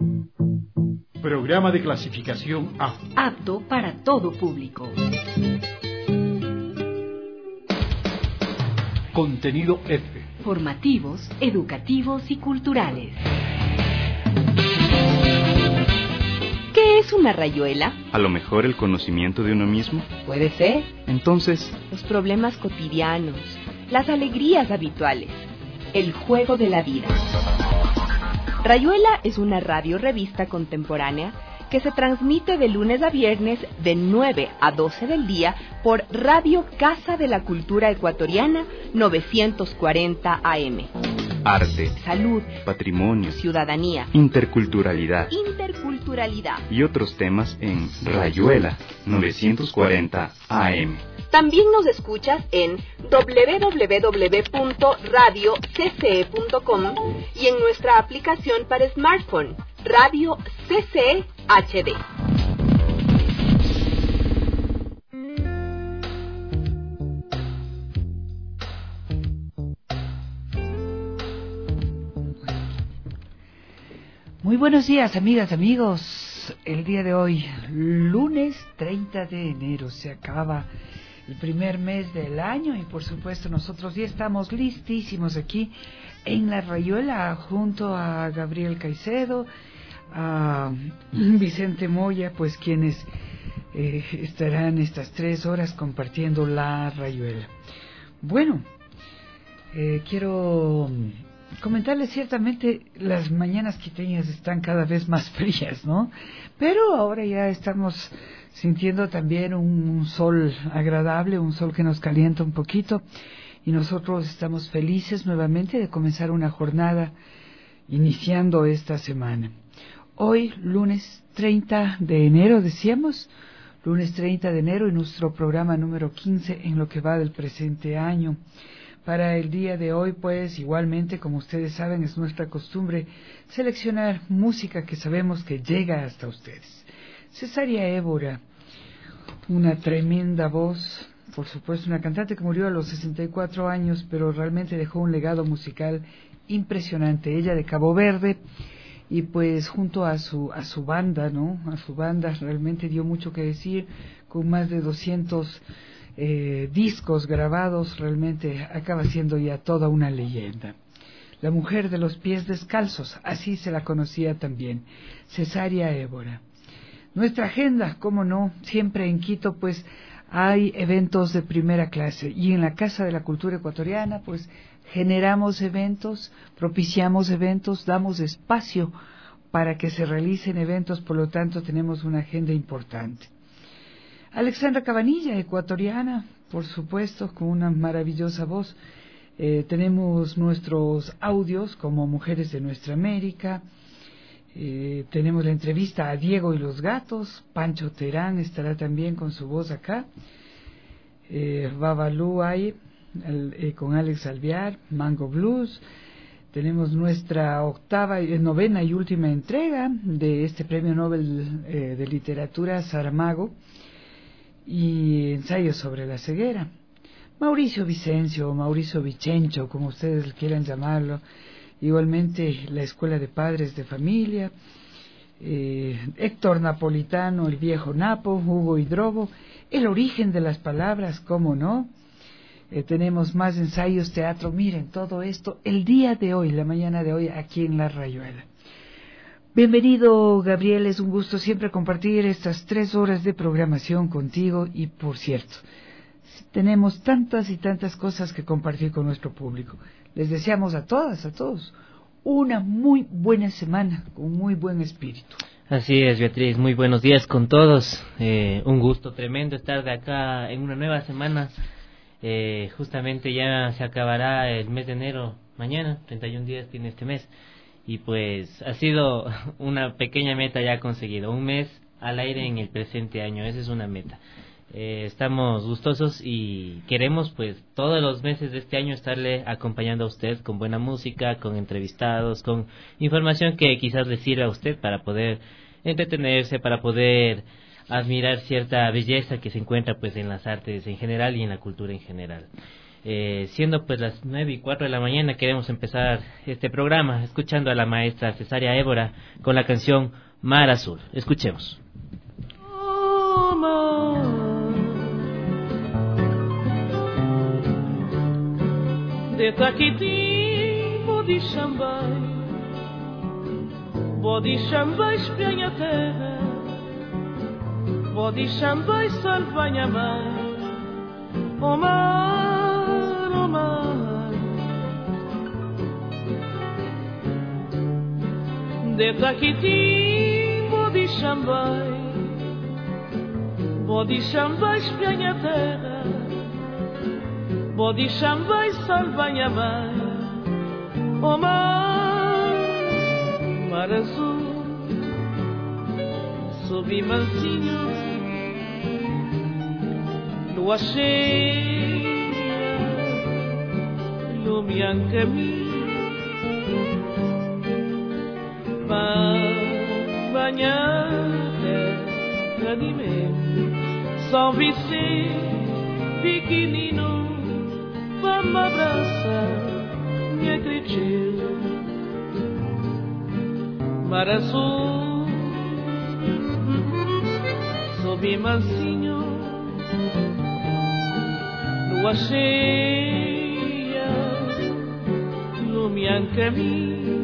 Programa de clasificación A. Apto para todo público. Contenido F. Formativos, educativos y culturales. ¿Qué es una rayuela? A lo mejor el conocimiento de uno mismo. Puede ser. Entonces, los problemas cotidianos, las alegrías habituales, el juego de la vida. Rayuela es una radio-revista contemporánea que se transmite de lunes a viernes de 9 a 12 del día por Radio Casa de la Cultura Ecuatoriana 940 AM. Arte, salud, patrimonio, ciudadanía, interculturalidad y otros temas en Rayuela 940 AM. También nos escuchas en www.radiocce.com y en nuestra aplicación para smartphone, Radio CC HD. Muy buenos días, amigas, amigos. El día de hoy, lunes 30 de enero, se acaba el primer mes del año y por supuesto nosotros ya estamos listísimos aquí en La Rayuela junto a Gabriel Caicedo, a Vicente Moya, pues quienes estarán estas 3 horas compartiendo La Rayuela. Bueno, quiero comentarles, ciertamente las mañanas quiteñas están cada vez más frías, ¿no? Pero ahora ya estamos sintiendo también un sol agradable, un sol que nos calienta un poquito, y nosotros estamos felices nuevamente de comenzar una jornada iniciando esta semana. Hoy, lunes 30 de enero, decíamos, lunes 30 de enero, en nuestro programa número 15 en lo que va del presente año. Para el día de hoy, pues, igualmente, como ustedes saben, es nuestra costumbre seleccionar música que sabemos que llega hasta ustedes. Cesárea Évora, una tremenda voz, por supuesto, una cantante que murió a los 64 años, pero realmente dejó un legado musical impresionante. Ella de Cabo Verde, y pues junto a su banda, ¿no? A su banda realmente dio mucho que decir, con más de 200 discos grabados, realmente acaba siendo ya toda una leyenda. La mujer de los pies descalzos, así se la conocía también, Cesárea Évora. Nuestra agenda, cómo no, siempre en Quito pues hay eventos de primera clase, y en la Casa de la Cultura Ecuatoriana pues generamos eventos, propiciamos eventos, damos espacio para que se realicen eventos, por lo tanto tenemos una agenda importante. Alexandra Cabanilla, ecuatoriana, por supuesto, con una maravillosa voz. Tenemos nuestros audios como Mujeres de Nuestra América. Tenemos la entrevista a Diego y los Gatos. Pancho Terán estará también con su voz acá. Babalú hay con Alex Alvear, Mango Blues. Tenemos nuestra novena y última entrega de este Premio Nobel de Literatura Saramago, y ensayos sobre la ceguera. Mauricio Vicencio, Mauricio Vichencho, como ustedes quieran llamarlo, igualmente la Escuela de Padres de Familia, Héctor Napolitano, el viejo Napo, Hugo Hidrobo, el origen de las palabras, cómo no. Tenemos más ensayos, teatro, miren, todo esto el día de hoy, la mañana de hoy, aquí en La Rayuela. Bienvenido, Gabriel, es un gusto siempre compartir estas 3 horas de programación contigo, y por cierto, tenemos tantas y tantas cosas que compartir con nuestro público. Les deseamos a todas, a todos, una muy buena semana, con muy buen espíritu. Así es, Beatriz, muy buenos días con todos, un gusto tremendo estar de acá en una nueva semana. Justamente ya se acabará el mes de enero, mañana, 31 días tiene este mes. Y pues ha sido una pequeña meta ya conseguido, un mes al aire en el presente año, esa es una meta. Estamos gustosos y queremos pues todos los meses de este año estarle acompañando a usted con buena música, con entrevistados, con información que quizás le sirva a usted para poder entretenerse, para poder admirar cierta belleza que se encuentra pues en las artes en general y en la cultura en general. Siendo pues las 9:04 de la mañana, queremos empezar este programa escuchando a la maestra Cesárea Évora con la canción Mar Azul. Escuchemos. Oh, mar, de Taquitim, Bodi Xambai espelha a terra, Bodi Xambai salvanha mãe. Oh mar, oh mar, de Taquitim, Bodi Xambai espelha a terra, Bodi Xambai salvanha mãe. Oh mar, mar azul, sob mansinho, lua cheia, iluminam caminho, banhar terra de meu, São Vicente pequenino, vamos abraçar minha cretina. Mar azul, sob mansinho, lua cheia, iluminam caminho,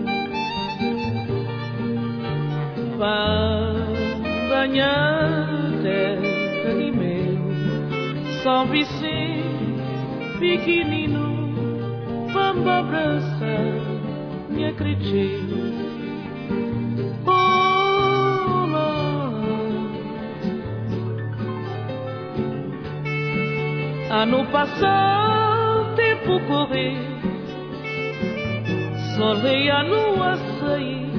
banhar terra de meu, São Vicente pequenino, vamos abraçar minha cretina. Ano passado, tempo correr, solei a lua sair,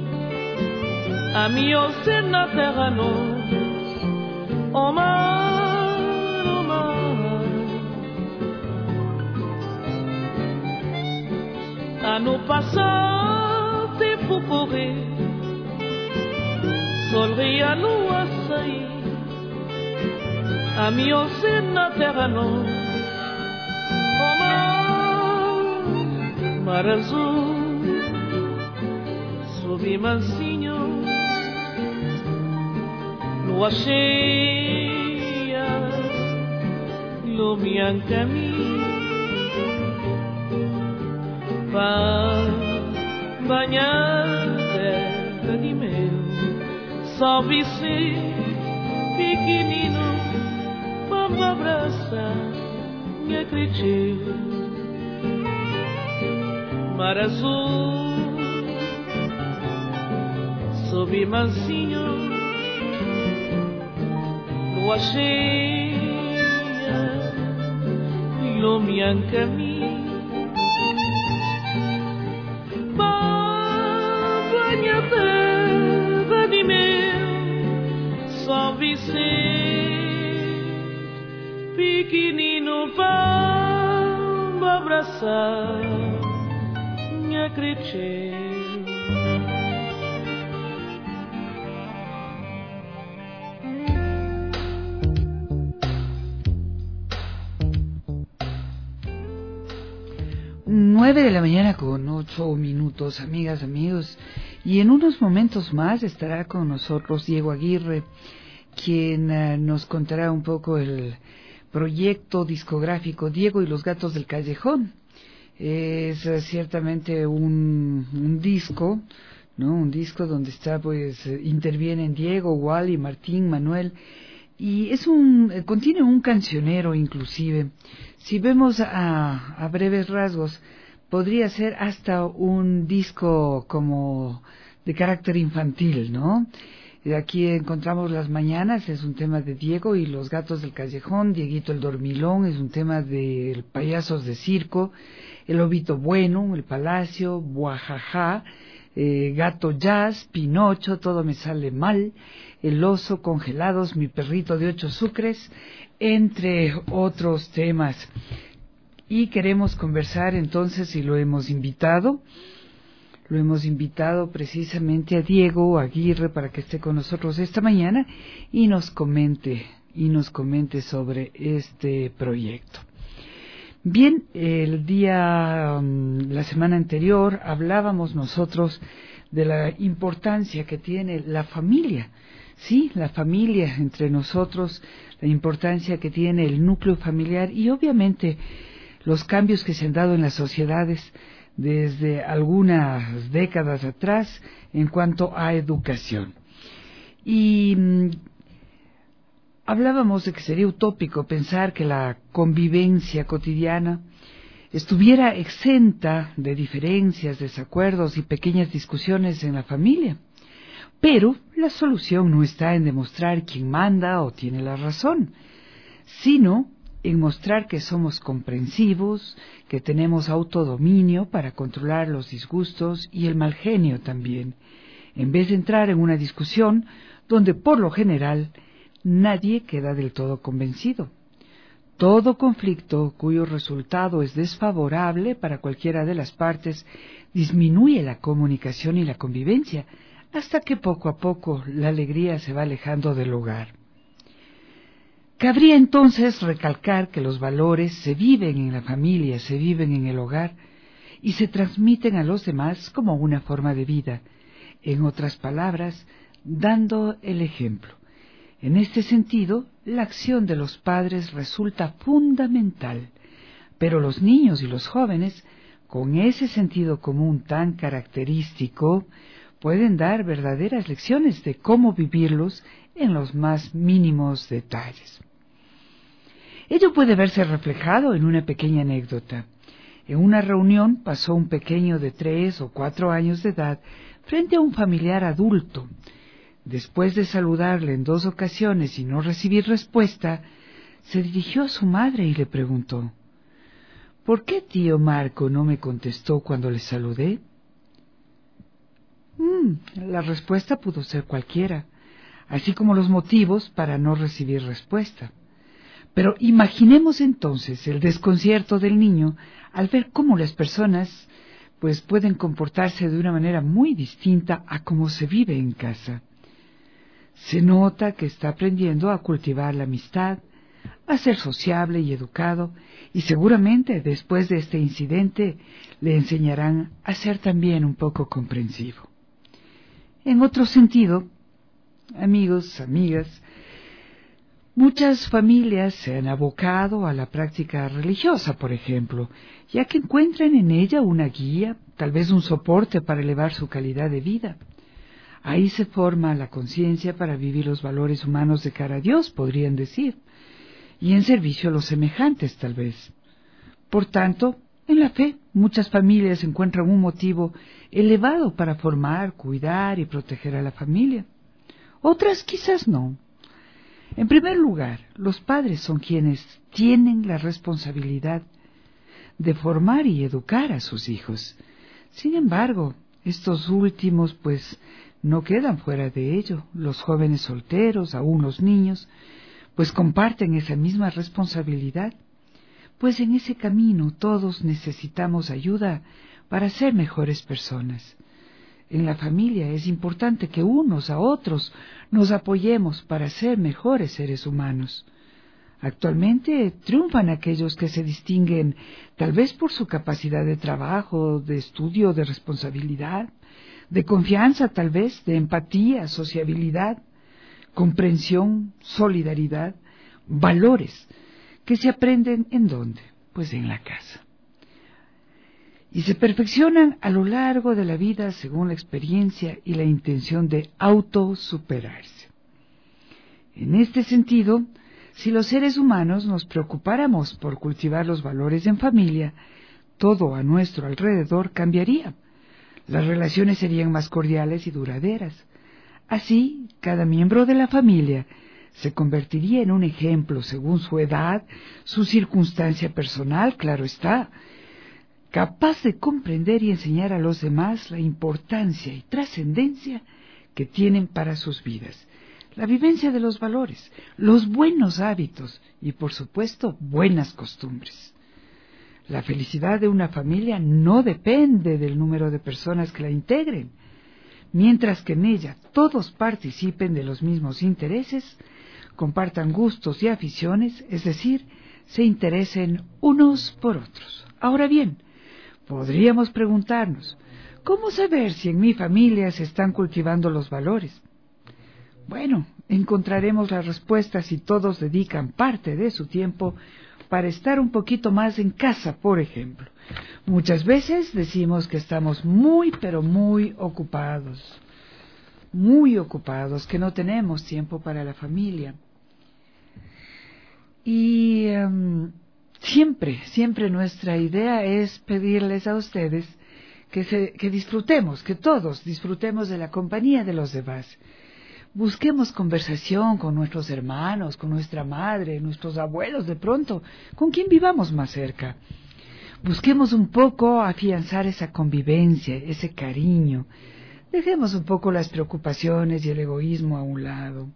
a minha cena na terra nós, oh mar, oh mar. Ano passado, tempo correr, solei a lua sair, a minha cena na terra nós, oh mar, mar azul, sob mansinho, lua cheia, iluminam caminho, banhar terra de meu, São Vicente pequenino, vamos abraçar minha cretina. Mar azul, sob mansinho, lua cheia, iluminam caminho, banha terra de meu, São Vicente pequenino, vamos abraçar minha cretina. Nueve de la mañana con 8 minutos, amigas, amigos, y en unos momentos más estará con nosotros Diego Aguirre, quien nos contará un poco el proyecto discográfico Diego y los Gatos del Callejón. Es ciertamente un disco, ¿no? Un disco donde está, pues, intervienen Diego, Wally, Martín, Manuel, y contiene un cancionero inclusive. Si vemos a breves rasgos, podría ser hasta un disco como de carácter infantil, ¿no? Aquí encontramos Las Mañanas, es un tema de Diego y los Gatos del Callejón. Dieguito el Dormilón es un tema de Payasos de Circo. El Lobito Bueno, El Palacio, Buajaja, Gato Jazz, Pinocho, Todo me sale mal, El Oso, Congelados, Mi perrito de 8 sucres, entre otros temas. Y queremos conversar entonces, y lo hemos invitado precisamente a Diego Aguirre para que esté con nosotros esta mañana y nos comente sobre este proyecto. Bien, la semana anterior hablábamos nosotros de la importancia que tiene la familia. Sí, la familia entre nosotros, la importancia que tiene el núcleo familiar y obviamente los cambios que se han dado en las sociedades desde algunas décadas atrás en cuanto a educación. Y hablábamos de que sería utópico pensar que la convivencia cotidiana estuviera exenta de diferencias, desacuerdos y pequeñas discusiones en la familia. Pero la solución no está en demostrar quién manda o tiene la razón, sino en mostrar que somos comprensivos, que tenemos autodominio para controlar los disgustos y el mal genio también, en vez de entrar en una discusión donde por lo general nadie queda del todo convencido. Todo conflicto cuyo resultado es desfavorable para cualquiera de las partes disminuye la comunicación y la convivencia, hasta que poco a poco la alegría se va alejando del hogar. Cabría entonces recalcar que los valores se viven en la familia, se viven en el hogar y se transmiten a los demás como una forma de vida, en otras palabras, dando el ejemplo. En este sentido, la acción de los padres resulta fundamental, pero los niños y los jóvenes, con ese sentido común tan característico, pueden dar verdaderas lecciones de cómo vivirlos en los más mínimos detalles. Ello puede verse reflejado en una pequeña anécdota. En una reunión pasó un pequeño de 3 o 4 años de edad frente a un familiar adulto. Después de saludarle en 2 ocasiones y no recibir respuesta, se dirigió a su madre y le preguntó: ¿Por qué tío Marco no me contestó cuando le saludé? La respuesta pudo ser cualquiera, así como los motivos para no recibir respuesta. Pero imaginemos entonces el desconcierto del niño al ver cómo las personas pueden comportarse de una manera muy distinta a cómo se vive en casa. Se nota que está aprendiendo a cultivar la amistad, a ser sociable y educado, y seguramente después de este incidente le enseñarán a ser también un poco comprensivo. En otro sentido, amigos, amigas, muchas familias se han abocado a la práctica religiosa, por ejemplo, ya que encuentran en ella una guía, tal vez un soporte para elevar su calidad de vida. Ahí se forma la conciencia para vivir los valores humanos de cara a Dios, podrían decir, y en servicio a los semejantes, tal vez. Por tanto, en la fe, muchas familias encuentran un motivo elevado para formar, cuidar y proteger a la familia. Otras quizás no. En primer lugar, los padres son quienes tienen la responsabilidad de formar y educar a sus hijos. Sin embargo, estos últimos no quedan fuera de ello. Los jóvenes solteros, aún los niños, comparten esa misma responsabilidad. Pues en ese camino todos necesitamos ayuda para ser mejores personas. En la familia es importante que unos a otros nos apoyemos para ser mejores seres humanos. Actualmente triunfan aquellos que se distinguen tal vez por su capacidad de trabajo, de estudio, de responsabilidad, de confianza tal vez, de empatía, sociabilidad, comprensión, solidaridad, valores que se aprenden ¿en dónde? Pues en la casa. Y se perfeccionan a lo largo de la vida según la experiencia y la intención de autosuperarse. En este sentido, si los seres humanos nos preocupáramos por cultivar los valores en familia, todo a nuestro alrededor cambiaría. Las relaciones serían más cordiales y duraderas. Así, cada miembro de la familia se convertiría en un ejemplo según su edad, su circunstancia personal, claro está, capaz de comprender y enseñar a los demás la importancia y trascendencia que tienen para sus vidas, la vivencia de los valores, los buenos hábitos y, por supuesto, buenas costumbres. La felicidad de una familia no depende del número de personas que la integren. Mientras que en ella todos participen de los mismos intereses, compartan gustos y aficiones, es decir, se interesen unos por otros. Ahora bien, podríamos preguntarnos, ¿cómo saber si en mi familia se están cultivando los valores? Bueno, encontraremos la respuesta si todos dedican parte de su tiempo para estar un poquito más en casa, por ejemplo. Muchas veces decimos que estamos muy, pero muy ocupados, que no tenemos tiempo para la familia. Y siempre nuestra idea es pedirles a ustedes que disfrutemos, que todos disfrutemos de la compañía de los demás. Busquemos conversación con nuestros hermanos, con nuestra madre, nuestros abuelos de pronto, con quien vivamos más cerca. Busquemos un poco afianzar esa convivencia, ese cariño. Dejemos un poco las preocupaciones y el egoísmo a un lado.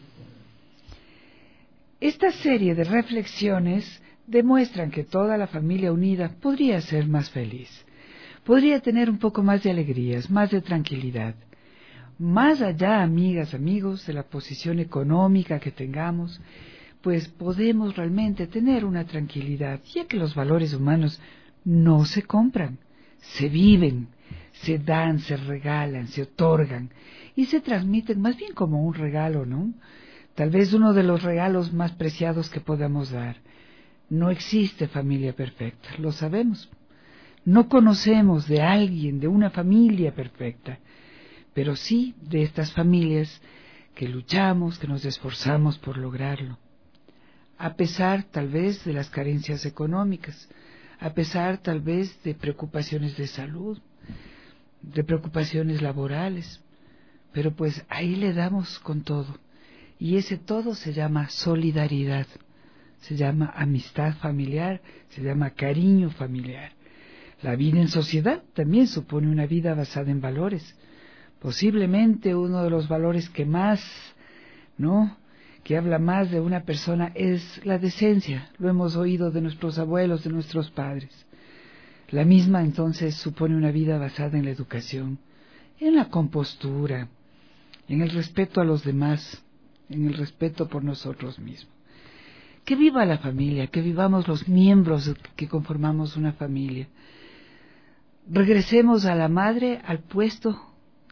Esta serie de reflexiones demuestran que toda la familia unida podría ser más feliz, podría tener un poco más de alegrías, más de tranquilidad. Más allá, amigas, amigos, de la posición económica que tengamos, pues podemos realmente tener una tranquilidad, ya que los valores humanos no se compran, se viven, se dan, se regalan, se otorgan y se transmiten más bien como un regalo, ¿no? Tal vez uno de los regalos más preciados que podamos dar. No existe familia perfecta, lo sabemos. No conocemos de alguien, de una familia perfecta, pero sí de estas familias que luchamos, que nos esforzamos por lograrlo. A pesar tal vez de las carencias económicas, a pesar tal vez de preocupaciones de salud, de preocupaciones laborales, pero pues ahí le damos con todo. Y ese todo se llama solidaridad, se llama amistad familiar, se llama cariño familiar. La vida en sociedad también supone una vida basada en valores. Posiblemente uno de los valores que más, ¿no?, que habla más de una persona es la decencia. Lo hemos oído de nuestros abuelos, de nuestros padres. La misma entonces supone una vida basada en la educación, en la compostura, en el respeto a los demás, en el respeto por nosotros mismos. Que viva la familia, que vivamos los miembros que conformamos una familia. Regresemos a la madre, al puesto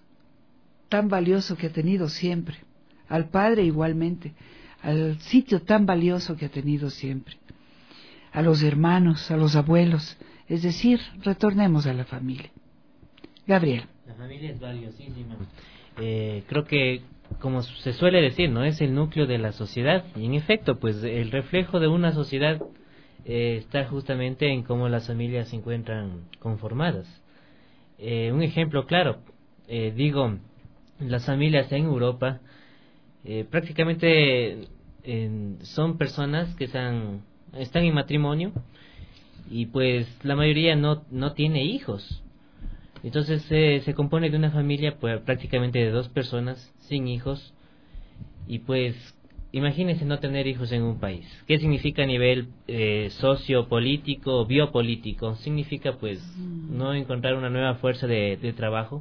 tan valioso que ha tenido siempre, al padre igualmente, al sitio tan valioso que ha tenido siempre, a los hermanos, a los abuelos, es decir, retornemos a la familia. Gabriel. La familia es valiosísima. Creo que, como se suele decir, ¿no?, es el núcleo de la sociedad, y en efecto, pues el reflejo de una sociedad está justamente en cómo las familias se encuentran conformadas. Un ejemplo claro, las familias en Europa prácticamente son personas que están en matrimonio y pues la mayoría no tiene hijos. Entonces se compone de una familia pues, prácticamente de 2 personas sin hijos, y pues imagínense no tener hijos en un país. ¿Qué significa a nivel sociopolítico, biopolítico? Significa pues no encontrar una nueva fuerza de trabajo.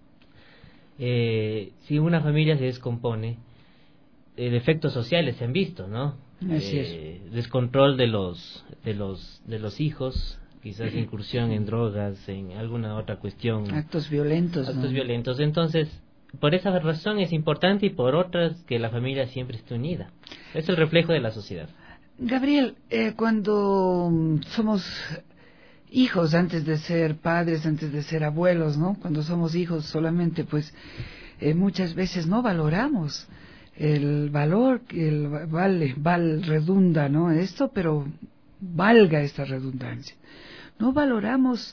Si una familia se descompone, efectos sociales se han visto, ¿no? Así es. Descontrol de los hijos, quizás incursión en drogas, en alguna otra cuestión. Actos violentos. Entonces, por esa razón es importante, y por otras, que la familia siempre esté unida. Es el reflejo de la sociedad. Gabriel, cuando somos hijos, antes de ser padres, antes de ser abuelos, ¿no? Cuando somos hijos solamente, pues muchas veces no valoramos el valor, redunda, ¿no? Esto, pero valga esta redundancia. No valoramos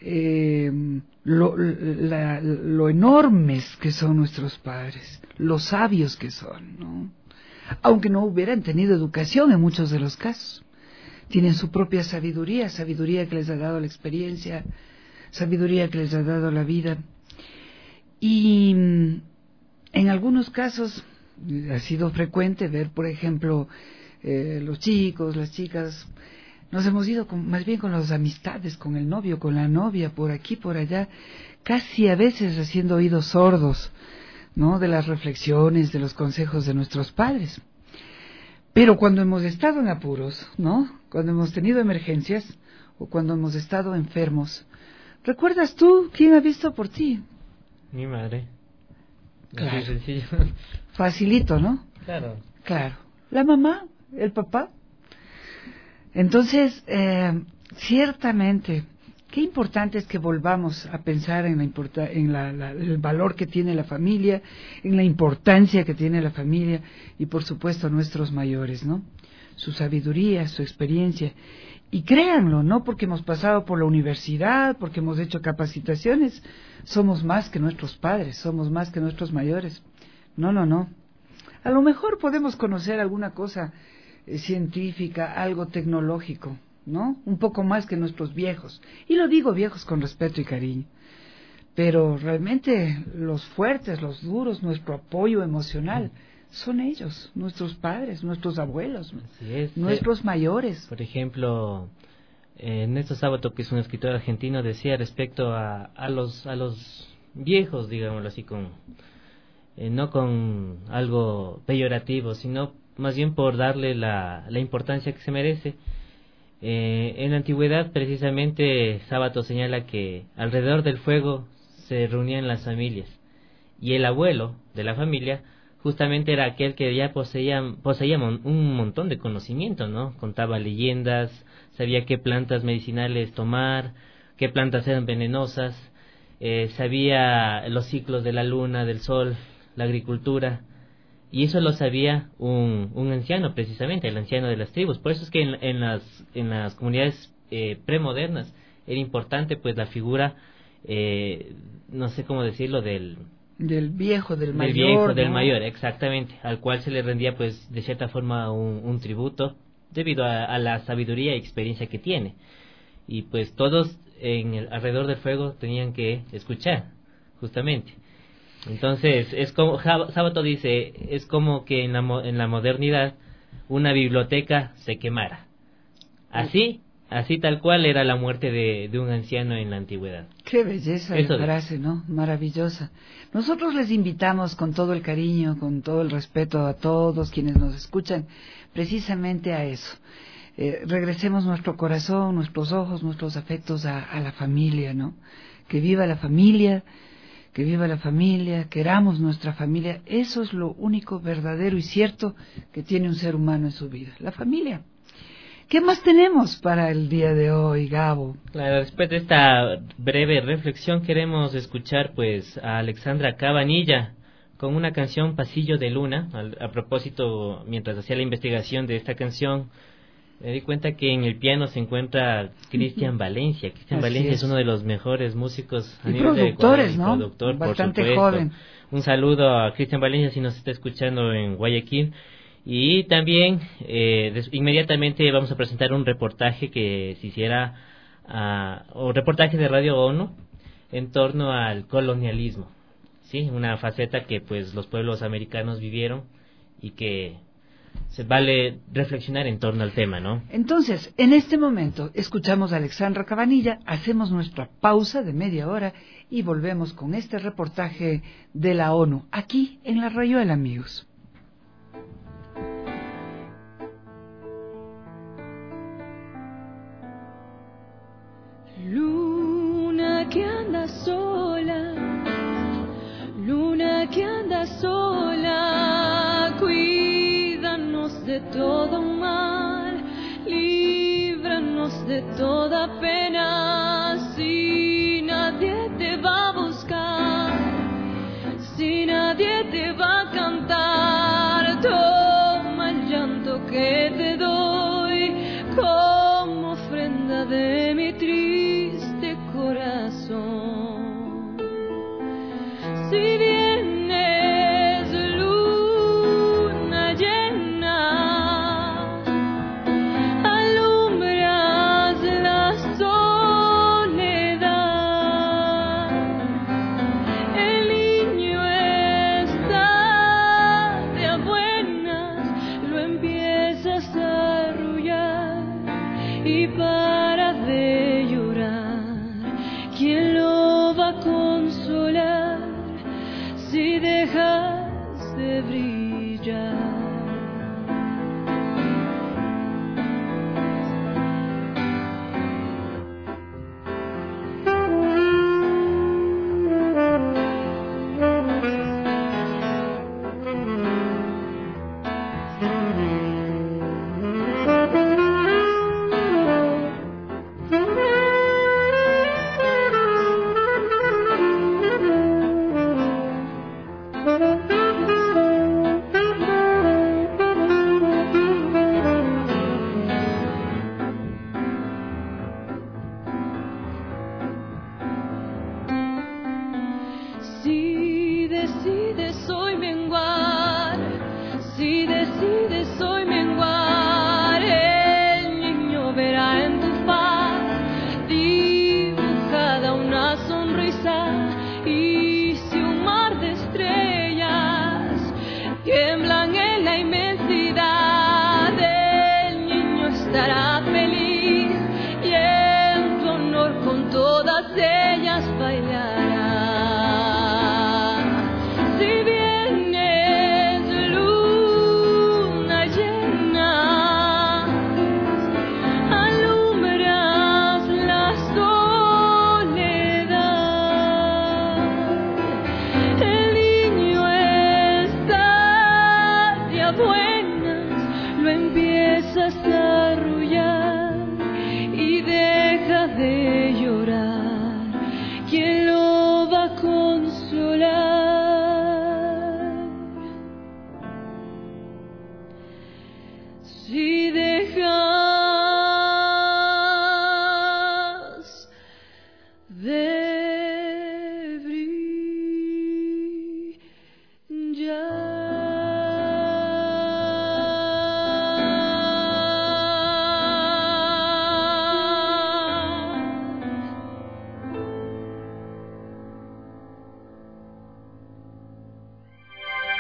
lo enormes que son nuestros padres, lo sabios que son, ¿no? Aunque no hubieran tenido educación en muchos de los casos. Tienen su propia sabiduría que les ha dado la experiencia, sabiduría que les ha dado la vida. Y en algunos casos ha sido frecuente ver, por ejemplo, los chicos, las chicas, nos hemos ido más bien con las amistades, con el novio, con la novia, por aquí, por allá, casi a veces haciendo oídos sordos, ¿no?, de las reflexiones, de los consejos de nuestros padres. Pero cuando hemos estado en apuros, ¿no? Cuando hemos tenido emergencias o cuando hemos estado enfermos, ¿recuerdas tú quién ha visto por ti? Mi madre. Claro. Así sencillo. Facilito, ¿no? Claro. Claro. La mamá, el papá. Entonces, ciertamente, qué importante es que volvamos a pensar en el valor que tiene la familia, en la importancia que tiene la familia y, por supuesto, nuestros mayores, ¿no? Su sabiduría, su experiencia. Y créanlo, no porque hemos pasado por la universidad, porque hemos hecho capacitaciones, somos más que nuestros padres, somos más que nuestros mayores. No, no, no. A lo mejor podemos conocer alguna cosa científica, algo tecnológico, ¿no? Un poco más que nuestros viejos. Y lo digo viejos con respeto y cariño. Pero realmente los fuertes, los duros, nuestro apoyo emocional, son ellos, nuestros padres, nuestros abuelos, Así es. nuestros mayores. Por ejemplo, Néstor Sábato, que es un escritor argentino, decía respecto a los viejos, digámoslo así, no con algo peyorativo, sino más bien por darle la importancia que se merece. En la antigüedad, precisamente, Sábato señala que alrededor del fuego se reunían las familias, y el abuelo de la familia justamente era aquel que ya poseía un montón de conocimiento, ¿no? Contaba leyendas, sabía qué plantas medicinales tomar, qué plantas eran venenosas, sabía los ciclos de la luna, del sol, la agricultura, y eso lo sabía un anciano, precisamente, el anciano de las tribus. Por eso es que en las comunidades premodernas era importante, pues, la figura, no sé cómo decirlo, del viejo, del mayor, del mayor, exactamente, al cual se le rendía, pues, de cierta forma un tributo debido a la sabiduría y experiencia que tiene. Y pues todos alrededor del fuego tenían que escuchar, justamente. Entonces, es como Sábato dice, es como que en la modernidad una biblioteca se quemara. Así tal cual era la muerte de un anciano en la antigüedad. Qué belleza de frase, ¿no? Maravillosa. Nosotros les invitamos con todo el cariño, con todo el respeto a todos quienes nos escuchan, precisamente a eso. Regresemos nuestro corazón, nuestros ojos, nuestros afectos a la familia, ¿no? Que viva la familia, queramos nuestra familia. Eso es lo único verdadero y cierto que tiene un ser humano en su vida, la familia. ¿Qué más tenemos para el día de hoy, Gabo? Claro, después de esta breve reflexión queremos escuchar, pues, a Alexandra Cabanilla con una canción, Pasillo de Luna. A propósito, mientras hacía la investigación de esta canción, me di cuenta que en el piano se encuentra Cristian Valencia. Cristian Valencia es uno de los mejores músicos a nivel de Ecuador, ¿no? Productor, bastante por supuesto. Joven. Un saludo a Cristian Valencia si nos está escuchando en Guayaquil. Y también inmediatamente vamos a presentar un reportaje que se hiciera, o reportaje de Radio ONU en torno al colonialismo, sí, una faceta que pues los pueblos americanos vivieron y que se vale reflexionar en torno al tema, ¿no? Entonces, en este momento escuchamos a Alexandra Cabanilla, hacemos nuestra pausa de media hora y volvemos con este reportaje de la ONU aquí en La Rayuela, amigos. Luna que anda sola, luna que anda sola, cuídanos de todo mal, líbranos de toda pena. Si nadie te va a buscar, si nadie te va a cantar, toma el llanto que te doy como ofrenda de mi triste corazón. Si vienes luna llena, alumbras la soledad, el niño está de a buenas, lo empiezas a arrullar y para de llorar, ¿quién lo va a consolar si dejas de brillar?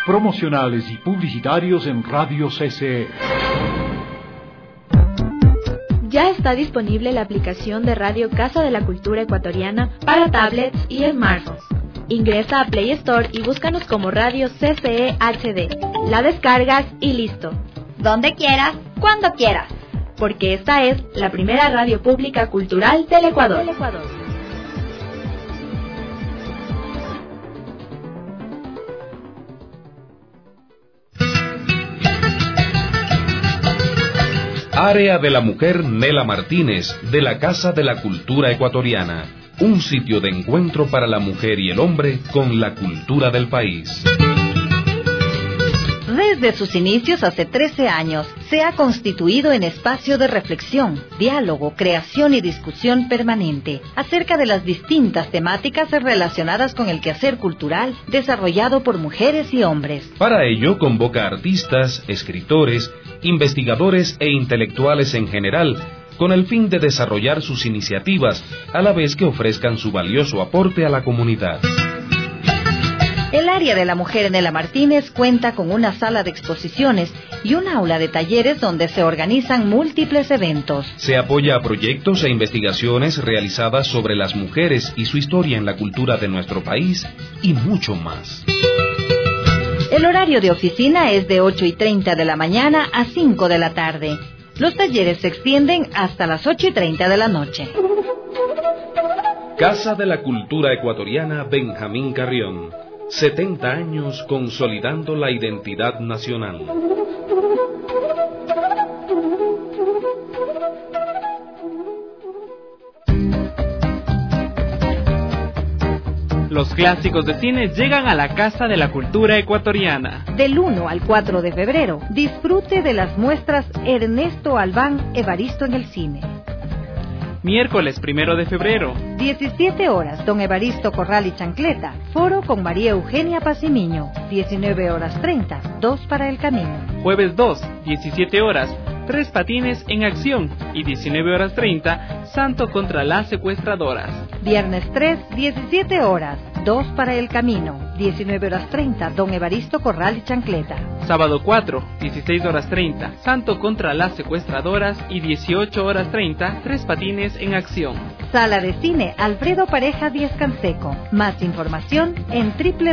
promocionales y publicitarios en Radio CCE. Ya está disponible la aplicación de Radio Casa de la Cultura Ecuatoriana para tablets y smartphones. Ingresa a Play Store y búscanos como Radio CCE HD. La descargas y listo. Donde quieras, cuando quieras. Porque esta es la primera radio pública cultural del Ecuador. Área de la Mujer Nela Martínez, de la Casa de la Cultura Ecuatoriana. Un sitio de encuentro para la mujer y el hombre con la cultura del país. Desde sus inicios hace 13 años, se ha constituido en espacio de reflexión, diálogo, creación y discusión permanente acerca de las distintas temáticas relacionadas con el quehacer cultural desarrollado por mujeres y hombres. Para ello, convoca artistas, escritores, investigadores e intelectuales en general, con el fin de desarrollar sus iniciativas, a la vez que ofrezcan su valioso aporte a la comunidad. El área de la mujer Nela Martínez cuenta con una sala de exposiciones y un aula de talleres donde se organizan múltiples eventos. Se apoya a proyectos e investigaciones realizadas sobre las mujeres y su historia en la cultura de nuestro país y mucho más. El horario de oficina es de 8:30 de la mañana a 5 de la tarde. Los talleres se extienden hasta las 8:30 de la noche. Casa de la Cultura Ecuatoriana Benjamín Carrión. 70 años consolidando la identidad nacional. Los clásicos de cine llegan a la Casa de la Cultura Ecuatoriana. Del 1 al 4 de febrero, disfrute de las muestras Ernesto Albán, Evaristo en el cine. Miércoles 1 de febrero. 17 horas, Don Evaristo Corral y Chancleta. Foro con María Eugenia Pacimiño. 19:30, Dos para el Camino. Jueves 2, 17 horas, Tres Patines en Acción. Y 19:30, Santo contra las secuestradoras. Viernes 3, 17 horas, Dos para el Camino. 19:30, Don Evaristo Corral y Chancleta. Sábado 4, 16:30, Santo contra las secuestradoras. Y 18:30, Tres Patines en Acción. Sala de Cine Alfredo Pareja Díaz Canseco. Más información en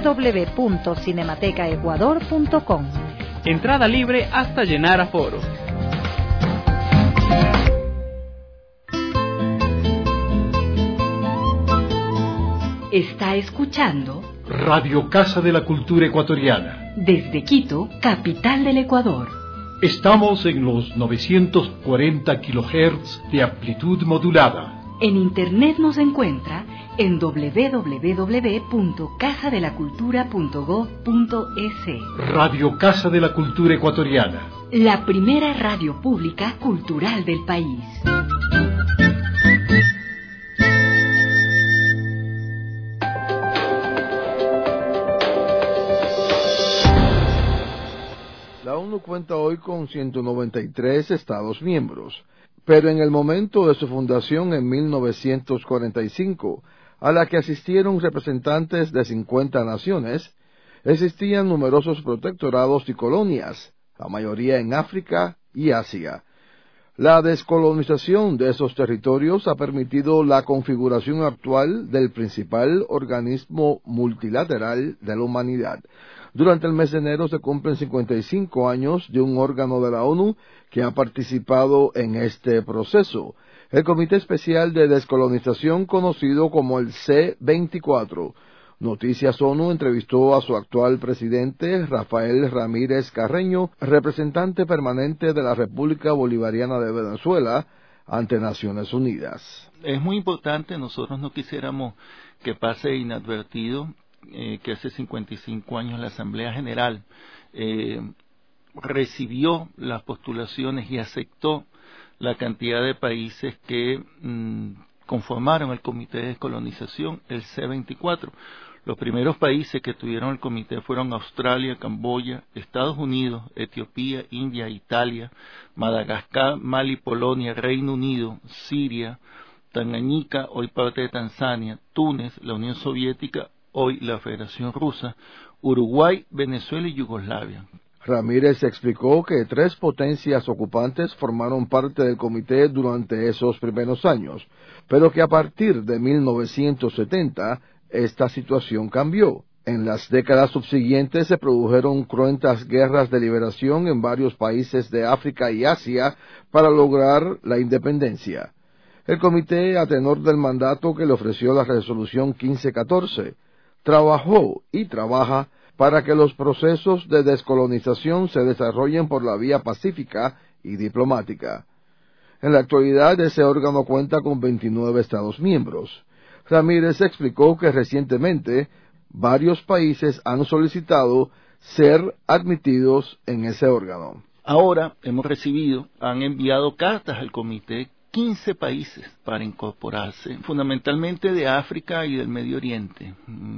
www.cinematecaecuador.com. Entrada libre hasta llenar aforo. Está escuchando Radio Casa de la Cultura Ecuatoriana. Desde Quito, capital del Ecuador. Estamos en los 940 kHz de amplitud modulada. En internet nos encuentra en www.casadelacultura.go.es. Radio Casa de la Cultura Ecuatoriana. La primera radio pública cultural del país. La ONU cuenta hoy con 193 Estados miembros, pero en el momento de su fundación en 1945, a la que asistieron representantes de 50 naciones, existían numerosos protectorados y colonias, la mayoría en África y Asia. La descolonización de esos territorios ha permitido la configuración actual del principal organismo multilateral de la humanidad. Durante el mes de enero se cumplen 55 años de un órgano de la ONU que ha participado en este proceso, el Comité Especial de Descolonización, conocido como el C24. Noticias ONU entrevistó a su actual presidente, Rafael Ramírez Carreño, representante permanente de la República Bolivariana de Venezuela ante Naciones Unidas. Es muy importante, nosotros no quisiéramos que pase inadvertido que hace 55 años la Asamblea General recibió las postulaciones y aceptó la cantidad de países que conformaron el Comité de Descolonización, el C24. Los primeros países que tuvieron el comité fueron Australia, Camboya, Estados Unidos, Etiopía, India, Italia, Madagascar, Mali, Polonia, Reino Unido, Siria, Tanganica, hoy parte de Tanzania, Túnez, la Unión Soviética, hoy la Federación Rusa, Uruguay, Venezuela y Yugoslavia. Ramírez explicó que 3 potencias ocupantes formaron parte del comité durante esos primeros años, pero que a partir de 1970 esta situación cambió. En las décadas subsiguientes se produjeron cruentas guerras de liberación en varios países de África y Asia para lograr la independencia. El comité, a tenor del mandato que le ofreció la resolución 1514, trabajó y trabaja para que los procesos de descolonización se desarrollen por la vía pacífica y diplomática. En la actualidad, ese órgano cuenta con 29 Estados miembros. Ramírez explicó que recientemente varios países han solicitado ser admitidos en ese órgano. Ahora han enviado cartas al comité 15 países para incorporarse, fundamentalmente de África y del Medio Oriente.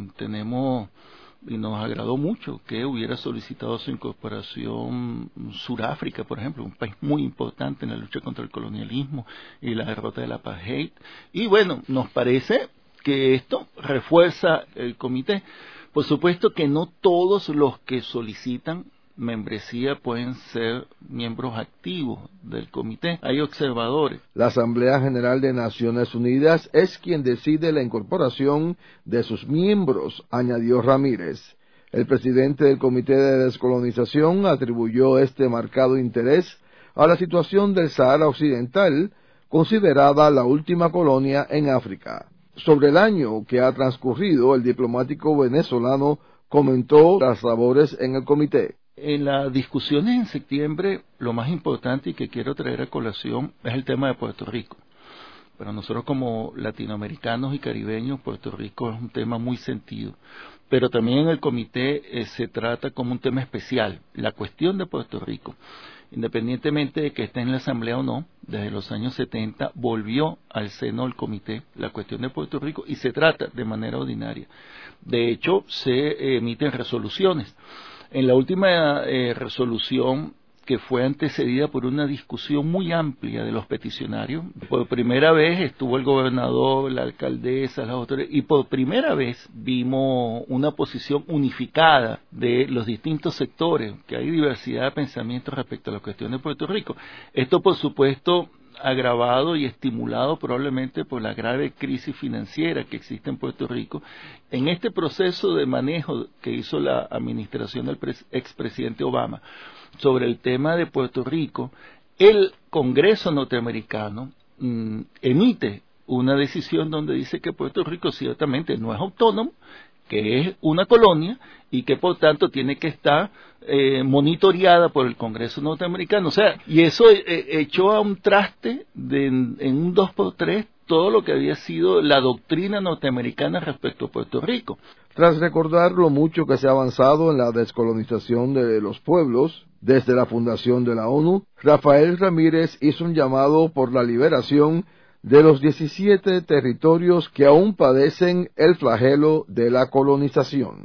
Y nos agradó mucho que hubiera solicitado su incorporación Sudáfrica, por ejemplo, un país muy importante en la lucha contra el colonialismo y la derrota del apartheid. Y bueno, nos parece que esto refuerza el comité. Por supuesto que no todos los que solicitan membresía pueden ser miembros activos del comité. Hay observadores. La Asamblea General de Naciones Unidas es quien decide la incorporación de sus miembros, añadió Ramírez. El presidente del Comité de Descolonización atribuyó este marcado interés a la situación del Sahara Occidental, considerada la última colonia en África. Sobre el año que ha transcurrido, el diplomático venezolano comentó las labores en el comité. En las discusiones en septiembre, lo más importante y que quiero traer a colación es el tema de Puerto Rico. Para nosotros como latinoamericanos y caribeños, Puerto Rico es un tema muy sentido. Pero también en el comité se trata como un tema especial, la cuestión de Puerto Rico. Independientemente de que esté en la Asamblea o no, desde los años 70 volvió al seno del comité la cuestión de Puerto Rico y se trata de manera ordinaria. De hecho, se emiten resoluciones. En la última resolución, que fue antecedida por una discusión muy amplia de los peticionarios, por primera vez estuvo el gobernador, la alcaldesa, las autoridades, y por primera vez vimos una posición unificada de los distintos sectores, que hay diversidad de pensamientos respecto a la cuestión de Puerto Rico. Esto, por supuesto, agravado y estimulado probablemente por la grave crisis financiera que existe en Puerto Rico. En este proceso de manejo que hizo la administración del expresidente Obama sobre el tema de Puerto Rico, el Congreso norteamericano emite una decisión donde dice que Puerto Rico ciertamente no es autónomo, que es una colonia y que por tanto tiene que estar monitoreada por el Congreso norteamericano. O sea, y eso echó a un traste en un 2x3 todo lo que había sido la doctrina norteamericana respecto a Puerto Rico. Tras recordar lo mucho que se ha avanzado en la descolonización de los pueblos desde la fundación de la ONU, Rafael Ramírez hizo un llamado por la liberación de los 17 territorios que aún padecen el flagelo de la colonización.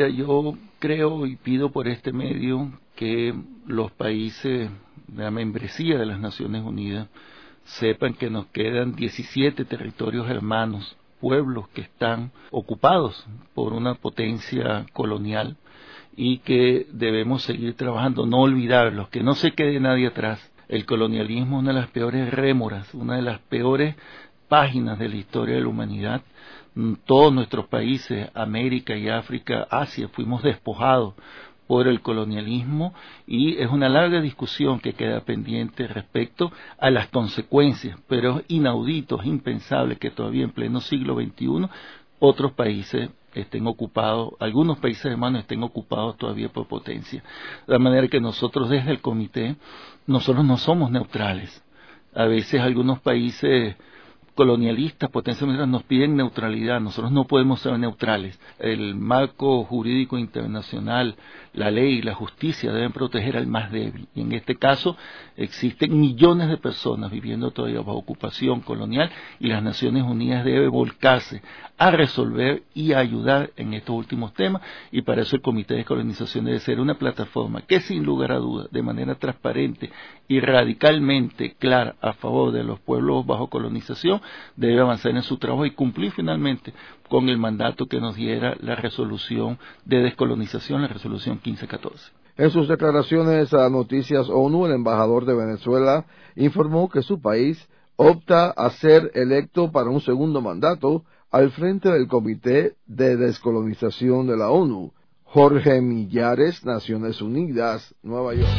Yo creo y pido por este medio que los países de la membresía de las Naciones Unidas sepan que nos quedan 17 territorios hermanos, pueblos que están ocupados por una potencia colonial y que debemos seguir trabajando, no olvidarlos, que no se quede nadie atrás. El colonialismo es una de las peores rémoras, una de las peores páginas de la historia de la humanidad. Todos nuestros países, América y África, Asia, fuimos despojados por el colonialismo y es una larga discusión que queda pendiente respecto a las consecuencias, pero es inaudito, es impensable que todavía en pleno siglo XXI otros países estén ocupados, algunos países hermanos estén ocupados todavía por potencia. De manera que nosotros desde el comité, nosotros no somos neutrales. A veces algunos países colonialistas, potencias militares, nos piden neutralidad. Nosotros no podemos ser neutrales. El marco jurídico internacional, la ley y la justicia deben proteger al más débil. Y en este caso existen millones de personas viviendo todavía bajo ocupación colonial y las Naciones Unidas deben volcarse a resolver y a ayudar en estos últimos temas, y para eso el Comité de Descolonización debe ser una plataforma que sin lugar a dudas, de manera transparente y radicalmente clara a favor de los pueblos bajo colonización, debe avanzar en su trabajo y cumplir finalmente con el mandato que nos diera la resolución de descolonización, la resolución 1514. En sus declaraciones a Noticias ONU, el embajador de Venezuela informó que su país opta a ser electo para un segundo mandato al frente del Comité de Descolonización de la ONU. Jorge Millares, Naciones Unidas, Nueva York.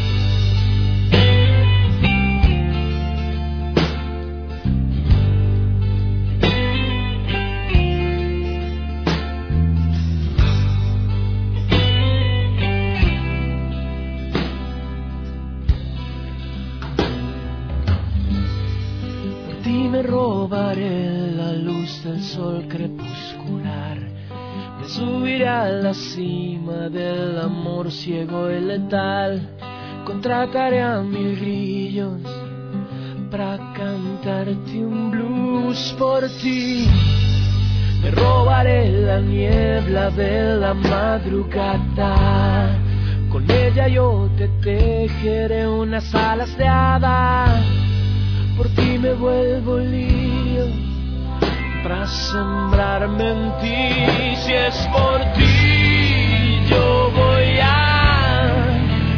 Robaré la luz del sol crepuscular, me subiré a la cima del amor ciego y letal, contrataré a 1000 grillos para cantarte un blues por ti. Me robaré la niebla de la madrugada, con ella yo te tejeré unas alas de hada. Por ti me vuelvo lío para sembrarme en ti. Si es por ti, yo voy a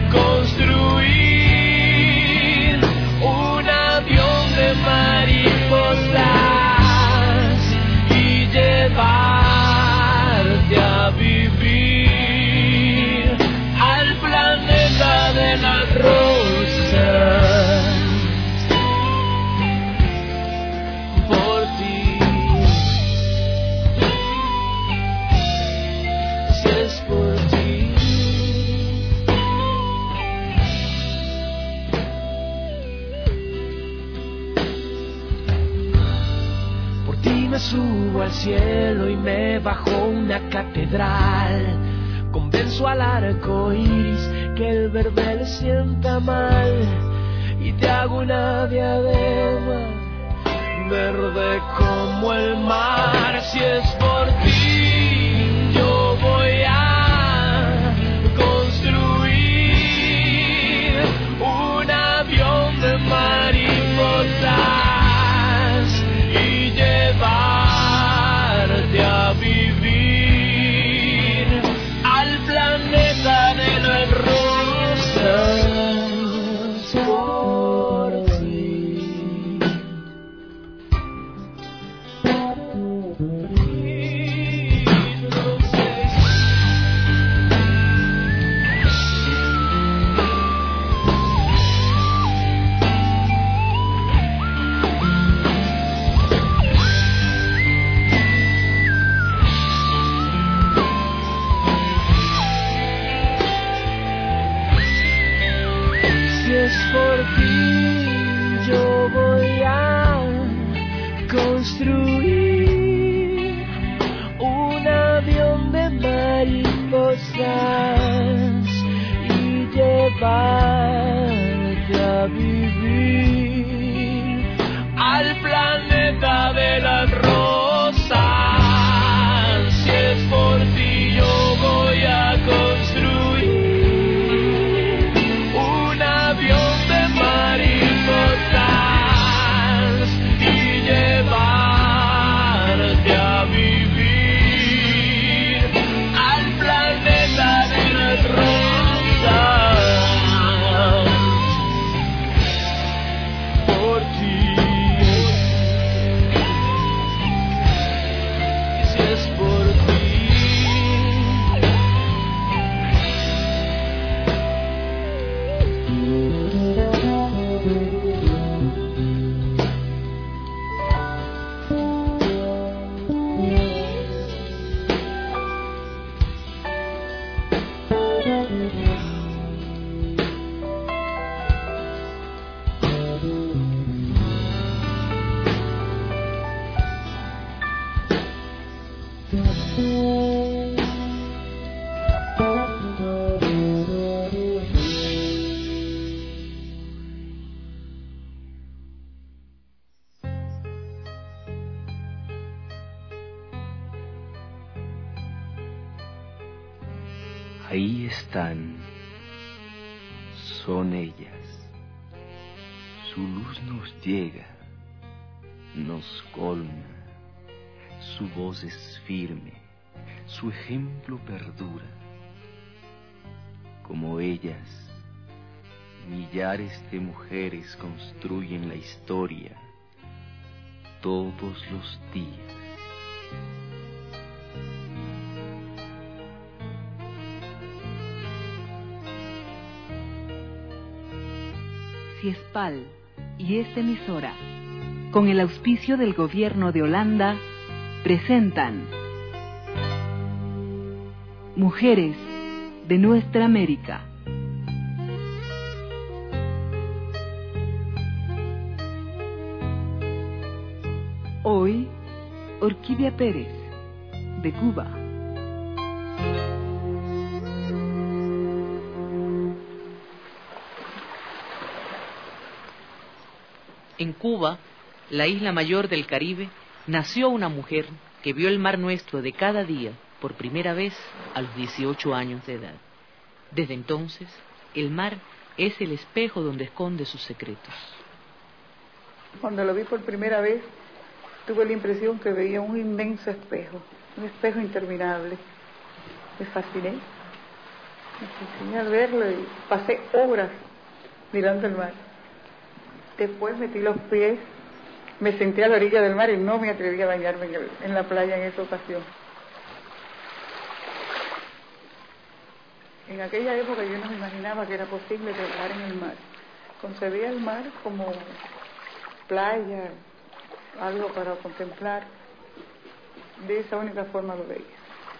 construir un avión de mariposas y llevarte a vivir al planeta de las rosas. Me subo al cielo y me bajo una catedral. Convenzo al arco iris que el verde le sienta mal y te hago una diadema verde como el mar. Si es por ti, yo voy a construir un avión de mariposas y llevarte a vivir al planeta de las rosas por ti. Por ti yo voy a construir un avión de mariposas y llevarte a vivir al planeta de las rosas. Si es por ti yo voy a construir un avión de mariposas y llevarte a vivir al planeta de las rosas por ti. Si es por ti. Ahí están, son ellas, su luz nos llega, nos colma. Su voz es firme, su ejemplo perdura. Como ellas, millares de mujeres construyen la historia todos los días. Ciespal y esta emisora, con el auspicio del Gobierno de Holanda, presentan Mujeres de Nuestra América. Hoy, Orquídea Pérez, de Cuba. En Cuba, la isla mayor del Caribe, nació una mujer que vio el mar nuestro de cada día por primera vez a los 18 años de edad. Desde entonces, el mar es el espejo donde esconde sus secretos. Cuando lo vi por primera vez, tuve la impresión que veía un inmenso espejo, un espejo interminable. Me fasciné al verlo y pasé horas mirando el mar. Después metí los pies, me senté a la orilla del mar y no me atreví a bañarme en la playa en esa ocasión. En aquella época yo no me imaginaba que era posible trabajar en el mar. Concebía el mar como playa, algo para contemplar. De esa única forma lo veía.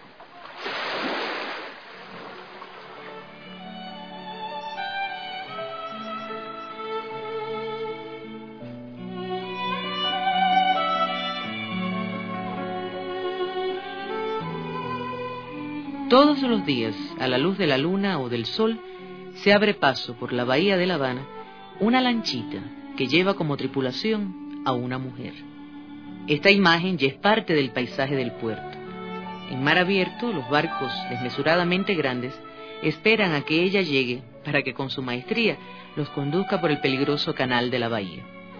Todos los días, a la luz de la luna o del sol, se abre paso por la bahía de La Habana una lanchita que lleva como tripulación a una mujer. Esta imagen ya es parte del paisaje del puerto. En mar abierto, los barcos desmesuradamente grandes esperan a que ella llegue para que con su maestría los conduzca por el peligroso canal de la bahía.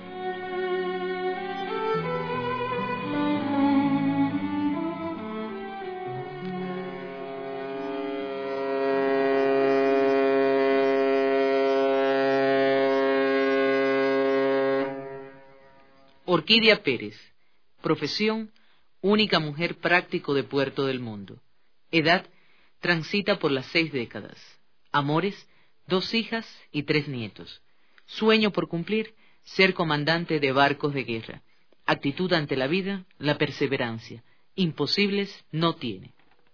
Orquídea Pérez, profesión, única mujer práctico de Puerto del Mundo. Edad, transita por las 6 décadas. Amores, 2 hijas y 3 nietos. Sueño por cumplir, ser comandante de barcos de guerra. Actitud ante la vida, la perseverancia. Imposibles no tiene.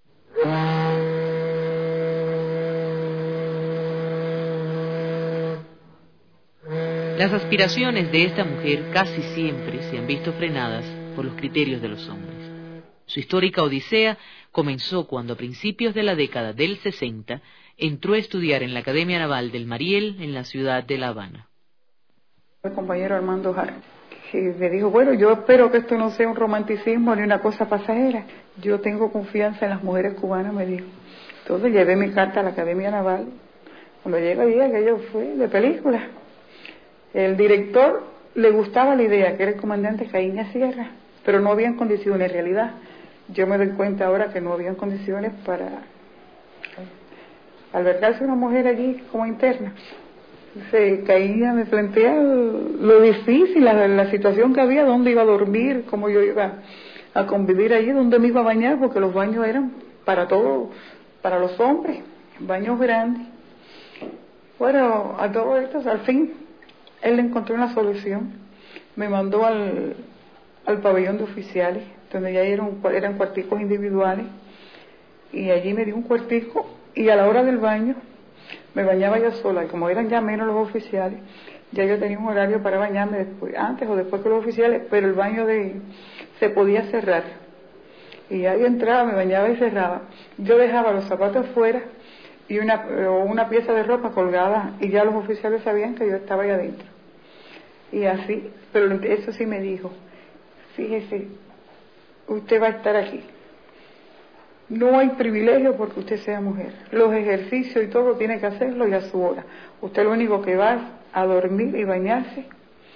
Las aspiraciones de esta mujer casi siempre se han visto frenadas por los criterios de los hombres. Su histórica odisea comenzó cuando a principios de la década del 60 entró a estudiar en la Academia Naval del Mariel en la ciudad de La Habana. El compañero Armando Jara, que me dijo, bueno, yo espero que esto no sea un romanticismo ni una cosa pasajera. Yo tengo confianza en las mujeres cubanas, me dijo. Entonces llevé mi carta a la Academia Naval. Cuando llega el día que yo fui de película, el director le gustaba la idea, que era el comandante Caíña Sierra, pero no habían condiciones en realidad. Yo me doy cuenta ahora que no habían condiciones para albergarse una mujer allí como interna. Entonces Caíña me plantea lo difícil, la situación que había, dónde iba a dormir, cómo yo iba a convivir allí, dónde me iba a bañar, porque los baños eran para todos, para los hombres, baños grandes. Bueno, a todo esto, al fin, él encontró una solución. Me mandó al pabellón de oficiales, donde ya eran cuarticos individuales, y allí me dio un cuartico, y a la hora del baño me bañaba yo sola, y como eran ya menos los oficiales, ya yo tenía un horario para bañarme después, antes o después que los oficiales, pero el baño se podía cerrar, y ya yo entraba, me bañaba y cerraba. Yo dejaba los zapatos fuera y una pieza de ropa colgada, y ya los oficiales sabían que yo estaba ahí adentro. Y así, pero eso sí me dijo, fíjese, usted va a estar aquí. No hay privilegio porque usted sea mujer. Los ejercicios y todo tiene que hacerlo y a su hora. Usted lo único que va a dormir y bañarse,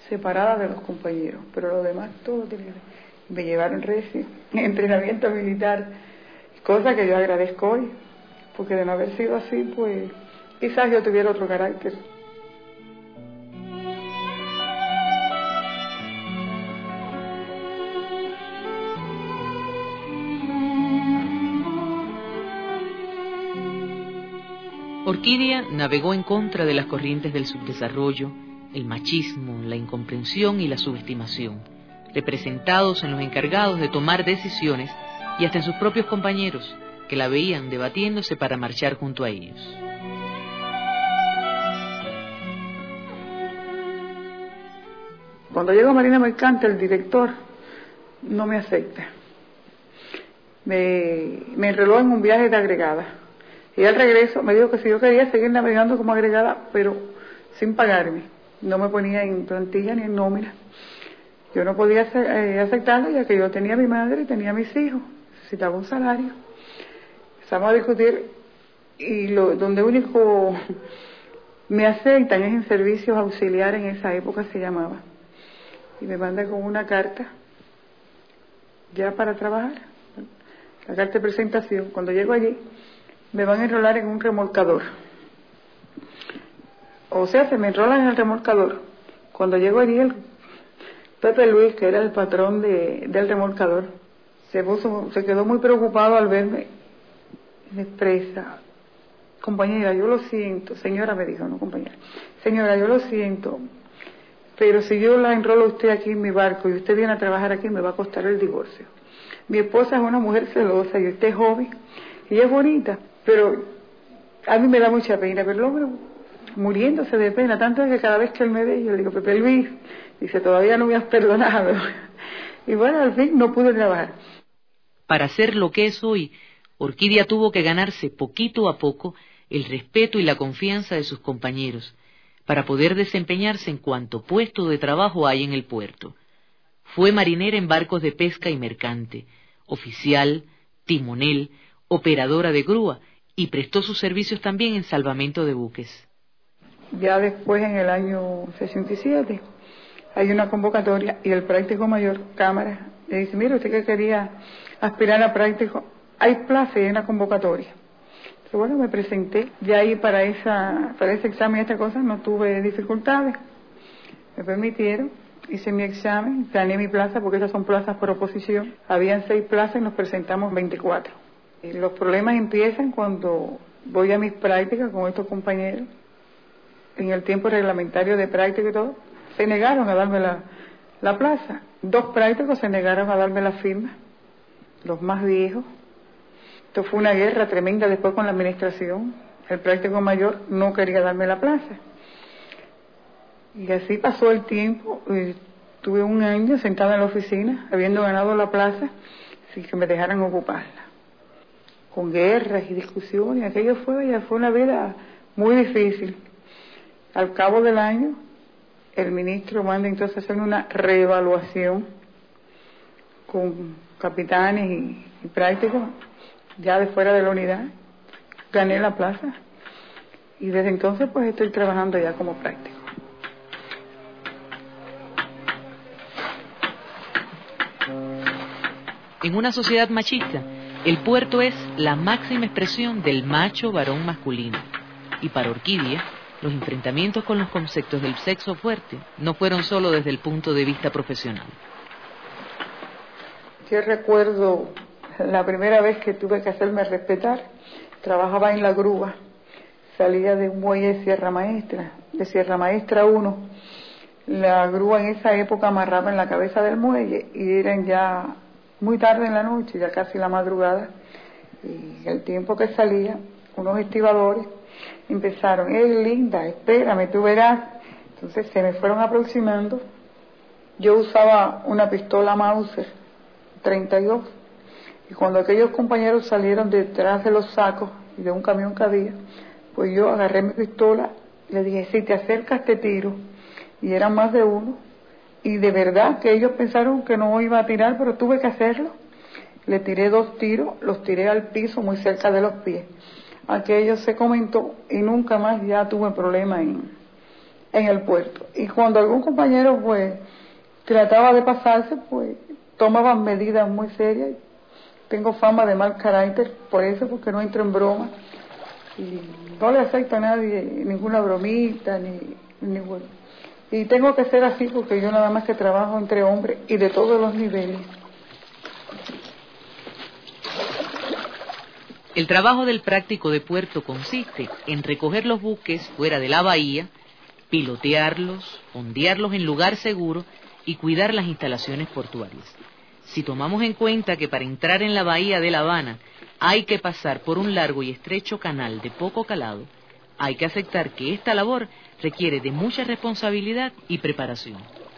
separada de los compañeros, pero lo demás todo tenía. Me llevaron entrenamiento militar, cosa que yo agradezco hoy, porque de no haber sido así, pues quizás yo tuviera otro carácter. Orquídea navegó en contra de las corrientes del subdesarrollo, el machismo, la incomprensión y la subestimación, representados en los encargados de tomar decisiones y hasta en sus propios compañeros, que la veían debatiéndose para marchar junto a ellos. Cuando llego a Marina Mercante, el director no me acepta. Me enroló en un viaje de agregada. Y al regreso me dijo que si yo quería seguir navegando como agregada, pero sin pagarme. No me ponía en plantilla ni en nómina. Yo no podía aceptarlo, ya que yo tenía a mi madre y tenía a mis hijos. Necesitaba un salario. Empezamos a discutir y donde único me aceptan es en servicios auxiliares, en esa época se llamaba. Y me mandan con una carta ya para trabajar, la carta de presentación. Cuando llego allí, me van a enrolar en un remolcador. O sea, se me enrolan en el remolcador. Cuando llego allí, el Pepe Luis, que era el patrón del remolcador, se quedó muy preocupado al verme. Me expresa: compañera, yo lo siento. Señora, me dijo, no compañera. Señora, yo lo siento, pero si yo la enrolo a usted aquí en mi barco y usted viene a trabajar aquí, me va a costar el divorcio. Mi esposa es una mujer celosa y usted es joven y es bonita, pero a mí me da mucha pena, pero el hombre muriéndose de pena, tanto es que cada vez que él me ve, yo le digo: Pepe Luis, dice, todavía no me has perdonado. Y bueno, al fin no pude trabajar. Para ser lo que es hoy, Orquídea tuvo que ganarse poquito a poco el respeto y la confianza de sus compañeros, para poder desempeñarse en cuanto puesto de trabajo hay en el puerto. Fue marinera en barcos de pesca y mercante, oficial, timonel, operadora de grúa, y prestó sus servicios también en salvamento de buques. Ya después, en el año 67, hay una convocatoria y el práctico mayor, Cámara, le dice: mire, usted que quería aspirar a práctico, hay plaza y hay una convocatoria. Pero bueno, me presenté, ya ahí para ese examen y esta cosa no tuve dificultades. Me permitieron, hice mi examen, gané mi plaza, porque esas son plazas por oposición. Habían 6 plazas y nos presentamos 24. Y los problemas empiezan cuando voy a mis prácticas con estos compañeros. En el tiempo reglamentario de práctica y todo, se negaron a darme la plaza. 2 prácticos se negaron a darme la firma, los más viejos. Esto fue una guerra tremenda después con la administración. El práctico mayor no quería darme la plaza. Y así pasó el tiempo. Tuve un año sentada en la oficina, habiendo ganado la plaza, sin que me dejaran ocuparla. Con guerras y discusiones. Aquello fue una vida muy difícil. Al cabo del año, el ministro manda entonces hacer una reevaluación con capitanes y prácticos, ya de fuera de la unidad. Gané la plaza y desde entonces pues estoy trabajando ya como práctico. En una sociedad machista, el puerto es la máxima expresión del macho varón masculino. Y para Orquídea, los enfrentamientos con los conceptos del sexo fuerte no fueron solo desde el punto de vista profesional. Yo recuerdo la primera vez que tuve que hacerme respetar. Trabajaba en la grúa, salía de un muelle de Sierra Maestra 1. La grúa en esa época amarraba en la cabeza del muelle y eran ya muy tarde en la noche, ya casi la madrugada. Y el tiempo que salía, unos estibadores empezaron: linda, espérame, tú verás. Entonces se me fueron aproximando. Yo usaba una pistola Mauser 32, y cuando aquellos compañeros salieron detrás de los sacos y de un camión que había, pues yo agarré mi pistola y le dije: si te acercas te tiro. Y eran más de uno, y de verdad que ellos pensaron que no iba a tirar, pero tuve que hacerlo. Le tiré 2 tiros, los tiré al piso muy cerca de los pies. Aquello se comentó y nunca más ya tuve problema en el puerto. Y cuando algún compañero pues trataba de pasarse, pues tomaban medidas muy serias. Tengo fama de mal carácter por eso, porque no entro en broma y no le acepto a nadie ninguna bromita ni ninguna. Y tengo que ser así porque yo nada más que trabajo entre hombres y de todos los niveles. El trabajo del práctico de puerto consiste en recoger los buques fuera de la bahía, pilotearlos, ondearlos en lugar seguro y cuidar las instalaciones portuarias. Si tomamos en cuenta que para entrar en la bahía de La Habana hay que pasar por un largo y estrecho canal de poco calado, hay que aceptar que esta labor requiere de mucha responsabilidad y preparación.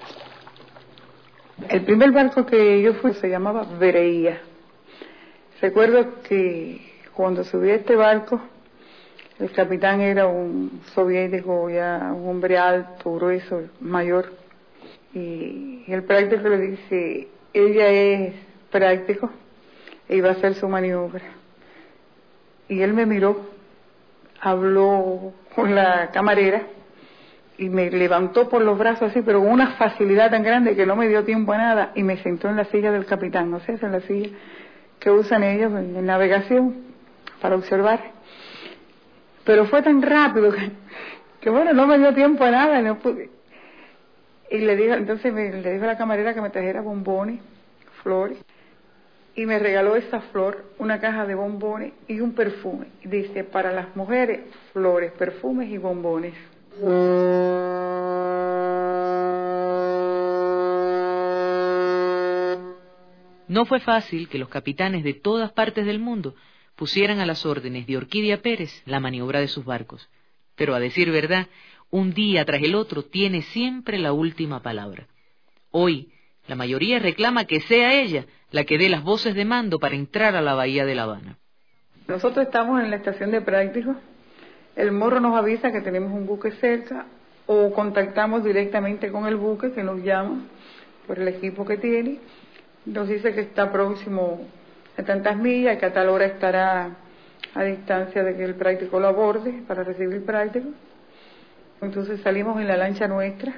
El primer barco que yo fui se llamaba Vereía. Recuerdo que cuando subí a este barco, el capitán era un soviético, ya un hombre alto, grueso, mayor. Y el práctico le dice, ella es práctico, e iba a hacer su maniobra. Y él me miró, habló con la camarera y me levantó por los brazos así, pero con una facilidad tan grande que no me dio tiempo a nada, y me sentó en la silla del capitán, o sea, en la silla que usan ellos en navegación para observar. Pero fue tan rápido que bueno, no me dio tiempo a nada, no pude. Y le dijo, entonces le dijo a la camarera que me trajera bombones, flores, y me regaló esa flor, una caja de bombones y un perfume. Dice, para las mujeres, flores, perfumes y bombones. No fue fácil que los capitanes de todas partes del mundo pusieran a las órdenes de Orquídea Pérez la maniobra de sus barcos. Pero a decir verdad, un día tras el otro tiene siempre la última palabra. Hoy, la mayoría reclama que sea ella la que dé las voces de mando para entrar a la bahía de La Habana. Nosotros estamos en la estación de prácticos. El morro nos avisa que tenemos un buque cerca o contactamos directamente con el buque que nos llama por el equipo que tiene. Nos dice que está próximo a tantas millas, que a tal hora estará a distancia de que el práctico lo aborde para recibir práctico. Entonces salimos en la lancha nuestra,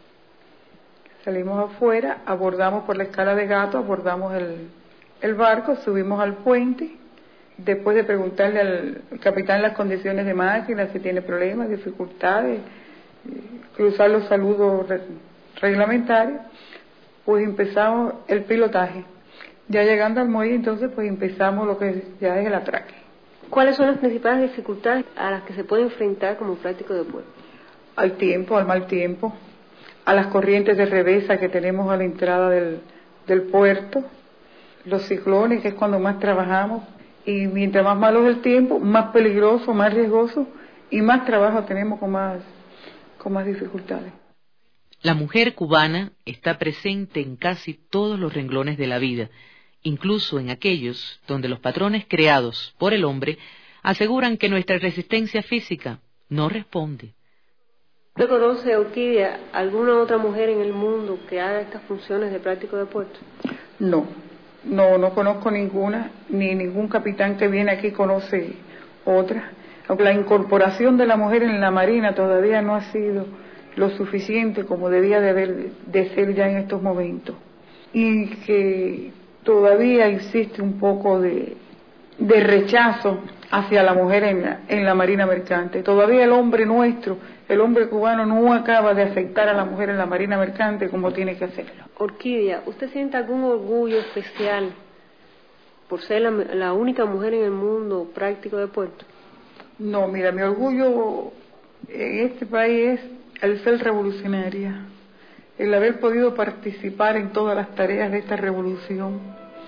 salimos afuera, abordamos por la escala de Gato, abordamos el barco, subimos al puente, después de preguntarle al capitán las condiciones de máquina, si tiene problemas, dificultades, cruzar los saludos reglamentarios, pues empezamos el pilotaje. Ya llegando al muelle, entonces pues empezamos lo que ya es el atraque. ¿Cuáles son las principales dificultades a las que se puede enfrentar como práctico de puerto? Al tiempo, al mal tiempo, a las corrientes de revesa que tenemos a la entrada del puerto, los ciclones, que es cuando más trabajamos, y mientras más malo es el tiempo, más peligroso, más riesgoso, y más trabajo tenemos con más dificultades. La mujer cubana está presente en casi todos los renglones de la vida, incluso en aquellos donde los patrones creados por el hombre aseguran que nuestra resistencia física no responde. ¿Usted conoce, Orquídea, alguna otra mujer en el mundo que haga estas funciones de práctico de puerto? No conozco ninguna, ni ningún capitán que viene aquí conoce otra. La incorporación de la mujer en la Marina todavía no ha sido lo suficiente como debía de ser ya en estos momentos. Y que todavía existe un poco de rechazo hacia la mujer en la Marina Mercante. Todavía el hombre nuestro, el hombre cubano, no acaba de aceptar a la mujer en la Marina Mercante como tiene que hacerlo. Orquídea, ¿usted siente algún orgullo especial por ser la única mujer en el mundo práctico de puerto? No, mira, mi orgullo en este país es el ser revolucionaria, el haber podido participar en todas las tareas de esta revolución,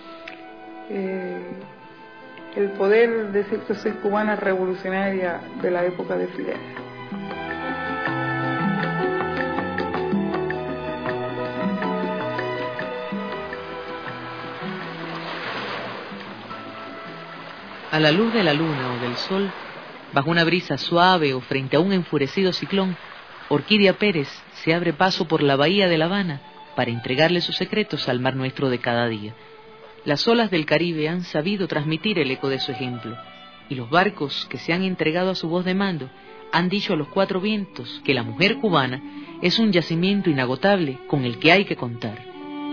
el poder decir que soy cubana revolucionaria de la época de Fidel. A la luz de la luna o del sol, bajo una brisa suave o frente a un enfurecido ciclón, Orquídea Pérez se abre paso por la bahía de La Habana para entregarle sus secretos al mar nuestro de cada día. Las olas del Caribe han sabido transmitir el eco de su ejemplo, y los barcos que se han entregado a su voz de mando han dicho a los cuatro vientos que la mujer cubana es un yacimiento inagotable con el que hay que contar.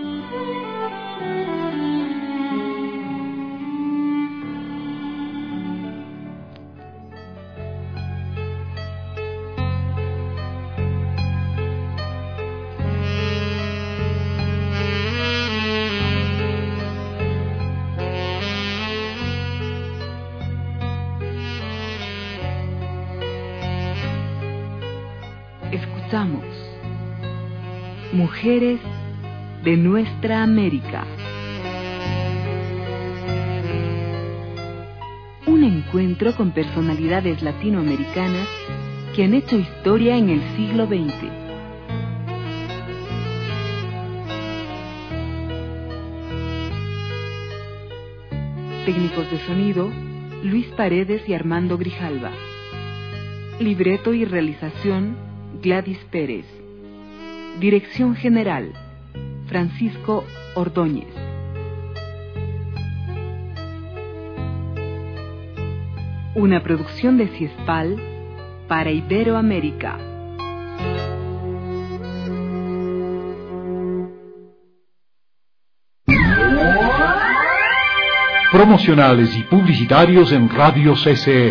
Escuchamos Mujeres de Nuestra América. Un encuentro con personalidades latinoamericanas que han hecho historia en el siglo XX. Técnicos de sonido, Luis Paredes y Armando Grijalva. Libreto y realización, Gladys Pérez. Dirección General, Francisco Ordóñez. Una producción de CIESPAL para Iberoamérica. Promocionales y publicitarios en Radio CCE.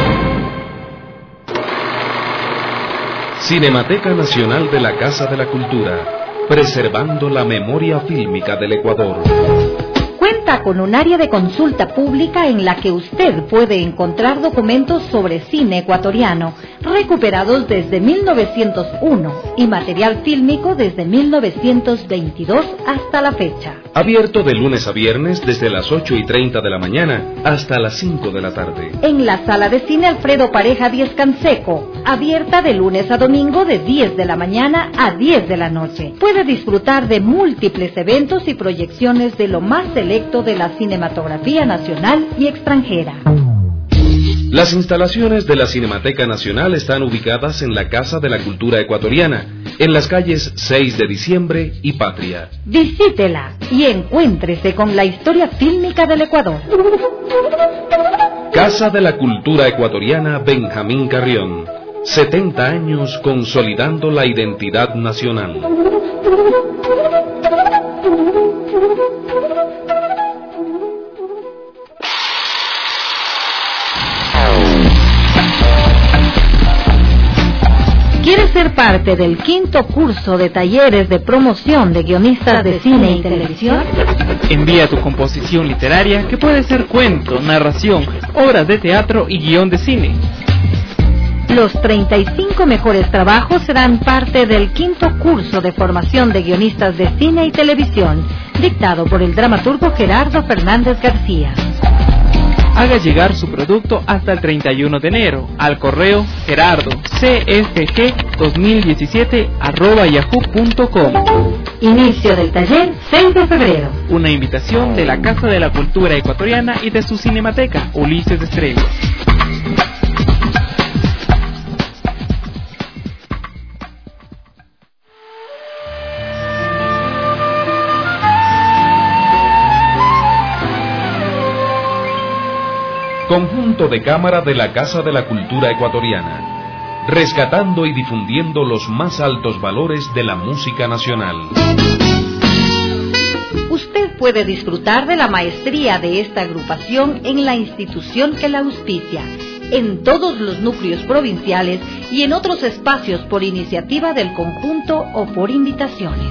Cinemateca Nacional de la Casa de la Cultura, preservando la memoria fílmica del Ecuador. Cuenta con un área de consulta pública en la que usted puede encontrar documentos sobre cine ecuatoriano, recuperados desde 1901 y material fílmico desde 1922 hasta la fecha. Abierto de lunes a viernes desde las 8:30 de la mañana hasta las 5 de la tarde. En la sala de cine Alfredo Pareja 10 Canseco, abierta de lunes a domingo de 10 de la mañana a 10 de la noche. Puede disfrutar de múltiples eventos y proyecciones de lo más selecto de la cinematografía nacional y extranjera. Las instalaciones de la Cinemateca Nacional están ubicadas en la Casa de la Cultura Ecuatoriana, en las calles 6 de Diciembre y Patria. Visítela y encuéntrese con la historia fílmica del Ecuador. Casa de la Cultura Ecuatoriana Benjamín Carrión. 70 años consolidando la identidad nacional. ¿Quieres ser parte del 5º curso de talleres de promoción de guionistas de cine y televisión? Envía tu composición literaria, que puede ser cuento, narración, obras de teatro y guión de cine. Los 35 mejores trabajos serán parte del 5º curso de formación de guionistas de cine y televisión, dictado por el dramaturgo Gerardo Fernández García. Haga llegar su producto hasta el 31 de enero al correo gerardo.cfg2017@yahoo.com. Inicio del taller 6 de febrero. Una invitación de la Casa de la Cultura Ecuatoriana y de su Cinemateca Ulises Estrella. Conjunto de cámara de la Casa de la Cultura Ecuatoriana, rescatando y difundiendo los más altos valores de la música nacional. Usted puede disfrutar de la maestría de esta agrupación en la institución que la auspicia, en todos los núcleos provinciales y en otros espacios por iniciativa del conjunto o por invitaciones.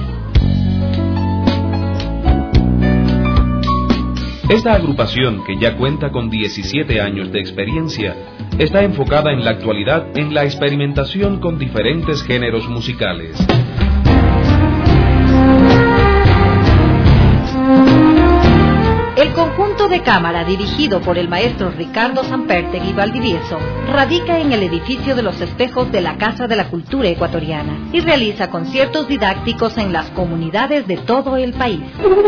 Esta agrupación, que ya cuenta con 17 años de experiencia, está enfocada en la actualidad en la experimentación con diferentes géneros musicales. El conjunto de cámara, dirigido por el maestro Ricardo Sampertegui Valdivieso, radica en el edificio de los espejos de la Casa de la Cultura Ecuatoriana y realiza conciertos didácticos en las comunidades de todo el país.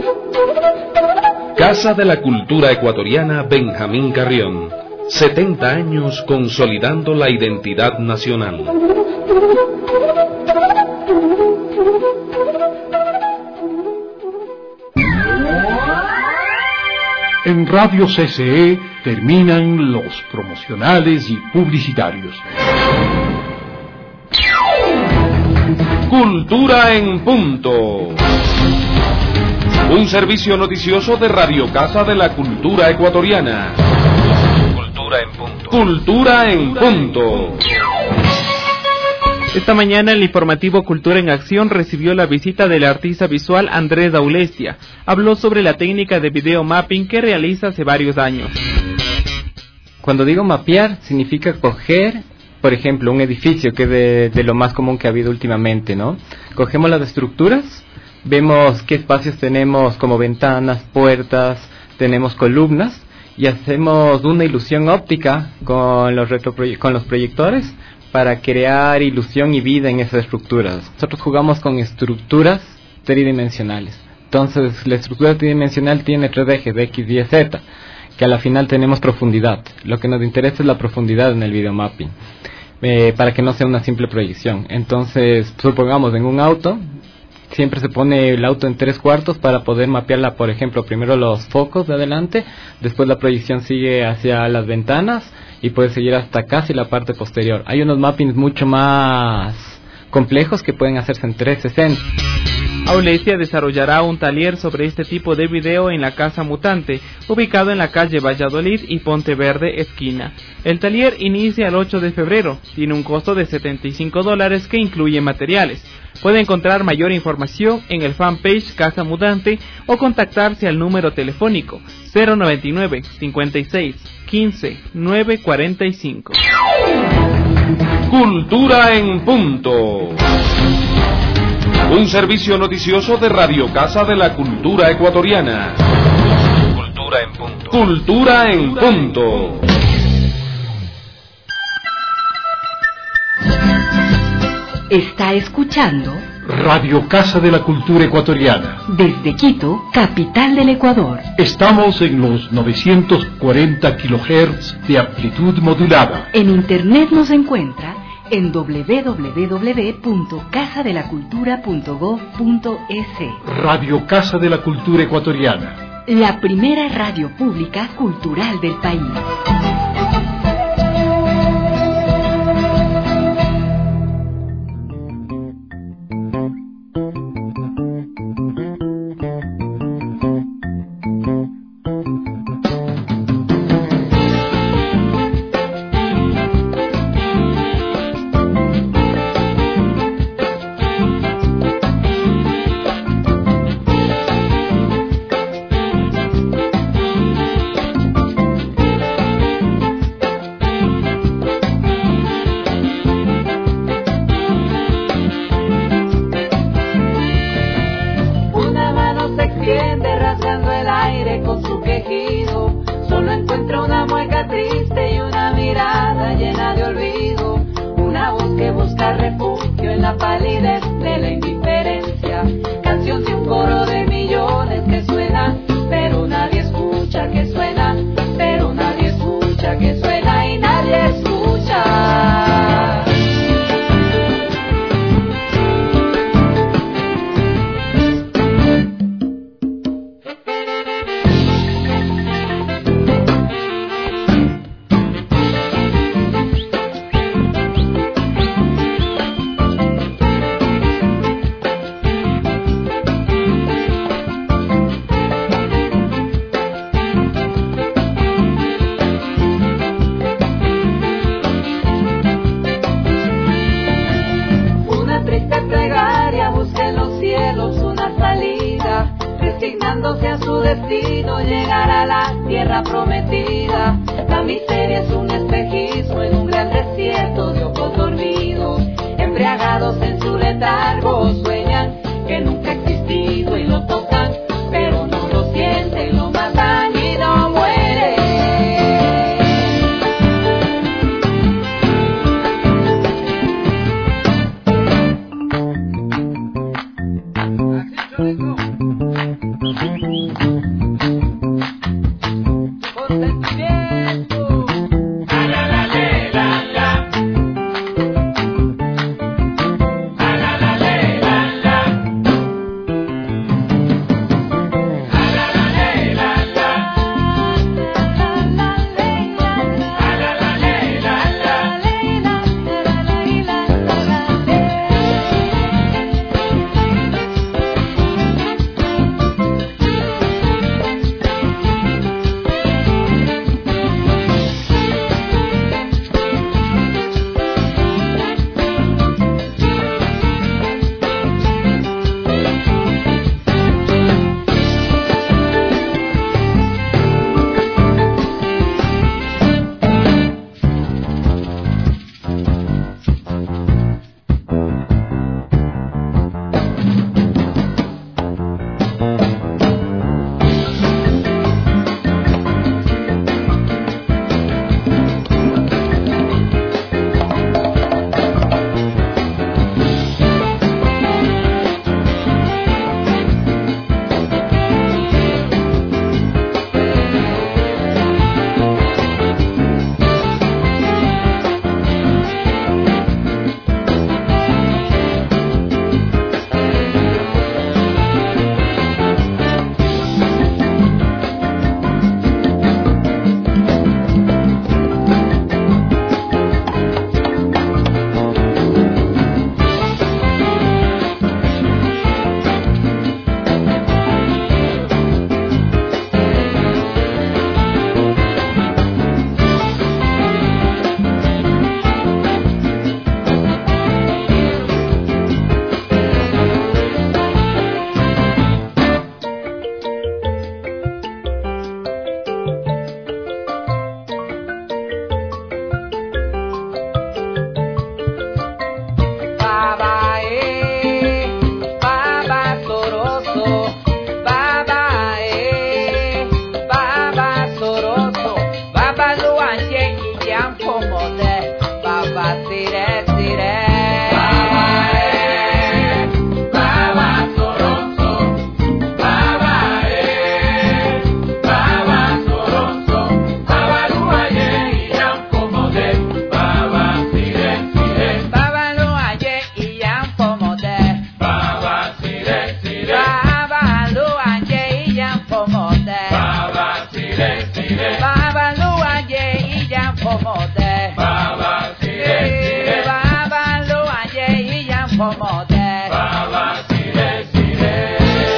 Casa de la Cultura Ecuatoriana Benjamín Carrión. 70 años consolidando la identidad nacional. En Radio CCE terminan los promocionales y publicitarios. Cultura en punto. Un servicio noticioso de Radio Casa de la Cultura Ecuatoriana. Cultura en punto. Cultura en punto. Esta mañana el informativo Cultura en Acción recibió la visita del artista visual Andrés Daulestia. Habló sobre la técnica de video mapping que realiza hace varios años. Cuando digo mapear, significa coger, por ejemplo, un edificio, que es de lo más común que ha habido últimamente, ¿no? Cogemos las estructuras, vemos qué espacios tenemos como ventanas, puertas, tenemos columnas, y hacemos una ilusión óptica con los proyectores para crear ilusión y vida en esas estructuras. Nosotros jugamos con estructuras tridimensionales. Entonces, la estructura tridimensional tiene 3 ejes, X, Y, Z, que a la final tenemos profundidad. Lo que nos interesa es la profundidad en el videomapping, para que no sea una simple proyección. Entonces, supongamos en un auto, siempre se pone el auto en 3/4 para poder mapearla, por ejemplo, primero los focos de adelante, después la proyección sigue hacia las ventanas, y puede seguir hasta casi la parte posterior. Hay unos mappings mucho más complejos que pueden hacerse en 360. Daulestia desarrollará un taller sobre este tipo de video en la Casa Mutante, ubicado en la calle Valladolid y Ponteverde esquina. El taller inicia el 8 de febrero, tiene un costo de $75 que incluye materiales. Puede encontrar mayor información en el fanpage Casa Mutante o contactarse al número telefónico 099 56 15 945. Cultura en punto. Un servicio noticioso de Radio Casa de la Cultura Ecuatoriana. Cultura en punto. Cultura en punto. Está escuchando Radio Casa de la Cultura Ecuatoriana. Desde Quito, capital del Ecuador. Estamos en los 940 kHz de amplitud modulada. En internet nos encuentra en www.casadelacultura.gov.es. Radio Casa de la Cultura Ecuatoriana. La primera radio pública cultural del país. moder. Baba sire sire.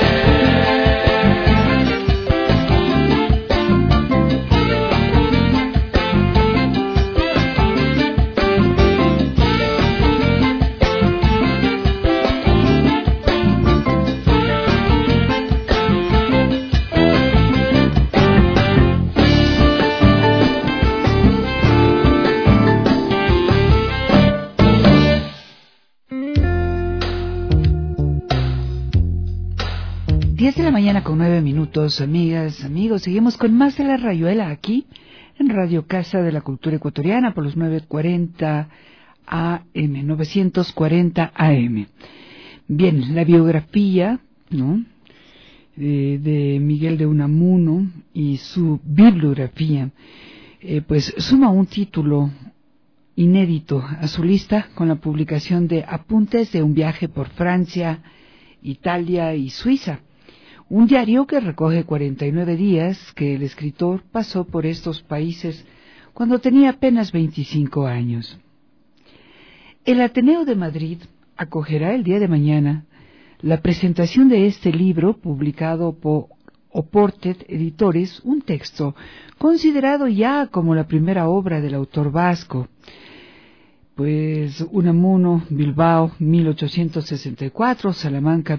De la mañana con 9 minutos, amigas, amigos, seguimos con más de la Rayuela aquí en Radio Casa de la Cultura Ecuatoriana por los 940 AM, 940 AM. Bien, la biografía, ¿no?, de Miguel de Unamuno y su bibliografía, pues suma un título inédito a su lista con la publicación de Apuntes de un viaje por Francia, Italia y Suiza. Un diario que recoge 49 días que el escritor pasó por estos países cuando tenía apenas 25 años. El Ateneo de Madrid acogerá el día de mañana la presentación de este libro publicado por Oportet Editores, un texto considerado ya como la primera obra del autor vasco. Pues Unamuno, Bilbao, 1864, Salamanca,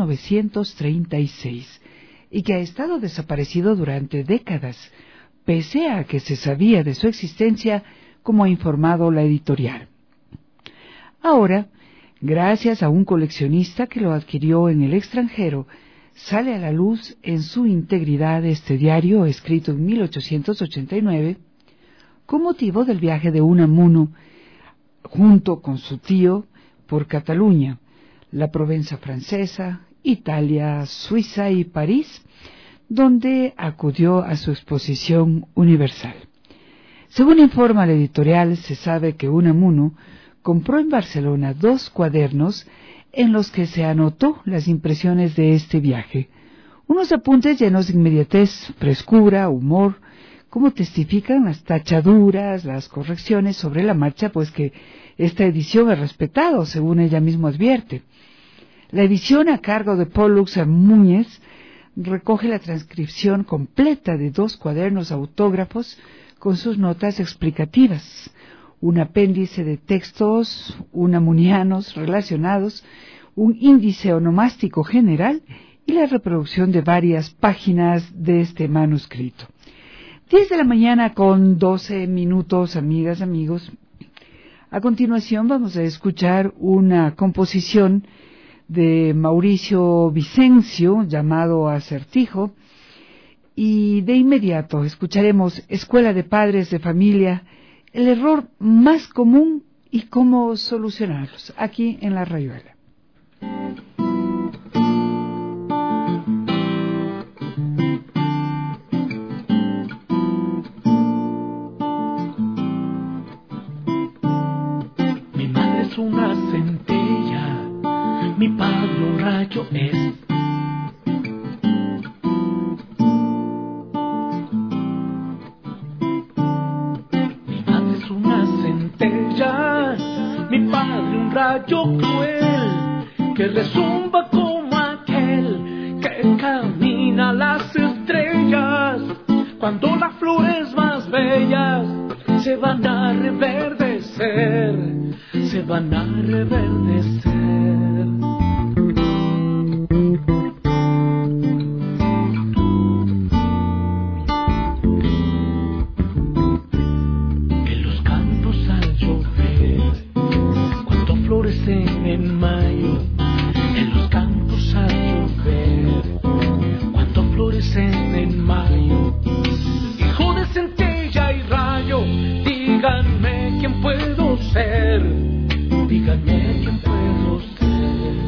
1936, y que ha estado desaparecido durante décadas, pese a que se sabía de su existencia, como ha informado la editorial. Ahora, gracias a un coleccionista que lo adquirió en el extranjero, sale a la luz en su integridad este diario, escrito en 1889, con motivo del viaje de Unamuno, junto con su tío, por Cataluña, la Provenza francesa, Italia, Suiza y París, donde acudió a su exposición universal. Según informa la editorial, se sabe que Unamuno compró en Barcelona 2 cuadernos en los que se anotó las impresiones de este viaje, unos apuntes llenos de inmediatez, frescura, humor, como testifican las tachaduras, las correcciones sobre la marcha, pues que esta edición es respetado, según ella misma advierte. La edición a cargo de Pollux Múñez recoge la transcripción completa de 2 cuadernos autógrafos con sus notas explicativas, un apéndice de textos unamunianos relacionados, un índice onomástico general y la reproducción de varias páginas de este manuscrito. 10 de la mañana con 12 minutos, amigas, amigos. A continuación vamos a escuchar una composición de Mauricio Vicencio llamado Acertijo, y de inmediato escucharemos Escuela de Padres de Familia, el error más común y cómo solucionarlos, aquí en La Rayuela. Una centella, mi padre un rayo es. Mi madre es una centella, mi padre un rayo cruel, que resumba como aquel que camina a las estrellas, cuando las flores más bellas se van a reverdecer, se van a reverdecer. En los campos al llover, cuando florecen en mayo, en los campos al llover, cuando florecen en mayo, hijo de centella y rayo, díganme quién puedo ser, díganme quién puedo ser.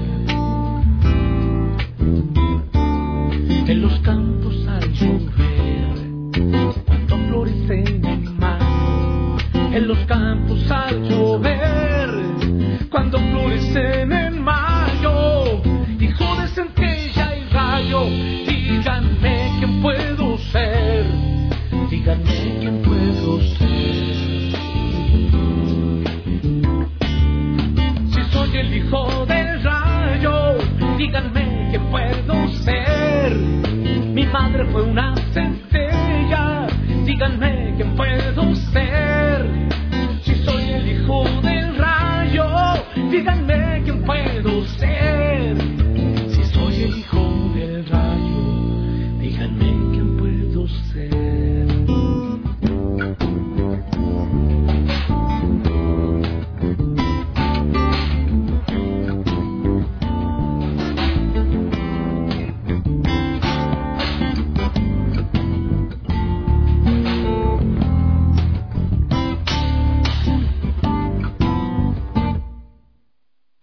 En los campos al llover, cuando florecen en mayo, en los campos al llover, cuando florecen en mayo, hijo de centella y rayo, díganme quién puedo ser, díganme quién puedo ser. El hijo del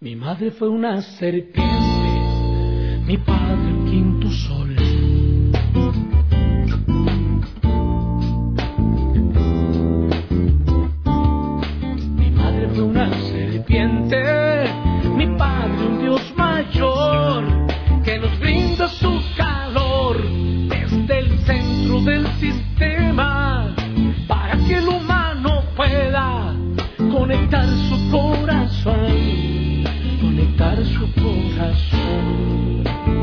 Mi madre fue una serpiente, mi padre el quinto sol. Mi madre fue una serpiente, mi padre un dios mayor, que nos brinda su calor desde el centro del sistema, para que el humano pueda conectar su corazón, conectar su corazón.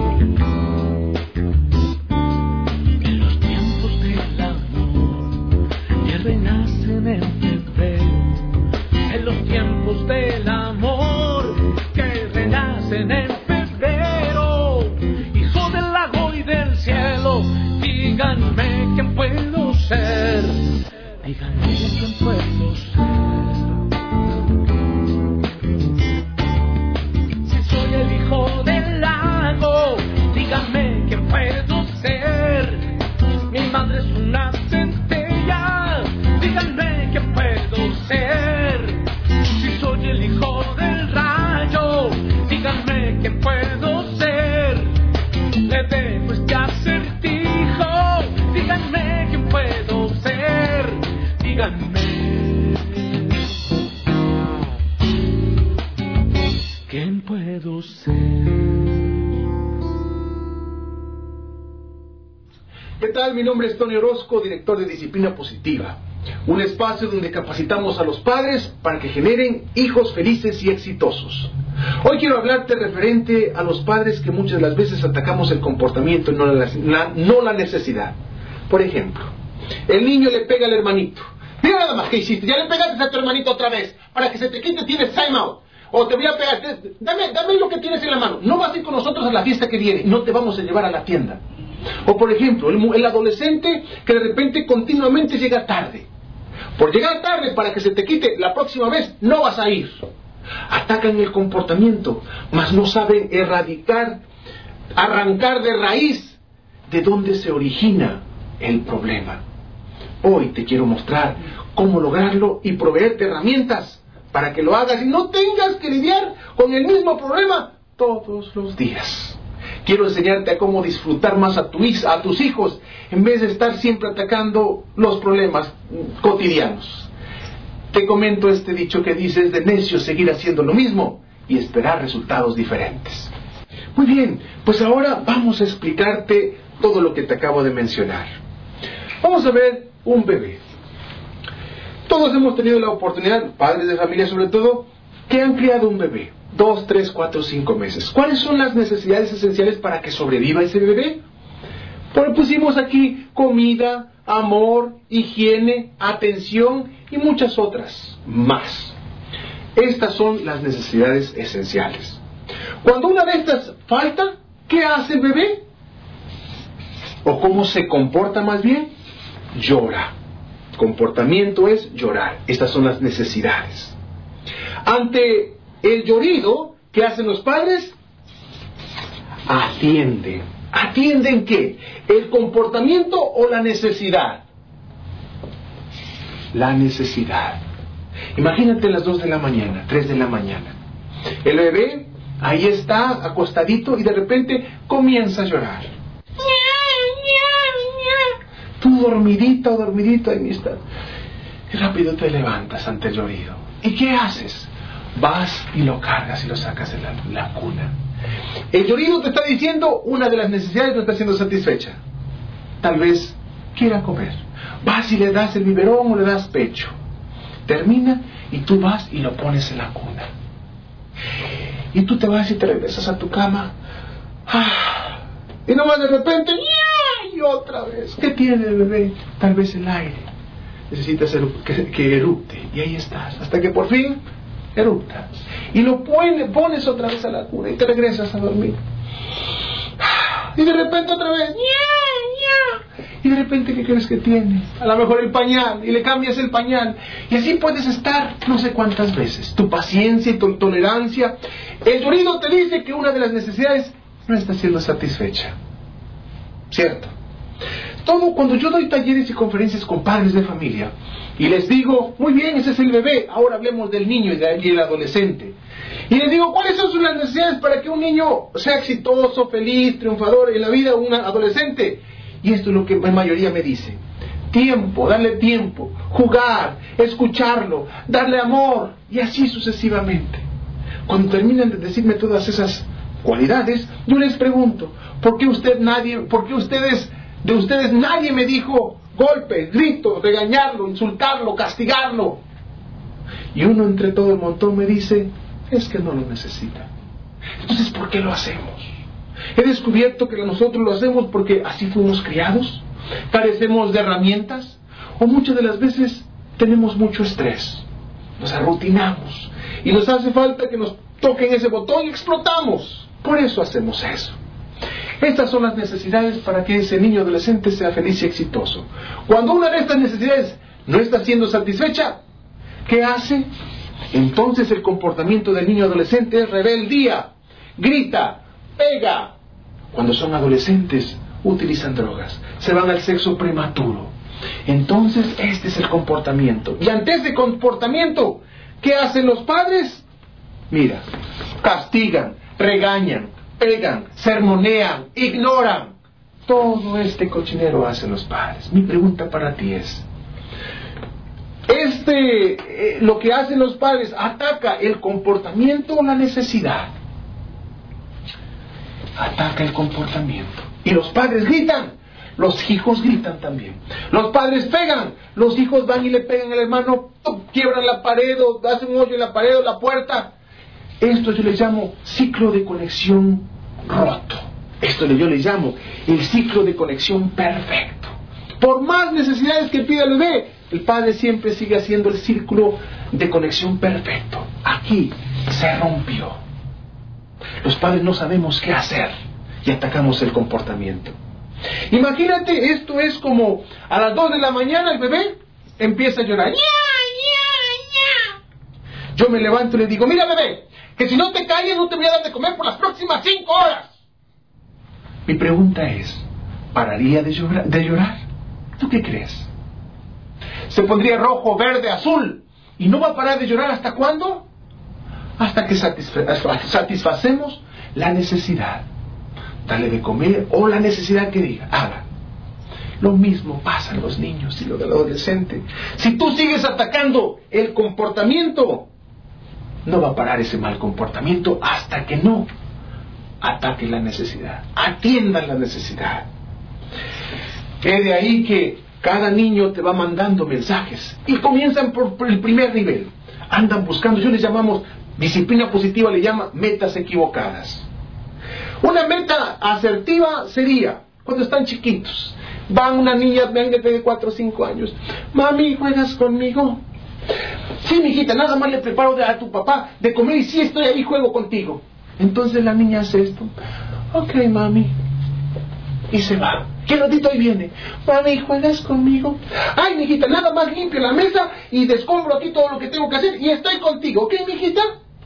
En los tiempos del amor que renacen en febrero, en los tiempos del amor que renacen en febrero, hijo del lago y del cielo, díganme quién puedo ser, díganme quién puedo ser. El hijo del lago, díganme quién puedo ser. Mi madre es una centella, díganme quién puedo ser. Si soy el hijo del rayo, díganme quién puedo ser. Le dejo este acertijo, díganme quién puedo ser. Díganme quién puedo ser. ¿Qué tal? Mi nombre es Tony Orozco, director de Disciplina Positiva, un espacio donde capacitamos a los padres para que generen hijos felices y exitosos. Hoy quiero hablarte referente a los padres que muchas de las veces atacamos el comportamiento y no la necesidad. Por ejemplo, el niño le pega al hermanito. Mira nada más que hiciste, ya le pegaste a tu hermanito otra vez. Para que se te quite tienes time out. O te voy a pegar, dame lo que tienes en la mano. No vas a ir con nosotros a la fiesta que viene, no te vamos a llevar a la tienda. O por ejemplo, el adolescente que de repente continuamente llega tarde. Por llegar tarde para que se te quite, la próxima vez no vas a ir. Atacan el comportamiento, mas no saben arrancar de raíz de dónde se origina el problema. Hoy te quiero mostrar cómo lograrlo y proveerte herramientas para que lo hagas y no tengas que lidiar con el mismo problema todos los días. Quiero enseñarte a cómo disfrutar más a tus hijos en vez de estar siempre atacando los problemas cotidianos. Te comento este dicho que dice: es de necio seguir haciendo lo mismo y esperar resultados diferentes. Muy bien, pues ahora vamos a explicarte todo lo que te acabo de mencionar. Vamos a ver un bebé. Todos hemos tenido la oportunidad, padres de familia sobre todo, que han criado un bebé, 2, 3, 4, 5 meses. ¿Cuáles son las necesidades esenciales para que sobreviva ese bebé? Pues pusimos aquí comida, amor, higiene, atención y muchas otras más. Estas son las necesidades esenciales. Cuando una de estas falta, ¿qué hace el bebé? ¿O cómo se comporta más bien? Llora. Comportamiento es llorar. Estas son las necesidades. Ante el llorido, ¿qué hacen los padres? Atienden. ¿Atienden qué? ¿El comportamiento o la necesidad? La necesidad. Imagínate las 2 de la mañana, 3 de la mañana. El bebé ahí está acostadito y de repente comienza a llorar. Tú dormidito, ahí estás. Y rápido te levantas ante el llorido. ¿Y qué haces? Vas y lo cargas y lo sacas de la cuna. El llorido te está diciendo una de las necesidades no está siendo satisfecha. Tal vez quiera comer. Vas y le das el biberón o le das pecho. Termina y tú vas y lo pones en la cuna. Y tú te vas y te regresas a tu cama. Y nomás de repente, y otra vez. ¿Qué tiene el bebé? Tal vez el aire. Necesitas que erupte. Y ahí estás. Hasta que por fin erupta. Y lo pones otra vez a la cuna y te regresas a dormir. Y de repente otra vez. Y de repente, ¿qué crees que tiene? A lo mejor el pañal. Y le cambias el pañal. Y así puedes estar no sé cuántas veces. Tu paciencia y tu tolerancia. El llorido te dice que una de las necesidades no está siendo satisfecha. ¿Cierto? Todo cuando yo doy talleres y conferencias con padres de familia y les digo, muy bien, ese es el bebé, ahora hablemos del niño y del adolescente. Y les digo, ¿cuáles son las necesidades para que un niño sea exitoso, feliz, triunfador en la vida, un adolescente? Y esto es lo que la mayoría me dice. Tiempo, darle tiempo, jugar, escucharlo, darle amor, y así sucesivamente. Cuando terminan de decirme todas esas cualidades, yo les pregunto, ¿por qué ustedes nadie me dijo golpes, gritos, regañarlo, insultarlo, castigarlo? Y uno entre todo el montón me dice, es que no lo necesita. Entonces, ¿por qué lo hacemos? He descubierto que nosotros lo hacemos porque así fuimos criados, carecemos de herramientas, o muchas de las veces tenemos mucho estrés, nos arrutinamos y nos hace falta que nos toquen ese botón y explotamos. Por eso hacemos eso. Estas son las necesidades para que ese niño adolescente sea feliz y exitoso. Cuando una de estas necesidades no está siendo satisfecha, ¿qué hace? Entonces el comportamiento del niño adolescente es rebeldía, grita, pega. Cuando son adolescentes, utilizan drogas, se van al sexo prematuro. Entonces este es el comportamiento. Y ante ese comportamiento, ¿qué hacen los padres? Mira, castigan, regañan, pegan, sermonean, ignoran. Todo este cochinero hacen los padres. Mi pregunta para ti es, lo que hacen los padres, ¿ataca el comportamiento o la necesidad? Ataca el comportamiento. Y los padres gritan, los hijos gritan también. Los padres pegan, los hijos van y le pegan al hermano, quiebran la pared o hacen un hoyo en la pared o la puerta. Esto yo le llamo ciclo de conexión roto. Esto yo le llamo el ciclo de conexión perfecto. Por más necesidades que pida el bebé, el padre siempre sigue haciendo el círculo de conexión perfecto. Aquí se rompió. Los padres no sabemos qué hacer y atacamos el comportamiento. Imagínate, esto es como a las 2 de la mañana el bebé empieza a llorar. ¡Nya, nya, nya! Yo me levanto y le digo, mira bebé, que si no te calles no te voy a dar de comer por las próximas 5 horas. Mi pregunta es, ¿pararía de llorar? ¿Tú qué crees? Se pondría rojo, verde, azul y no va a parar de llorar. ¿Hasta cuándo? Hasta que satisfacemos la necesidad, darle de comer o la necesidad que diga, haga. Lo mismo pasa en los niños y lo del adolescente. Si tú sigues atacando el comportamiento, no va a parar ese mal comportamiento hasta que no ataque la necesidad, atiendan la necesidad. Es de ahí que cada niño te va mandando mensajes y comienzan por el primer nivel. Andan buscando, yo les llamamos, disciplina positiva le llama metas equivocadas. Una meta asertiva sería, cuando están chiquitos, van una niña de 4 o 5 años, mami, ¿juegas conmigo? Sí, mijita, nada más le preparo a tu papá de comer y sí estoy ahí, juego contigo. Entonces la niña hace esto, ok mami, y se va. ¿Qué ratito ahí viene? Mami, ¿juegas conmigo? Ay, mijita, nada más limpio la mesa y descombro aquí todo lo que tengo que hacer y estoy contigo, ¿ok, mijita?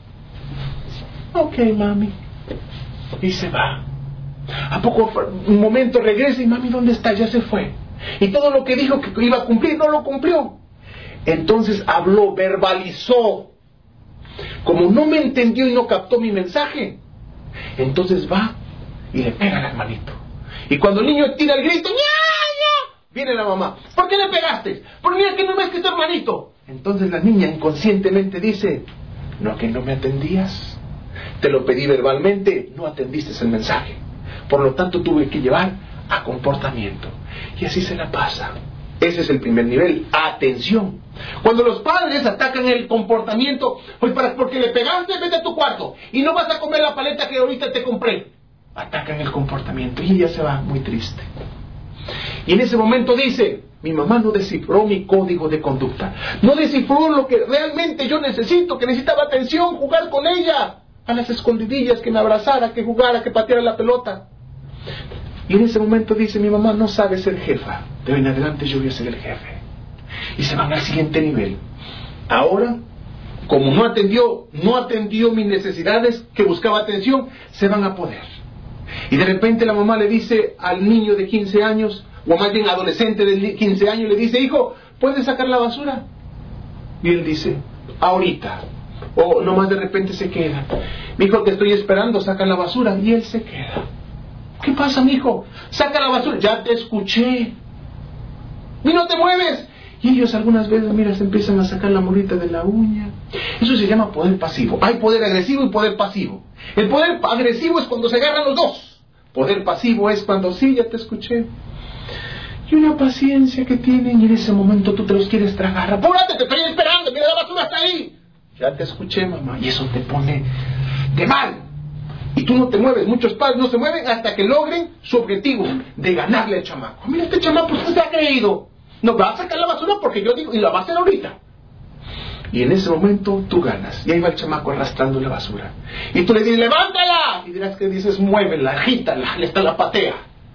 Ok, mami. Y se va. A poco un momento regresa y mami, ¿dónde está? Ya se fue. Y todo lo que dijo que iba a cumplir, no lo cumplió. Entonces habló, verbalizó. Como no me entendió y no captó mi mensaje, entonces va y le pega al hermanito. Y cuando el niño tira el grito, ¡ña, ña!, viene la mamá. ¿Por qué le pegaste? Porque mira que no ves que es tu hermanito. Entonces la niña inconscientemente dice, no, que no me atendías. Te lo pedí verbalmente, no atendiste el mensaje. Por lo tanto tuve que llevar a comportamiento. Y así se la pasa. Ese es el primer nivel, atención. Cuando los padres atacan el comportamiento, pues porque le pegaste, vete a tu cuarto y no vas a comer la paleta que ahorita te compré. Atacan el comportamiento y ella se va muy triste. Y en ese momento dice, mi mamá no descifró mi código de conducta. No descifró lo que realmente yo necesito, que necesitaba atención, jugar con ella. A las escondidillas, que me abrazara, que jugara, que pateara la pelota. Y en ese momento dice, mi mamá no sabe ser jefa. De hoy en adelante yo voy a ser el jefe. Y se van al siguiente nivel. Ahora, como no atendió mis necesidades, que buscaba atención, se van a poder. Y de repente la mamá le dice al niño de 15 años, o más bien adolescente de 15 años, le dice, hijo, ¿puedes sacar la basura? Y él dice, ahorita. O nomás de repente se queda. Mijo, te estoy esperando, saca la basura. Y él se queda. ¿Qué pasa, mijo? Saca la basura. Ya te escuché. Y no te mueves. Y ellos algunas veces, mira, se empiezan a sacar la morita de la uña. Eso se llama poder pasivo. Hay poder agresivo y poder pasivo. El poder agresivo es cuando se agarran los dos. Poder pasivo es cuando sí, ya te escuché. Y una paciencia que tienen y en ese momento tú te los quieres tragar. ¡Apúrate, te estoy esperando! ¡Mira, la basura está ahí! Ya te escuché, mamá. Y eso te pone de mal. Y tú no te mueves. Muchos padres no se mueven hasta que logren su objetivo de ganarle al chamaco. Mira, este chamaco pues se ha creído. No va a sacar la basura porque yo digo, y la va a hacer ahorita. Y en ese momento tú ganas. Y ahí va el chamaco arrastrando la basura. Y tú le dices, ¡levántala! Y dirás que dices, muévela, agítala, esta la patea.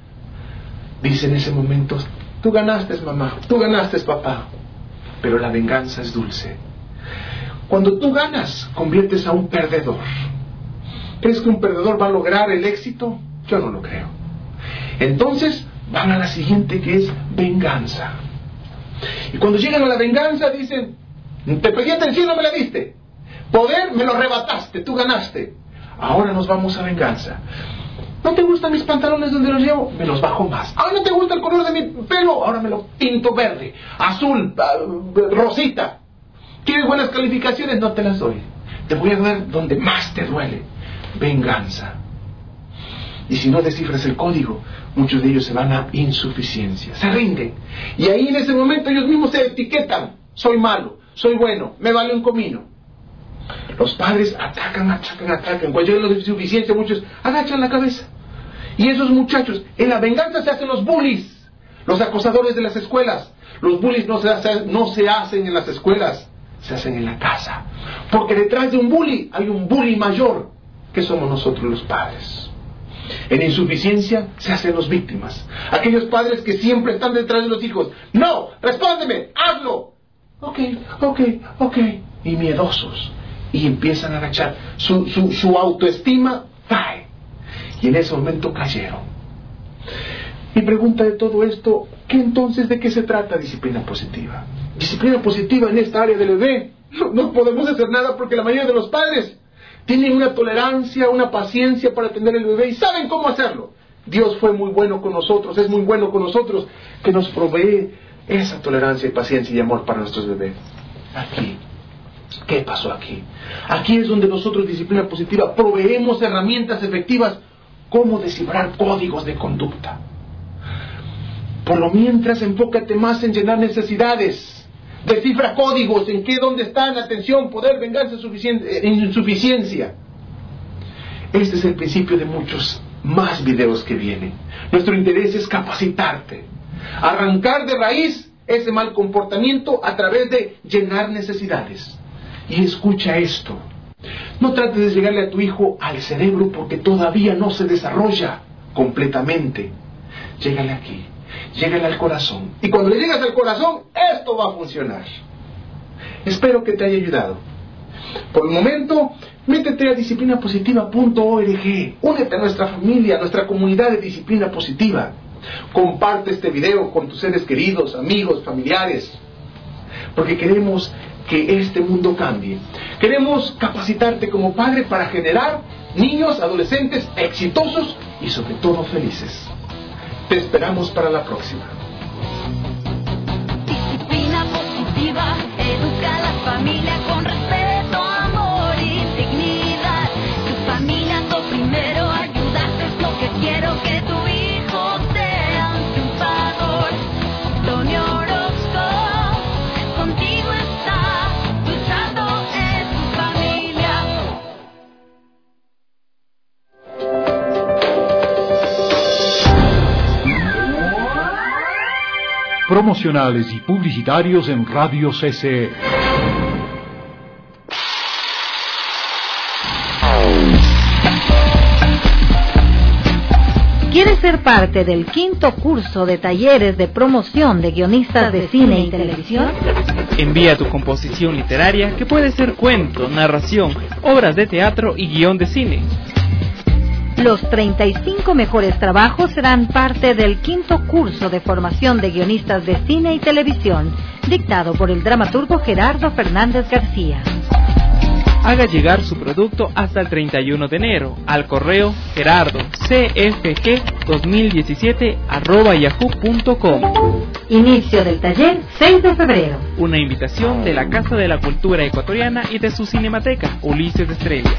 Dice en ese momento, tú ganaste, mamá, tú ganaste, papá. Pero la venganza es dulce. Cuando tú ganas, conviertes a un perdedor. ¿Crees que un perdedor va a lograr el éxito? Yo no lo creo. Entonces, van a la siguiente, que es venganza. Y cuando llegan a la venganza dicen, te pegué en sí, no me la diste. Poder, me lo arrebataste, tú ganaste. Ahora nos vamos a venganza. ¿No te gustan mis pantalones donde los llevo? Me los bajo más. ¿Ah, no te gusta el color de mi pelo? Ahora me lo pinto verde, azul, rosita. ¿Quieres buenas calificaciones? No te las doy. Te voy a dar donde más te duele. Venganza. Y si no descifras el código, muchos de ellos se van a insuficiencia, se rinden. Y ahí en ese momento ellos mismos se etiquetan. Soy malo, soy bueno, me vale un comino. Los padres atacan. Cuando llegan a la insuficiencia, muchos agachan la cabeza. Y esos muchachos, en la venganza se hacen los bullies, los acosadores de las escuelas. Los bullies no se hacen en las escuelas, se hacen en la casa. Porque detrás de un bully hay un bully mayor, que somos nosotros los padres. En insuficiencia se hacen los víctimas. Aquellos padres que siempre están detrás de los hijos. No, respóndeme, hazlo. Ok. Y miedosos. Y empiezan a agachar. Su autoestima cae. Y en ese momento cayeron. Mi pregunta de todo esto, ¿qué entonces de qué se trata disciplina positiva? Disciplina positiva en esta área del bebé. No podemos hacer nada porque la mayoría de los padres tienen una tolerancia, una paciencia para atender al bebé y saben cómo hacerlo. Dios fue muy bueno con nosotros, es muy bueno con nosotros, que nos provee esa tolerancia y paciencia y amor para nuestros bebés. Aquí, ¿qué pasó aquí? Aquí es donde nosotros, disciplina positiva, proveemos herramientas efectivas como descifrar códigos de conducta. Por lo mientras, enfócate más en llenar necesidades. Descifra códigos, en qué, dónde están, atención, poder, venganza, insuficiencia. Este es el principio de muchos más videos que vienen. Nuestro interés es capacitarte, arrancar de raíz ese mal comportamiento a través de llenar necesidades. Y escucha esto, no trates de llegarle a tu hijo al cerebro porque todavía no se desarrolla completamente. Llégale aquí. Llégale al corazón. Y cuando le llegas al corazón, esto va a funcionar. Espero que te haya ayudado. Por el momento, métete a disciplinapositiva.org. Únete a nuestra familia, a nuestra comunidad de disciplina positiva. Comparte este video con tus seres queridos, amigos, familiares. Porque queremos que este mundo cambie. Queremos capacitarte como padre para generar niños, adolescentes exitosos y sobre todo felices. Te esperamos para la próxima. Disciplina positiva, educa a la familia con respeto, amor y dignidad. Tu familia es lo primero, ayudarte es lo que quiero, que tu hijo sea un triunfador. Tony Orozco, contigo está, luchando en tu familia. Promocionales y publicitarios en Radio CCE. ¿Quieres ser parte del 5º curso de talleres de promoción de guionistas de cine y televisión? Envía tu composición literaria, que puede ser cuento, narración, obras de teatro y guión de cine. Los 35 mejores trabajos serán parte del 5º curso de formación de guionistas de cine y televisión, dictado por el dramaturgo Gerardo Fernández García. Haga llegar su producto hasta el 31 de enero al correo gerardocfg2017@yahoo.com. Inicio del taller 6 de febrero. Una invitación de la Casa de la Cultura Ecuatoriana y de su cinemateca, Ulises Estrella.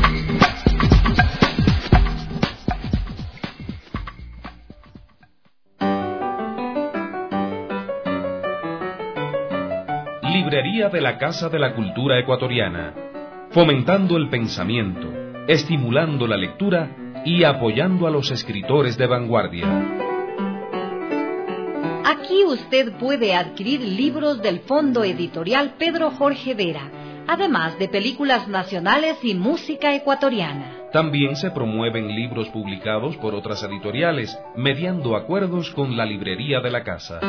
Librería de la Casa de la Cultura Ecuatoriana, fomentando el pensamiento, estimulando la lectura y apoyando a los escritores de vanguardia. Aquí usted puede adquirir libros del Fondo Editorial Pedro Jorge Vera, además de películas nacionales y música ecuatoriana. También se promueven libros publicados por otras editoriales, mediando acuerdos con la Librería de la Casa.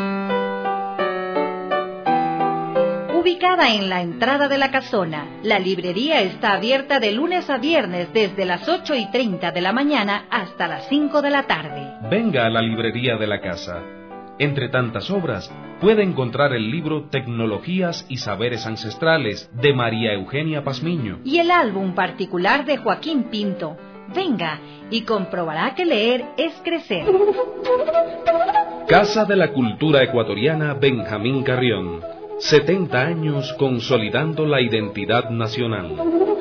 Ubicada en la entrada de la casona, la librería está abierta de lunes a viernes desde las 8:30 de la mañana hasta las 5 de la tarde. Venga a la Librería de la Casa. Entre tantas obras, puede encontrar el libro Tecnologías y Saberes Ancestrales de María Eugenia Pazmiño y el álbum particular de Joaquín Pinto. Venga y comprobará que leer es crecer. Casa de la Cultura Ecuatoriana Benjamín Carrión. 70 años consolidando la identidad nacional.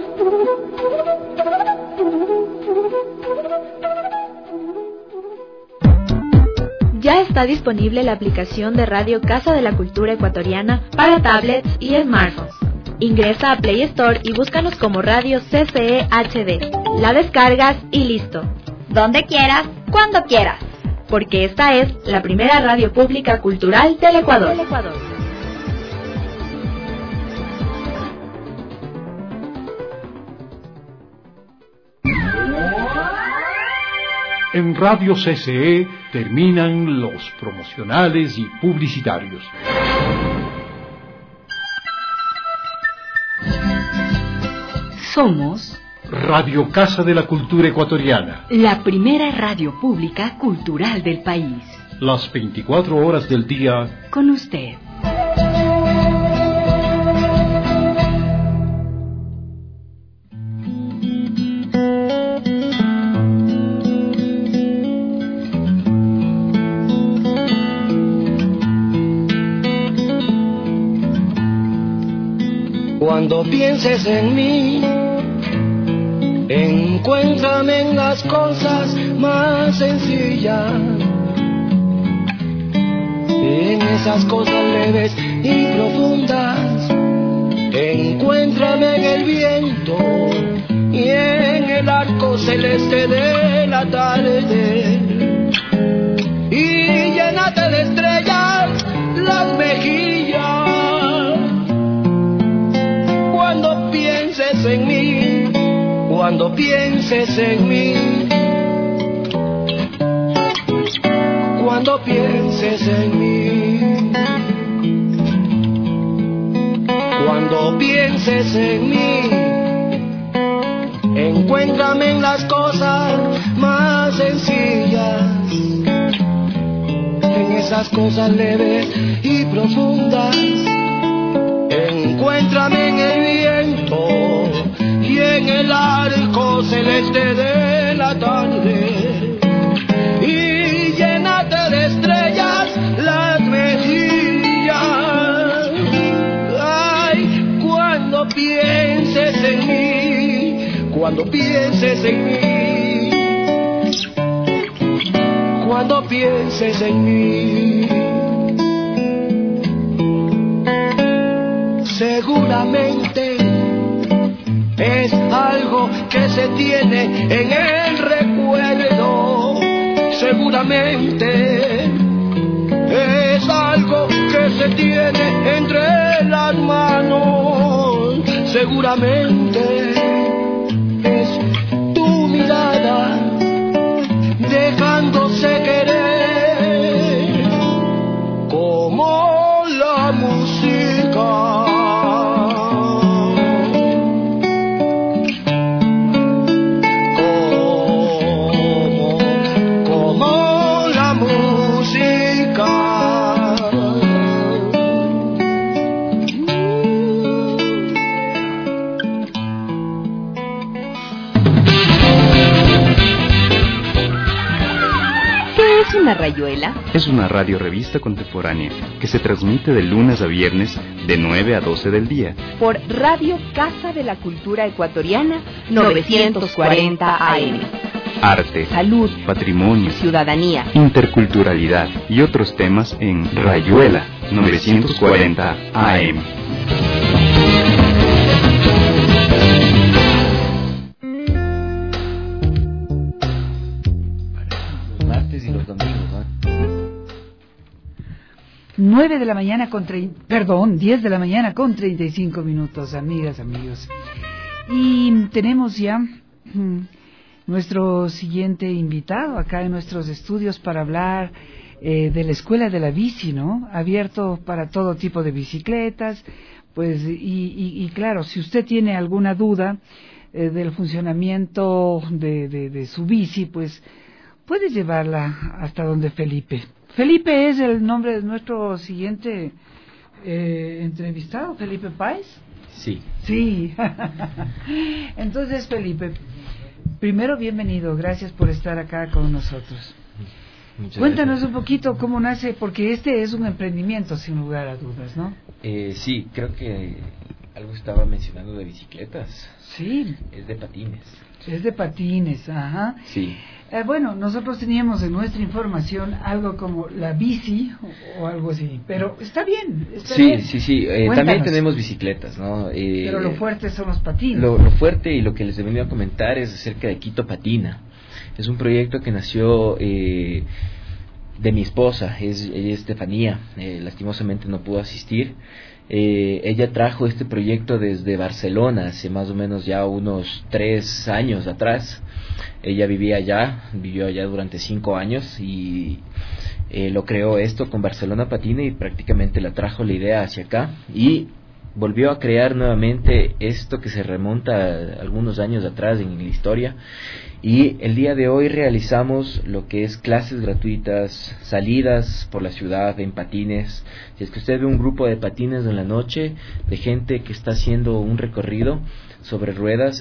Ya está disponible la aplicación de Radio Casa de la Cultura Ecuatoriana para tablets y smartphones. Ingresa a Play Store y búscanos como Radio CCE HD. La descargas y listo. Donde quieras, cuando quieras. Porque esta es la primera radio pública cultural del Ecuador. En Radio CCE terminan los promocionales y publicitarios. Somos Radio Casa de la Cultura Ecuatoriana, la primera radio pública cultural del país. Las 24 horas del día con usted. Cuando pienses en mí, encuéntrame en las cosas más sencillas, en esas cosas leves y profundas. Encuéntrame en el viento y en el arco celeste de la tarde, y llénate de estrellas las mejillas. Cuando pienses en mí, cuando pienses en mí, cuando pienses en mí, cuando pienses en mí, encuéntrame en las cosas más sencillas, en esas cosas leves y profundas. Encuéntrame en el viento y en el arco celeste de la tarde, y llénate de estrellas las mejillas. Ay, cuando pienses en mí, cuando pienses en mí, cuando pienses en mí. Seguramente es algo que se tiene en el recuerdo. Seguramente es algo que se tiene entre las manos. Seguramente es tu mirada dejándose querer como la música. una rayuela? Es una radiorevista contemporánea que se transmite de lunes a viernes de 9 a 12 del día. Por Radio Casa de la Cultura Ecuatoriana 940 AM. Arte, salud, patrimonio, ciudadanía, interculturalidad y otros temas en Rayuela 940 AM. Los martes y los domingos, ¿no? 9 de la mañana con 10 de la mañana con 35 minutos, amigas, amigos. Y tenemos ya nuestro siguiente invitado acá en nuestros estudios para hablar de la Escuela de la Bici, ¿no? Abierto para todo tipo de bicicletas, pues, y claro, si usted tiene alguna duda del funcionamiento de su bici, pues puede llevarla hasta donde Felipe. Felipe es el nombre de nuestro siguiente entrevistado, Felipe Páez. Sí. Sí. Entonces, Felipe, primero bienvenido, gracias por estar acá con nosotros. Muchas Cuéntanos gracias. un poquito cómo nace, porque este es un emprendimiento sin lugar a dudas, ¿no? Sí, creo que algo estaba mencionando de bicicletas. Sí. Es de patines. Es de patines, ajá. Sí. Bueno, nosotros teníamos en nuestra información algo como la bici o algo así, pero está bien. Sí. Cuéntanos. También tenemos bicicletas, ¿no? Pero lo fuerte son los patines. Lo fuerte y lo que les he venido a comentar es acerca de Quito Patina. Es un proyecto que nació de mi esposa, ella es Estefanía, lastimosamente no pudo asistir. Ella trajo este proyecto desde Barcelona hace más o menos ya unos 3 años atrás. Ella vivió allá durante 5 años y lo creó esto con Barcelona Patina y prácticamente la trajo la idea hacia acá y volvió a crear nuevamente esto que se remonta a algunos años atrás en la historia. Y el día de hoy realizamos lo que es clases gratuitas, salidas por la ciudad en patines. Si es que usted ve un grupo de patines en la noche, de gente que está haciendo un recorrido sobre ruedas,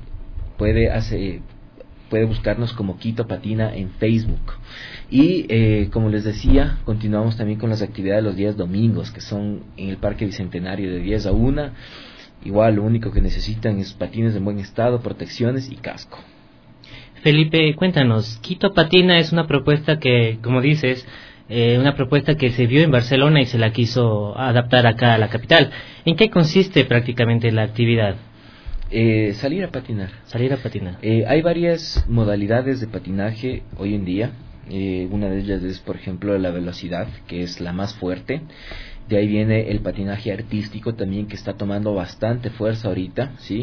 puede buscarnos como Quito Patina en Facebook. Y como les decía, continuamos también con las actividades los días domingos, que son en el Parque Bicentenario de 10 a 1. Igual lo único que necesitan es patines en buen estado, protecciones y casco. Felipe, cuéntanos, Quito Patina es una propuesta que, como dices, una propuesta que se vio en Barcelona y se la quiso adaptar acá a la capital. ¿En qué consiste prácticamente la actividad? Salir a patinar. Hay varias modalidades de patinaje hoy en día. Una de ellas es, por ejemplo, la velocidad, que es la más fuerte. De ahí viene el patinaje artístico también, que está tomando bastante fuerza ahorita, ¿sí?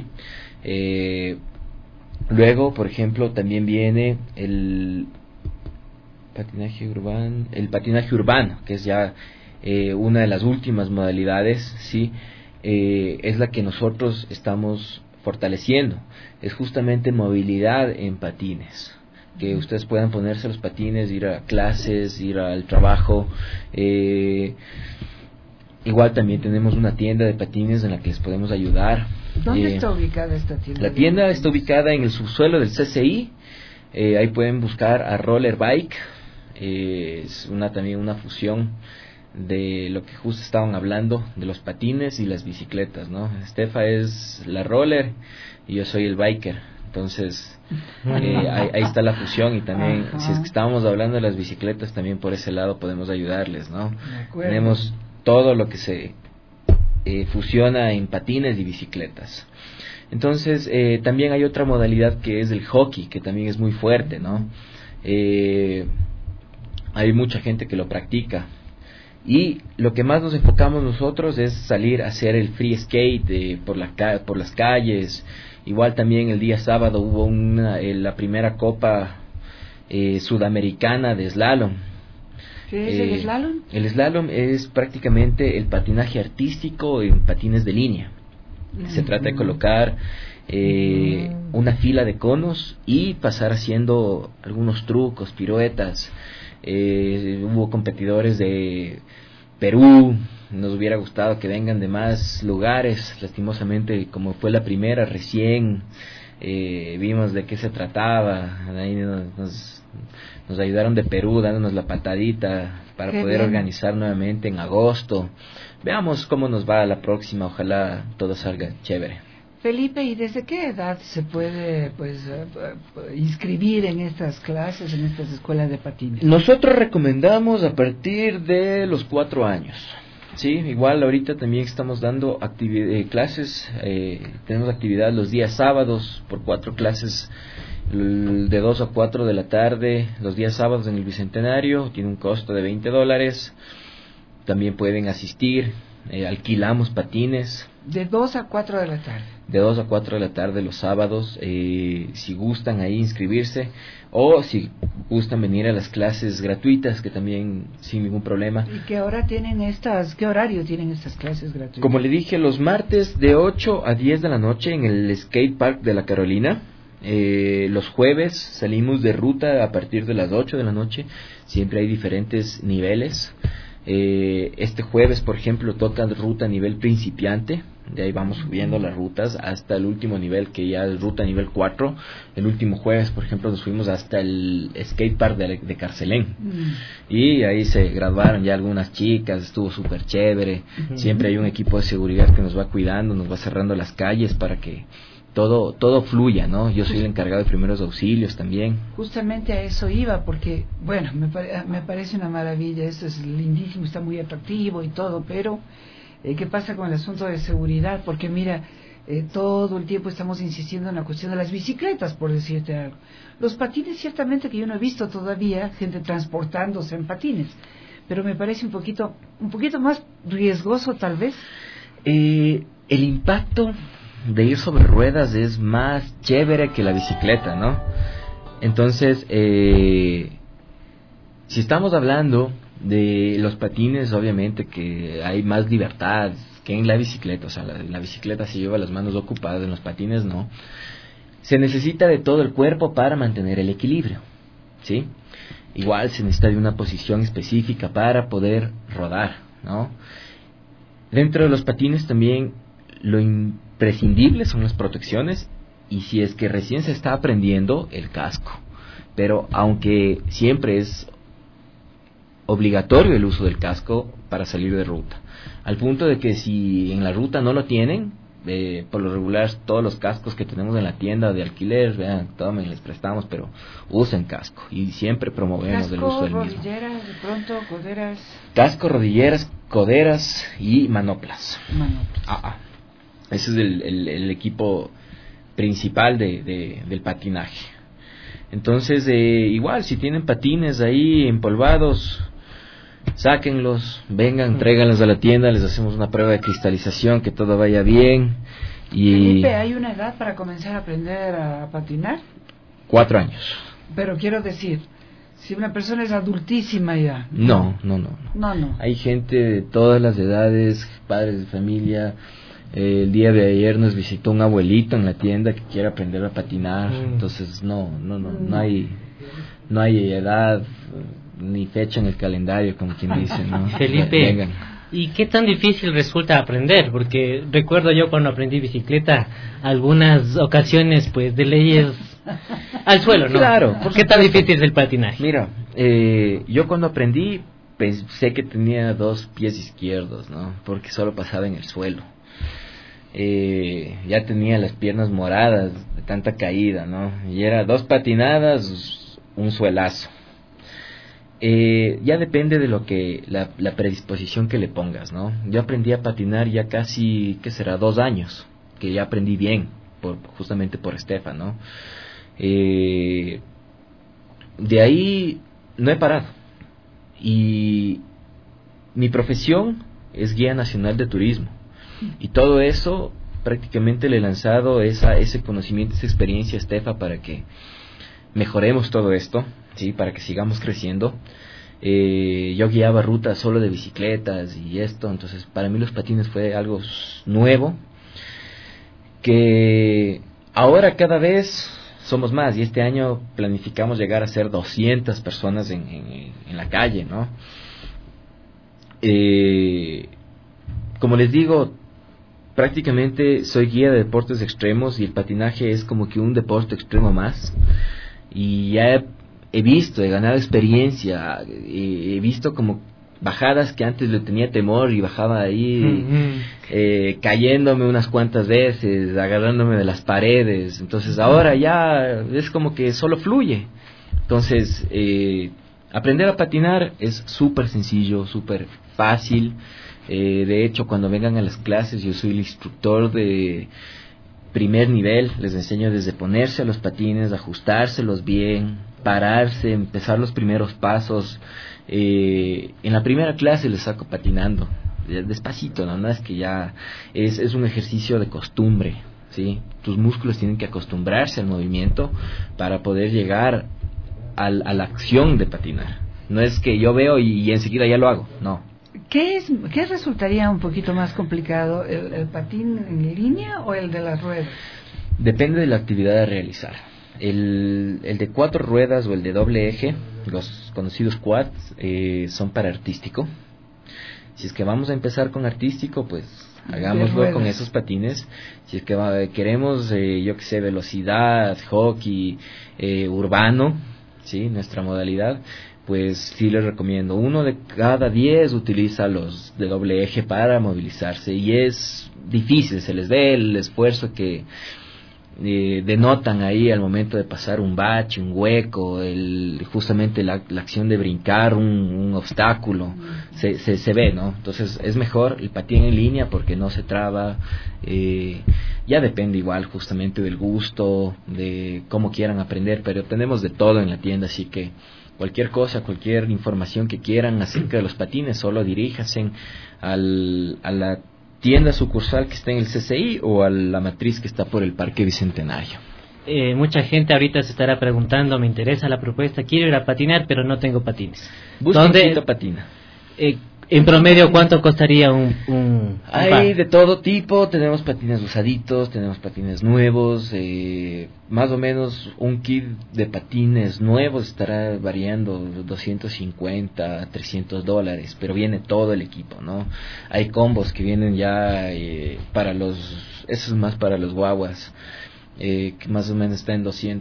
Luego, por ejemplo, también viene el patinaje urbano, que es ya una de las últimas modalidades, ¿sí? Es la que nosotros estamos fortaleciendo. Es justamente movilidad en patines, que ustedes puedan ponerse los patines, ir a clases, ir al trabajo. Igual también tenemos una tienda de patines en la que les podemos ayudar. ¿Dónde está ubicada esta tienda? La tienda está ubicada en el subsuelo del CCI. Ahí pueden buscar a Roller Bike. Es también una fusión de lo que justo estaban hablando, de los patines y las bicicletas, ¿no? Estefa es la roller y yo soy el biker. Entonces, ahí está la fusión y también, si es que estábamos hablando de las bicicletas, también por ese lado podemos ayudarles, ¿no? Tenemos todo lo que se fusiona en patines y bicicletas. Entonces, también hay otra modalidad que es el hockey, que también es muy fuerte, ¿no? Hay mucha gente que lo practica. Y lo que más nos enfocamos nosotros es salir a hacer el free skate por las calles. Igual también el día sábado hubo la primera Copa Sudamericana de Slalom. ¿Qué es el slalom? El slalom es prácticamente el patinaje artístico en patines de línea. Se trata de colocar una fila de conos y pasar haciendo algunos trucos, piruetas. Hubo competidores de Perú, nos hubiera gustado que vengan de más lugares, lastimosamente como fue la primera recién, vimos de qué se trataba, ahí nos ayudaron de Perú dándonos la patadita para Qué poder bien. organizar nuevamente en agosto. Veamos cómo nos va la próxima, ojalá todo salga chévere. Felipe, ¿y desde qué edad se puede inscribir en estas clases, en estas escuelas de patines? Nosotros recomendamos a partir de los 4 años. Sí, igual ahorita también estamos dando clases, tenemos actividad los días sábados por 4 clases de 2 a 4 de la tarde, los días sábados en el Bicentenario, tiene un costo de $20, también pueden asistir, alquilamos patines. De 2 a 4 de la tarde. De 2 a 4 de la tarde los sábados, si gustan ahí inscribirse, o si gustan venir a las clases gratuitas, que también sin ningún problema. ¿Y qué horario tienen estas clases gratuitas? Como le dije, los martes de 8 a 10 de la noche en el Skate Park de la Carolina. Los jueves salimos de ruta a partir de las 8 de la noche, siempre hay diferentes niveles. Este jueves, por ejemplo, toca ruta a nivel principiante, de ahí vamos subiendo las rutas hasta el último nivel, que ya es ruta nivel 4. El último jueves, por ejemplo, nos fuimos hasta el skate park de Carcelén, y ahí se graduaron ya algunas chicas, estuvo súper chévere. Siempre hay un equipo de seguridad que nos va cuidando, nos va cerrando las calles para que todo fluya, ¿no? Yo soy el encargado de primeros auxilios también. Justamente a eso iba, porque, bueno, me parece una maravilla, eso es lindísimo, está muy atractivo y todo, pero ¿qué pasa con el asunto de seguridad? Porque mira, todo el tiempo estamos insistiendo en la cuestión de las bicicletas, por decirte algo. Los patines, ciertamente que yo no he visto todavía gente transportándose en patines, pero me parece un poquito más riesgoso tal vez. El impacto de ir sobre ruedas es más chévere que la bicicleta, ¿no? Entonces, si estamos hablando de los patines, obviamente que hay más libertad que en la bicicleta. O sea, la bicicleta se lleva las manos ocupadas, en los patines no. Se necesita de todo el cuerpo para mantener el equilibrio, ¿sí? Igual se necesita de una posición específica para poder rodar, ¿no? Dentro de los patines también lo imprescindible son las protecciones, y si es que recién se está aprendiendo, el casco. Pero aunque siempre es obligatorio el uso del casco para salir de ruta, al punto de que si en la ruta no lo tienen, por lo regular todos los cascos que tenemos en la tienda de alquiler, vean, tomen, les prestamos, pero usen casco, y siempre promovemos el uso del mismo. Rodilleras, de pronto, coderas. Casco, rodilleras, coderas y manoplas. Ese es el equipo principal del patinaje. Entonces, igual, si tienen patines ahí empolvados, sáquenlos, vengan, tráiganlos a la tienda, les hacemos una prueba de cristalización, que todo vaya bien. Y Felipe, ¿hay una edad para comenzar a aprender a patinar? 4 años. Pero quiero decir, si una persona es adultísima ya. No. No. Hay gente de todas las edades, padres de familia. El día de ayer nos visitó un abuelito en la tienda que quiere aprender a patinar. Entonces no hay edad ni fecha en el calendario, como quien dice, ¿no? Felipe, vengan. ¿Y qué tan difícil resulta aprender? Porque recuerdo yo cuando aprendí bicicleta, algunas ocasiones pues de leyes al suelo, ¿no? Claro. ¿Qué tan difícil es el patinaje? Mira, yo cuando aprendí pensé que tenía 2 pies izquierdos, ¿no? Porque solo pasaba en el suelo. Ya tenía las piernas moradas de tanta caída, ¿no? Y era 2 patinadas, un suelazo. Ya depende de lo que la predisposición que le pongas, ¿no? Yo aprendí a patinar ya casi, ¿qué será? 2 años, que ya aprendí bien, justamente por Estefan, ¿no? De ahí no he parado. Y mi profesión es guía nacional de turismo. Y todo eso prácticamente le he lanzado ese conocimiento, esa experiencia a Estefa para que mejoremos todo esto, ¿sí? Para que sigamos creciendo. Yo guiaba rutas solo de bicicletas y esto, entonces para mí los patines fue algo nuevo, que ahora cada vez somos más, y este año planificamos llegar a ser 200 personas en la calle, ¿no? Como les digo, prácticamente soy guía de deportes extremos y el patinaje es como que un deporte extremo más. Y ya he visto, he ganado experiencia, he visto como bajadas que antes le tenía temor y bajaba ahí cayéndome unas cuantas veces, agarrándome de las paredes. Entonces ahora ya es como que solo fluye. Entonces aprender a patinar es súper sencillo, súper fácil. De hecho, cuando vengan a las clases, yo soy el instructor de primer nivel. Les enseño desde ponerse a los patines, ajustárselos bien, pararse, empezar los primeros pasos. En la primera clase les saco patinando, despacito, ¿no? Es que ya es un ejercicio de costumbre, ¿sí? Tus músculos tienen que acostumbrarse al movimiento para poder llegar a la acción de patinar. No es que yo veo y enseguida ya lo hago, no. ¿Qué resultaría un poquito más complicado, el patín en línea o el de las ruedas? Depende de la actividad a realizar. El de 4 ruedas o el de doble eje, los conocidos quads, son para artístico. Si es que vamos a empezar con artístico, pues hagámoslo con esos patines. Si es que queremos, yo que sé, velocidad, hockey, urbano, ¿sí? Nuestra modalidad, pues sí les recomiendo. 1 de cada 10 utiliza los de doble eje para movilizarse y es difícil, se les ve el esfuerzo que denotan ahí al momento de pasar un bache, un hueco, justamente la acción de brincar un obstáculo, se ve, ¿no? Entonces es mejor el patín en línea porque no se traba. Ya depende igual justamente del gusto, de cómo quieran aprender, pero tenemos de todo en la tienda, así que cualquier cosa, cualquier información que quieran acerca de los patines, solo diríjanse a la tienda sucursal que está en el CCI o a la matriz que está por el Parque Bicentenario. Mucha gente ahorita se estará preguntando, me interesa la propuesta, quiero ir a patinar, pero no tengo patines. Busca Quito Patina. En promedio, ¿cuánto costaría un Hay par? de todo tipo, tenemos patines usaditos, tenemos patines nuevos, más o menos un kit de patines nuevos estará variando $250 a $300, pero viene todo el equipo, ¿no? Hay combos que vienen ya eso es más para los guaguas, que más o menos está en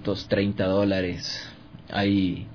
$230. Hay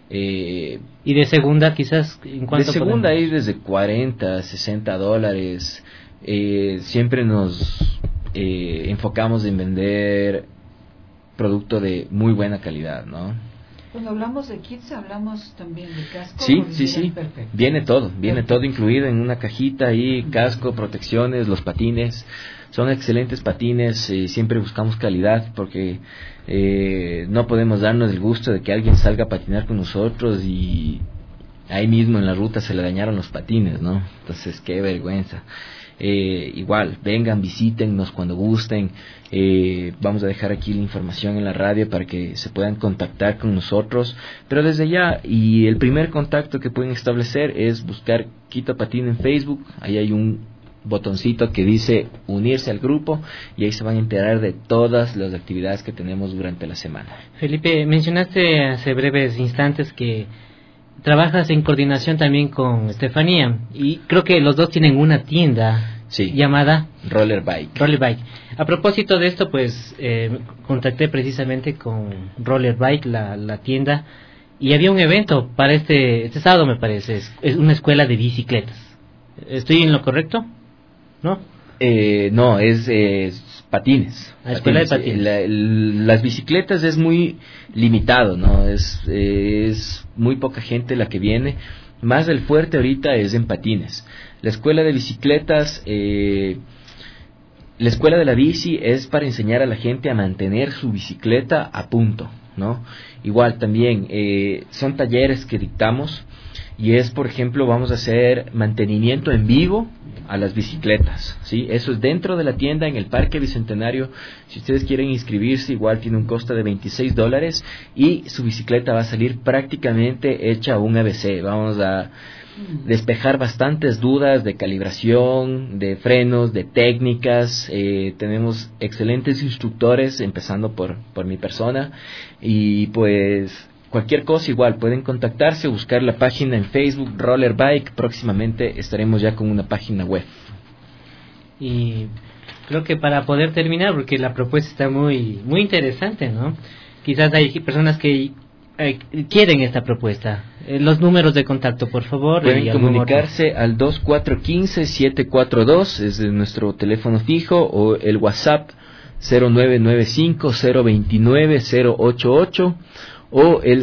y de segunda quizás ¿en cuánto? De segunda hay desde $40, $60. Siempre nos enfocamos en vender producto de muy buena calidad, ¿no? Cuando hablamos de kits hablamos también de casco. Sí. Perfecto. Viene todo incluido en una cajita ahí, casco, protecciones, los patines. Son excelentes patines, siempre buscamos calidad porque no podemos darnos el gusto de que alguien salga a patinar con nosotros y ahí mismo en la ruta se le dañaron los patines, ¿no? Entonces, qué vergüenza. Igual, vengan, visítennos cuando gusten. Vamos a dejar aquí la información en la radio para que se puedan contactar con nosotros. Pero desde ya, y el primer contacto que pueden establecer es buscar Quito Patín en Facebook. Ahí hay un botoncito que dice unirse al grupo y ahí se van a enterar de todas las actividades que tenemos durante la semana. Felipe, mencionaste hace breves instantes que trabajas en coordinación también con Estefanía y creo que los dos tienen una tienda llamada Roller Bike. A propósito de esto, pues contacté precisamente con Roller Bike, la tienda, y había un evento para este sábado, me parece, es una escuela de bicicletas. ¿Estoy en lo correcto? ¿No? No, es patines. Escuela de patines. Las bicicletas es muy limitado, ¿no? Es muy poca gente la que viene. Más el fuerte ahorita es en patines. La escuela de bicicletas, la escuela de la bici es para enseñar a la gente a mantener su bicicleta a punto, ¿no? Igual también son talleres que dictamos. Y es, por ejemplo, vamos a hacer mantenimiento en vivo a las bicicletas, ¿sí? Eso es dentro de la tienda en el Parque Bicentenario. Si ustedes quieren inscribirse, igual tiene un costo de $26 y su bicicleta va a salir prácticamente hecha un ABC. Vamos a despejar bastantes dudas de calibración, de frenos, de técnicas. Tenemos excelentes instructores, empezando por mi persona. Y pues cualquier cosa igual, pueden contactarse, buscar la página en Facebook, Roller Bike. Próximamente estaremos ya con una página web. Y creo que para poder terminar, porque la propuesta está muy interesante, ¿no? Quizás hay personas que quieren esta propuesta. Los números de contacto, por favor. Pueden comunicarse al 2415-742, es nuestro teléfono fijo, o el WhatsApp 0995-029-088 o el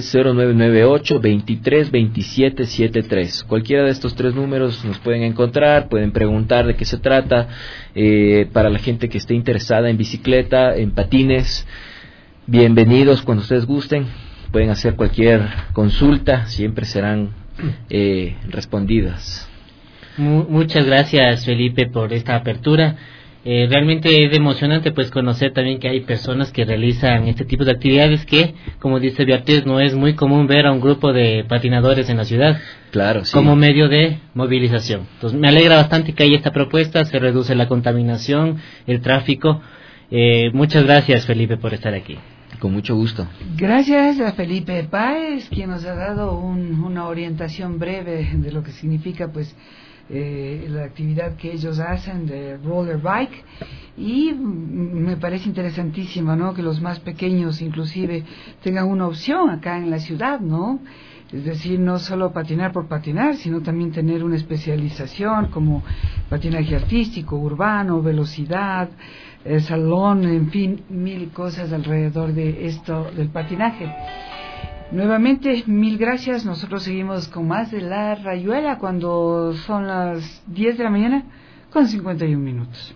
0998-232773. Cualquiera de estos 3 números nos pueden encontrar, pueden preguntar de qué se trata. Para la gente que esté interesada en bicicleta, en patines, bienvenidos cuando ustedes gusten. Pueden hacer cualquier consulta, siempre serán respondidas. Muchas gracias, Felipe, por esta apertura. Realmente es emocionante pues conocer también que hay personas que realizan este tipo de actividades que, como dice Beatriz, no es muy común ver a un grupo de patinadores en la ciudad. Claro, sí. Como medio de movilización. Entonces me alegra bastante que haya esta propuesta, se reduce la contaminación, el tráfico. Muchas gracias, Felipe, por estar aquí. Con mucho gusto. Gracias a Felipe Páez, quien nos ha dado una orientación breve de lo que significa pues la actividad que ellos hacen de roller bike, y me parece interesantísimo, ¿no?, que los más pequeños inclusive tengan una opción acá en la ciudad, ¿no? Es decir, no solo patinar por patinar, sino también tener una especialización como patinaje artístico, urbano, velocidad, salón, en fin, 1000 cosas alrededor de esto del patinaje. Nuevamente, 1000 gracias. Nosotros seguimos con más de La Rayuela cuando son las 10 de la mañana con 51 minutos.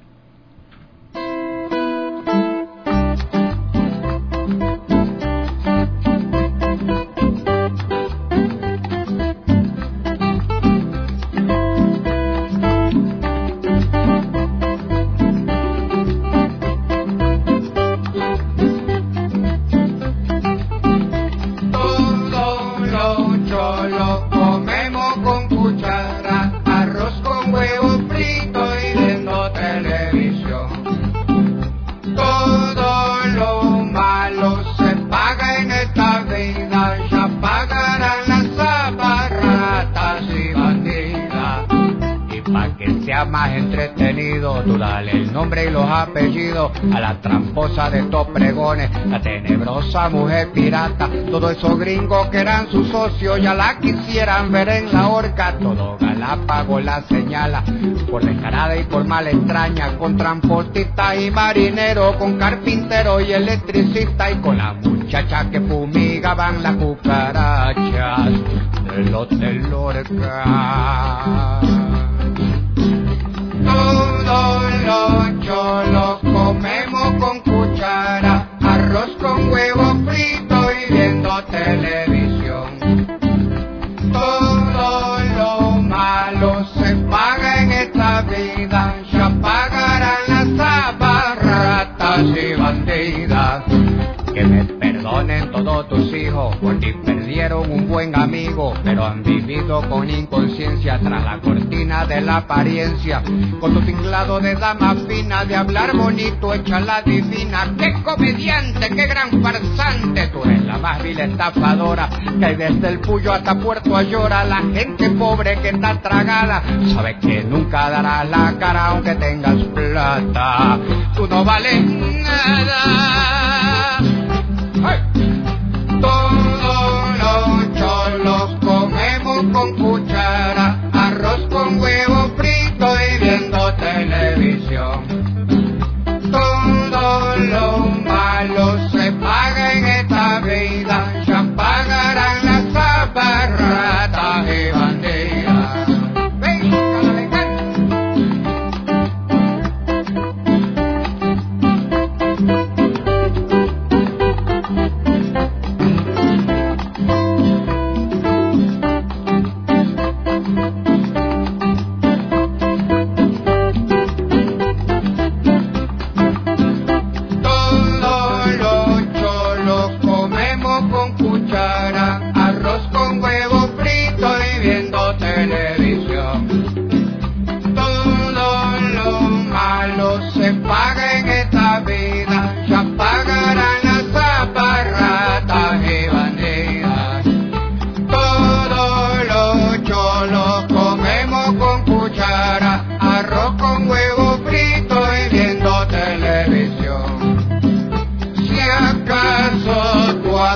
Más entretenido, tú dale el nombre y los apellidos a la tramposa de estos pregones, la tenebrosa mujer pirata, todos esos gringos que eran sus socios ya la quisieran ver en la horca. Todo Galápagos la señala por descarada y por mal extraña, con transportista y marinero, con carpintero y electricista, y con la muchacha que fumigaban las cucarachas del Hotel Lorca. Todos los cholos comemos con cuchara, arroz con huevo frito y viendo televisión. Todo lo malo se paga en esta vida, ya pagarán las abarratas y bandidas. Que me perdonen todos tus hijos, porque perdieron un buen amigo, pero han vivido con inconsciencia tras la cortina de la apariencia, con tu tinglado de dama fina, de hablar bonito, hecha la divina. ¡Qué comediante, qué gran farsante! Tú eres la más vil estafadora, que hay desde el Puyo hasta Puerto Ayora. La gente pobre que está tragada, sabe que nunca darás la cara aunque tengas plata. Tú no vales nada. ¡Hey! Todos los cholos comemos con cuchara, arroz con huevo frito y viendo televisión. Todo lo malo se paga en esta vida, ya pagarán las abarratas y bandidas.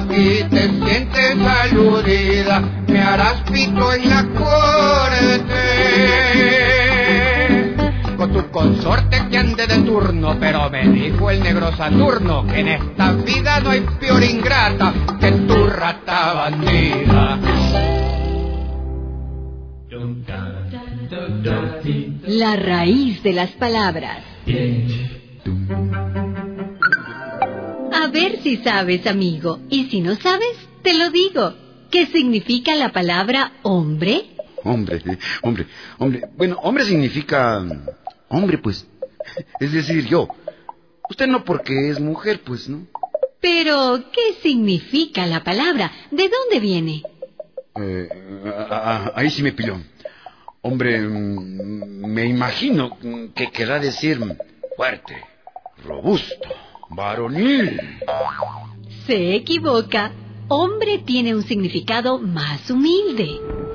aquí te sientes aludida, me harás pito en la corte. Con tu consorte que ande de turno, pero me dijo el negro Saturno que en esta vida no hay peor ingrata que tu rata bandida. La raíz de las palabras. A ver si sabes, amigo, y si no sabes, te lo digo. ¿Qué significa la palabra hombre? Hombre. Bueno, hombre significa... hombre, pues. Es decir, yo. Usted no porque es mujer, pues, ¿no? Pero, ¿qué significa la palabra? ¿De dónde viene? Ahí sí me pilló. Hombre, me imagino que querrá decir fuerte, robusto, varonil. Se equivoca. Hombre tiene un significado más humilde.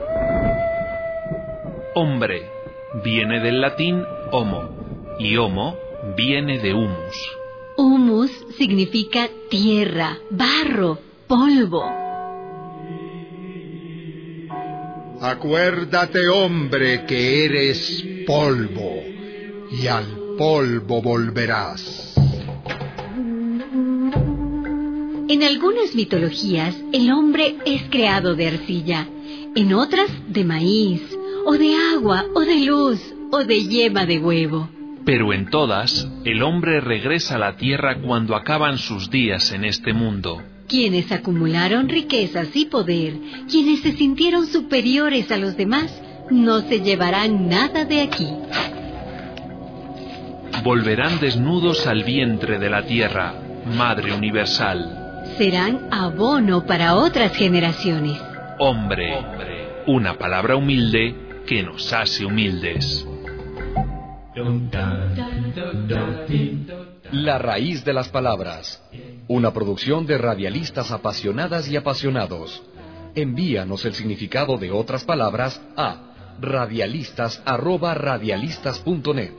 Hombre viene del latín homo, y homo viene de humus. Humus significa tierra, barro, polvo. Acuérdate, hombre, que eres polvo, y al polvo volverás. En algunas mitologías, el hombre es creado de arcilla, en otras de maíz, o de agua, o de luz, o de yema de huevo. Pero en todas, el hombre regresa a la tierra cuando acaban sus días en este mundo. Quienes acumularon riquezas y poder, quienes se sintieron superiores a los demás, no se llevarán nada de aquí. Volverán desnudos al vientre de la tierra, Madre Universal. Serán abono para otras generaciones. Hombre, una palabra humilde que nos hace humildes. La raíz de las palabras. Una producción de radialistas apasionadas y apasionados. Envíanos el significado de otras palabras a radialistas@radialistas.net.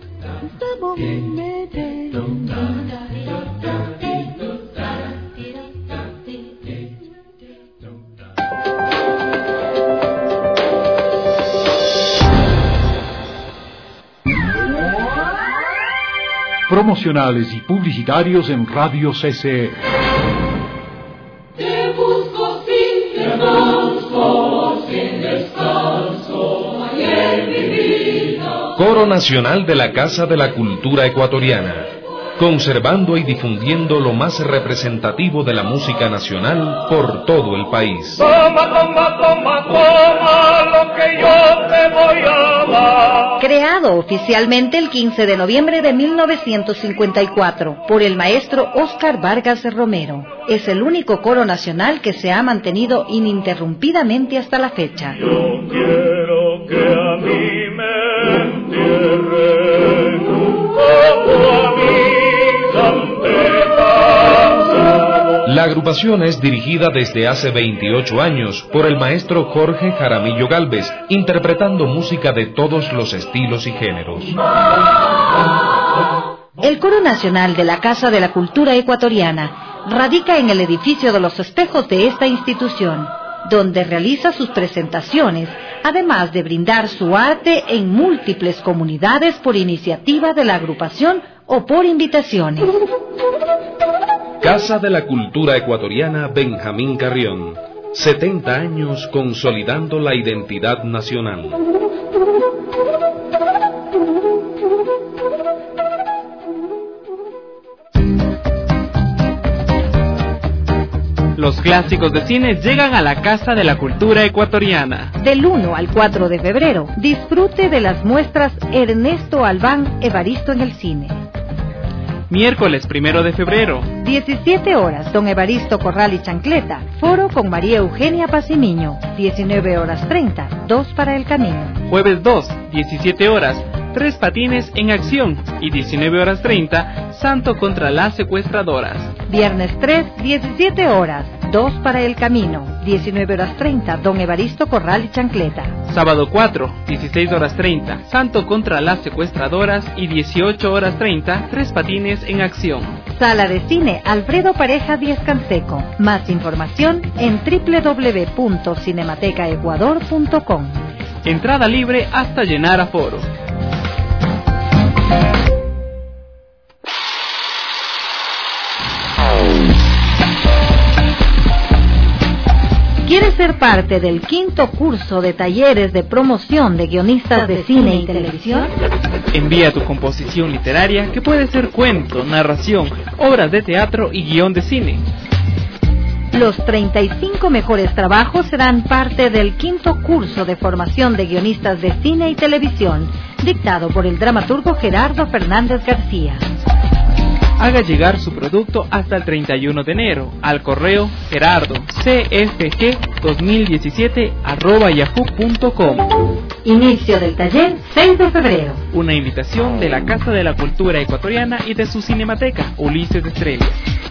Promocionales y publicitarios en Radio CCE. Te busco sin descanso, ayer mi vida. Coro Nacional de la Casa de la Cultura Ecuatoriana, conservando y difundiendo lo más representativo de la música nacional por todo el país. Toma lo que yo te voy a dar. Creado oficialmente el 15 de noviembre de 1954 por el maestro Óscar Vargas Romero. Es el único coro nacional que se ha mantenido ininterrumpidamente hasta la fecha. Yo quiero que a mí me entierren como a mí antepasado. La agrupación es dirigida desde hace 28 años por el maestro Jorge Jaramillo Gálvez, interpretando música de todos los estilos y géneros. El Coro Nacional de la Casa de la Cultura Ecuatoriana radica en el edificio de los espejos de esta institución, donde realiza sus presentaciones, además de brindar su arte en múltiples comunidades por iniciativa de la agrupación o por invitaciones. Casa de la Cultura Ecuatoriana Benjamín Carrión, 70 años consolidando la identidad nacional. Los clásicos de cine llegan a la Casa de la Cultura Ecuatoriana. Del 1 al 4 de febrero, disfrute de las muestras Ernesto Albán, Evaristo en el cine. Miércoles 1 de febrero. 17 horas, Don Evaristo Corral y Chancleta. Foro con María Eugenia Pacimiño. 19 horas 30, 2 para el camino. Jueves 2, 17 horas, Tres Patines en Acción y 19:30, Santo contra las secuestradoras. Viernes 3, 17 horas, 2 para el camino, 19:30, Don Evaristo Corral y Chancleta. Sábado 4, 16:30, Santo contra las secuestradoras y 18:30, Tres Patines en Acción. Sala de Cine Alfredo Pareja Díaz Canseco. Más información en www.cinematecaecuador.com. Entrada libre hasta llenar aforo. ¿Quieres ser parte del 5º curso de talleres de promoción de guionistas de cine y televisión? Envía tu composición literaria, que puede ser cuento, narración, obras de teatro y guión de cine. Los 35 mejores trabajos serán parte del 5º curso de formación de guionistas de cine y televisión, dictado por el dramaturgo Gerardo Fernández García. Haga llegar su producto hasta el 31 de enero al correo gerardocfg2017@yahoo.com. Inicio del taller 6 de febrero. Una invitación de la Casa de la Cultura Ecuatoriana y de su cinemateca, Ulises Estrella.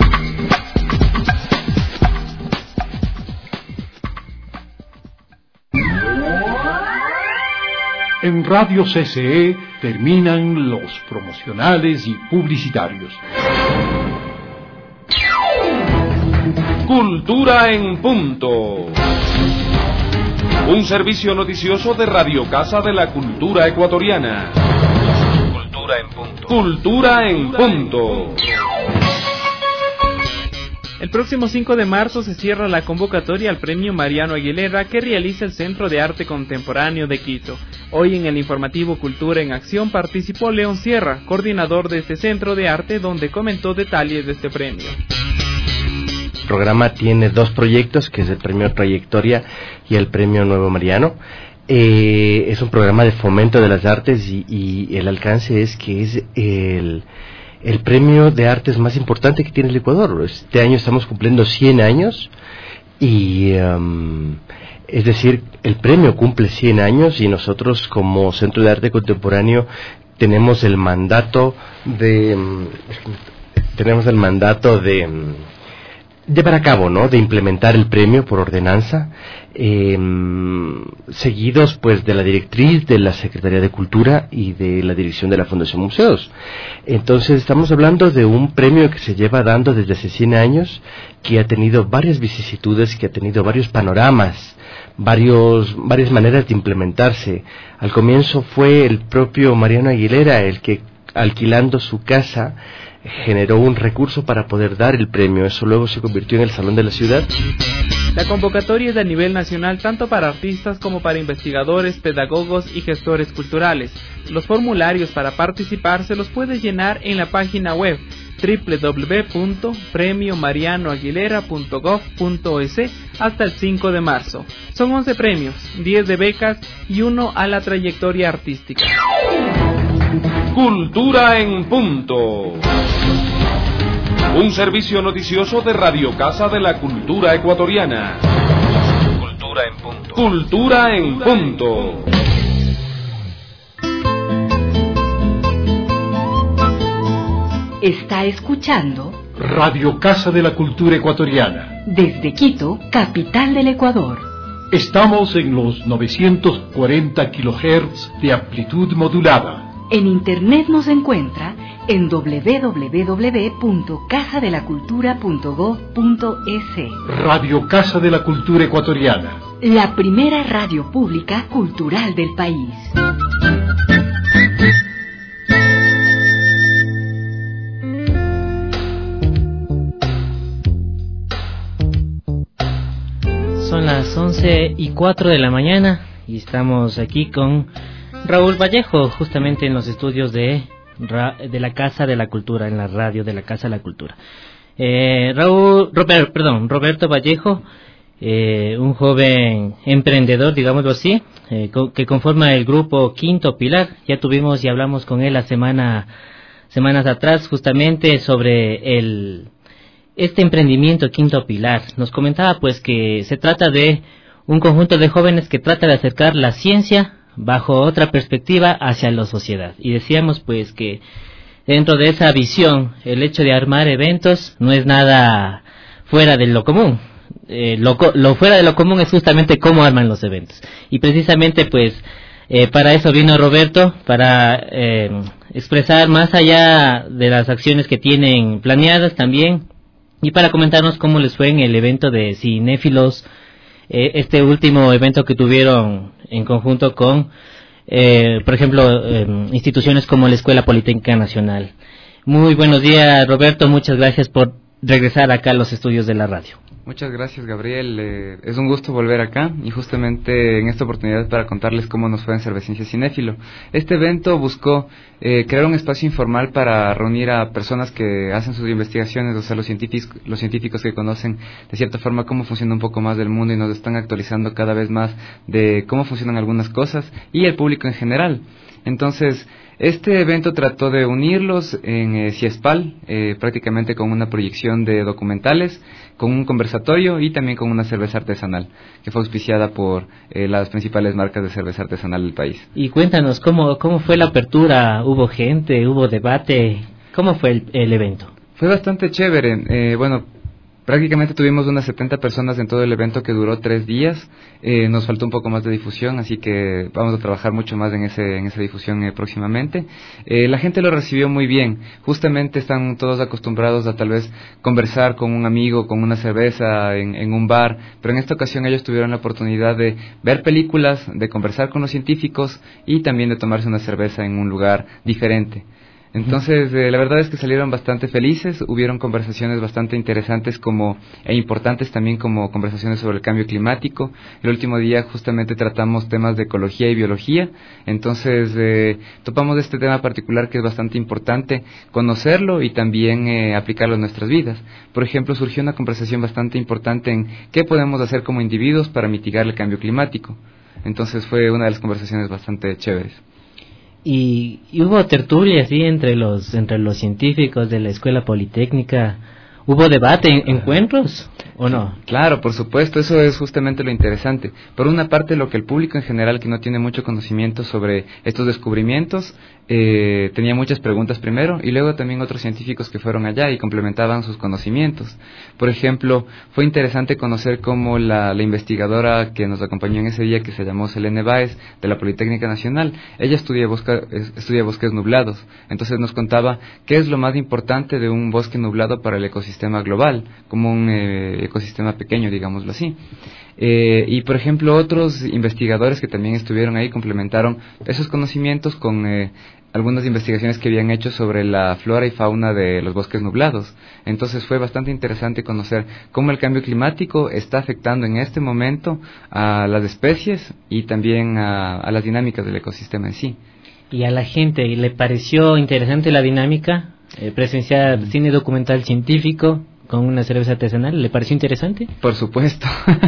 En Radio CCE terminan los promocionales y publicitarios. Cultura en punto. Un servicio noticioso de Radio Casa de la Cultura Ecuatoriana. Cultura en punto. Cultura en punto. El próximo 5 de marzo se cierra la convocatoria al Premio Mariano Aguilera que realiza el Centro de Arte Contemporáneo de Quito. Hoy en el informativo Cultura en Acción participó León Sierra, coordinador de este centro de arte, donde comentó detalles de este premio. El programa tiene 2 proyectos, que es el Premio Trayectoria y el Premio Nuevo Mariano. Es un programa de fomento de las artes y el alcance es que es el premio de artes más importante que tiene el Ecuador. Este año estamos cumpliendo 100 años y es decir, el premio cumple 100 años y nosotros como Centro de Arte Contemporáneo tenemos el mandato de llevar a cabo, ¿no?, de implementar el premio por ordenanza, seguidos pues de la directriz de la Secretaría de Cultura y de la dirección de la Fundación Museos. Entonces estamos hablando de un premio que se lleva dando desde hace 100 años, que ha tenido varias vicisitudes, que ha tenido varios panoramas, varias maneras de implementarse. Al comienzo fue el propio Mariano Aguilera el que, alquilando su casa, generó un recurso para poder dar el premio. Eso luego se convirtió en el Salón de la Ciudad. La convocatoria es a nivel nacional tanto para artistas como para investigadores, pedagogos y gestores culturales. Los formularios para participar se los puede llenar en la página web www.premiomarianoaguilera.gov.es hasta el 5 de marzo. Son 11 premios, 10 de becas y 1 a la trayectoria artística. Cultura en punto. Un servicio noticioso de Radio Casa de la Cultura Ecuatoriana. Cultura en punto. Cultura en punto. Está escuchando Radio Casa de la Cultura Ecuatoriana. Desde Quito, capital del Ecuador. Estamos en los 940 kHz de amplitud modulada. En internet nos encuentra en www.casadelacultura.gov.es. Radio Casa de la Cultura Ecuatoriana. La primera radio pública cultural del país. Son las 11:04 de la mañana y estamos aquí con Raúl Vallejo, justamente en los estudios de la Casa de la Cultura, en la radio de la Casa de la Cultura. Roberto Vallejo, un joven emprendedor, digámoslo así, que conforma el grupo Quinto Pilar. Ya tuvimos y hablamos con él semanas atrás justamente sobre este emprendimiento Quinto Pilar. Nos comentaba pues que se trata de un conjunto de jóvenes que trata de acercar la ciencia bajo otra perspectiva hacia la sociedad. Y decíamos pues que dentro de esa visión, el hecho de armar eventos no es nada fuera de lo común. Lo fuera de lo común es justamente cómo arman los eventos. Y precisamente pues para eso vino Roberto, para expresar más allá de las acciones que tienen planeadas también, y para comentarnos cómo les fue en el evento de cinéfilos, este último evento que tuvieron en conjunto con, por ejemplo, instituciones como la Escuela Politécnica Nacional. Muy buenos días, Roberto, muchas gracias por regresar acá a los estudios de la radio. Muchas gracias, Gabriel. Es un gusto volver acá y justamente en esta oportunidad para contarles cómo nos fue en Cervecencia Cinéfilo. Este evento buscó crear un espacio informal para reunir a personas que hacen sus investigaciones, o sea, los científicos que conocen de cierta forma cómo funciona un poco más del mundo y nos están actualizando cada vez más de cómo funcionan algunas cosas, y el público en general. Entonces, este evento trató de unirlos en CIESPAL, prácticamente con una proyección de documentales, con un conversatorio y también con una cerveza artesanal, que fue auspiciada por las principales marcas de cerveza artesanal del país. Y cuéntanos, ¿cómo fue la apertura? ¿Hubo gente? ¿Hubo debate? ¿Cómo fue el evento? Fue bastante chévere. Prácticamente tuvimos unas 70 personas en todo el evento, que duró 3 días. Nos faltó un poco más de difusión, así que vamos a trabajar mucho más en esa difusión próximamente. La gente lo recibió muy bien. Justamente están todos acostumbrados a tal vez conversar con un amigo, con una cerveza en un bar, pero en esta ocasión ellos tuvieron la oportunidad de ver películas, de conversar con los científicos y también de tomarse una cerveza en un lugar diferente. Entonces, la verdad es que salieron bastante felices, hubieron conversaciones bastante interesantes e importantes también, como conversaciones sobre el cambio climático. El último día justamente tratamos temas de ecología y biología, entonces topamos este tema particular que es bastante importante conocerlo y también aplicarlo en nuestras vidas. Por ejemplo, surgió una conversación bastante importante en qué podemos hacer como individuos para mitigar el cambio climático. Entonces fue una de las conversaciones bastante chéveres. Y hubo tertulias, ¿sí? entre los científicos de la Escuela Politécnica. ¿Hubo debate, encuentros o no? Claro, por supuesto, eso es justamente lo interesante. Por una parte, lo que el público en general, que no tiene mucho conocimiento sobre estos descubrimientos, tenía muchas preguntas primero, y luego también otros científicos que fueron allá y complementaban sus conocimientos. Por ejemplo, fue interesante conocer cómo la investigadora que nos acompañó en ese día, que se llamó Selene Báez, de la Politécnica Nacional, ella estudia bosques nublados. Entonces nos contaba qué es lo más importante de un bosque nublado para el ecosistema global, como un ecosistema pequeño, digámoslo así. Y por ejemplo, otros investigadores que también estuvieron ahí complementaron esos conocimientos con algunas investigaciones que habían hecho sobre la flora y fauna de los bosques nublados. Entonces fue bastante interesante conocer cómo el cambio climático está afectando en este momento a las especies y también a las dinámicas del ecosistema en sí. ¿Y a la gente le pareció interesante la dinámica? Presenciar cine documental científico con una cerveza artesanal, ¿le pareció interesante? Por supuesto.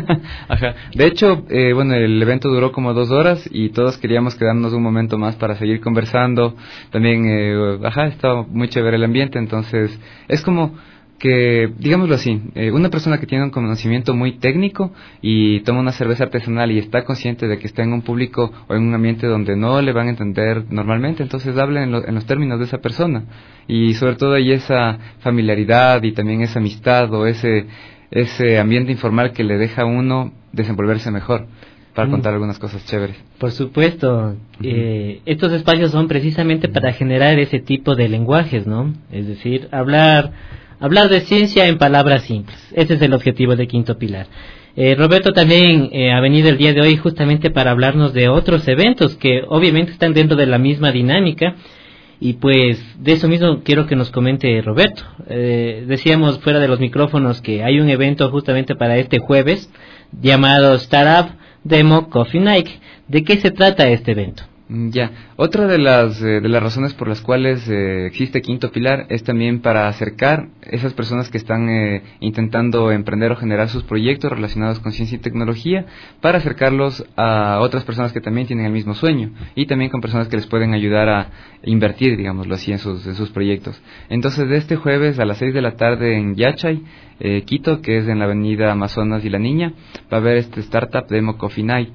Ajá. De hecho, el evento duró como 2 horas y todos queríamos quedarnos un momento más para seguir conversando. También, estaba muy chévere el ambiente, entonces es como que, digámoslo así, una persona que tiene un conocimiento muy técnico y toma una cerveza artesanal y está consciente de que está en un público o en un ambiente donde no le van a entender normalmente, entonces habla en los términos de esa persona, y sobre todo hay esa familiaridad y también esa amistad o ese ambiente informal que le deja a uno desenvolverse mejor para contar algunas cosas chéveres. Por supuesto. Estos espacios son precisamente para generar ese tipo de lenguajes, ¿no? Es decir, hablar de ciencia en palabras simples. Ese es el objetivo de Quinto Pilar. Roberto también ha venido el día de hoy justamente para hablarnos de otros eventos que obviamente están dentro de la misma dinámica, y pues de eso mismo quiero que nos comente Roberto. Decíamos fuera de los micrófonos que hay un evento justamente para este jueves llamado Startup Demo Coffee Night. ¿De qué se trata este evento? Ya, otra de las razones por las cuales existe Quinto Pilar es también para acercar esas personas que están intentando emprender o generar sus proyectos relacionados con ciencia y tecnología, para acercarlos a otras personas que también tienen el mismo sueño, y también con personas que les pueden ayudar a invertir, digámoslo así, en sus proyectos. Entonces, de este jueves a las 6 de la tarde en Yachay, Quito, que es en la avenida Amazonas y La Niña, va a haber este Startup Demo Coffee Night.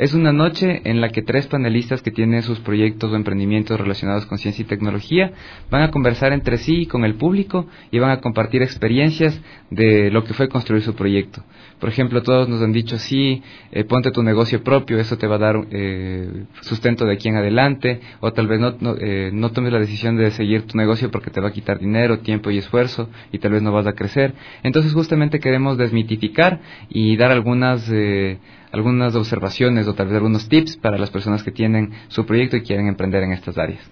Es una noche en la que 3 panelistas que tienen sus proyectos o emprendimientos relacionados con ciencia y tecnología van a conversar entre sí y con el público y van a compartir experiencias de lo que fue construir su proyecto. Por ejemplo, todos nos han dicho, sí, ponte tu negocio propio, eso te va a dar sustento de aquí en adelante, o tal vez no tomes la decisión de seguir tu negocio porque te va a quitar dinero, tiempo y esfuerzo, y tal vez no vas a crecer. Entonces, justamente queremos desmitificar y dar algunas observaciones o tal vez algunos tips para las personas que tienen su proyecto y quieren emprender en estas áreas.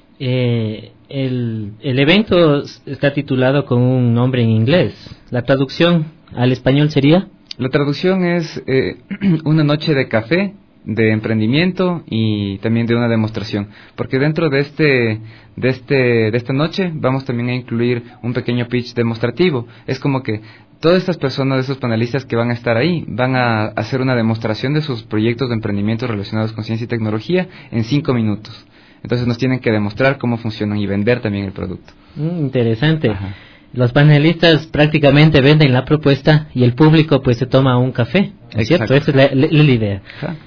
El evento está titulado con un nombre en inglés. ¿La traducción al español sería? La traducción es una noche de café, de emprendimiento y también de una demostración, porque dentro de esta noche vamos también a incluir un pequeño pitch demostrativo. Es como que todas estas personas, estos panelistas que van a estar ahí, van a hacer una demostración de sus proyectos de emprendimiento relacionados con ciencia y tecnología en 5 minutos. Entonces nos tienen que demostrar cómo funcionan y vender también el producto. Interesante. Ajá. Los panelistas prácticamente venden la propuesta y el público pues se toma un café, ¿es cierto? Esa es la idea.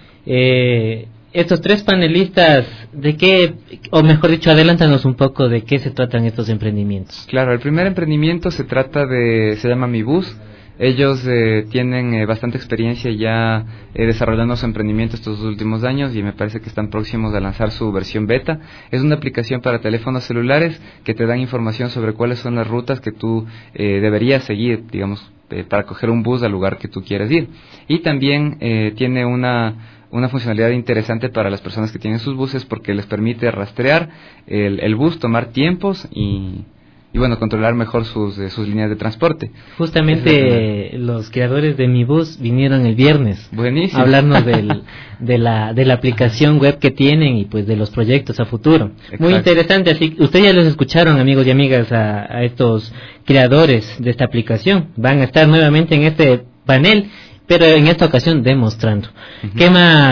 Estos 3 panelistas, ¿de qué, o mejor dicho, adelántanos un poco de qué se tratan estos emprendimientos? Claro, el primer emprendimiento se llama Mi Bus. Ellos tienen bastante experiencia ya desarrollando su emprendimiento estos últimos años y me parece que están próximos a lanzar su versión beta. Es una aplicación para teléfonos celulares que te dan información sobre cuáles son las rutas que tú deberías seguir, digamos, para coger un bus al lugar que tú quieres ir. Y también tiene una funcionalidad interesante para las personas que tienen sus buses porque les permite rastrear el bus, tomar tiempos y bueno, controlar mejor sus líneas de transporte. Justamente los creadores de Mi Bus vinieron el viernes. Buenísimo. A hablarnos de la aplicación web que tienen y pues de los proyectos a futuro. Exacto. Muy interesante, así ustedes ya los escucharon, amigos y amigas, a estos creadores de esta aplicación. Van a estar nuevamente en este panel, pero en esta ocasión demostrando. Uh-huh. ¿Qué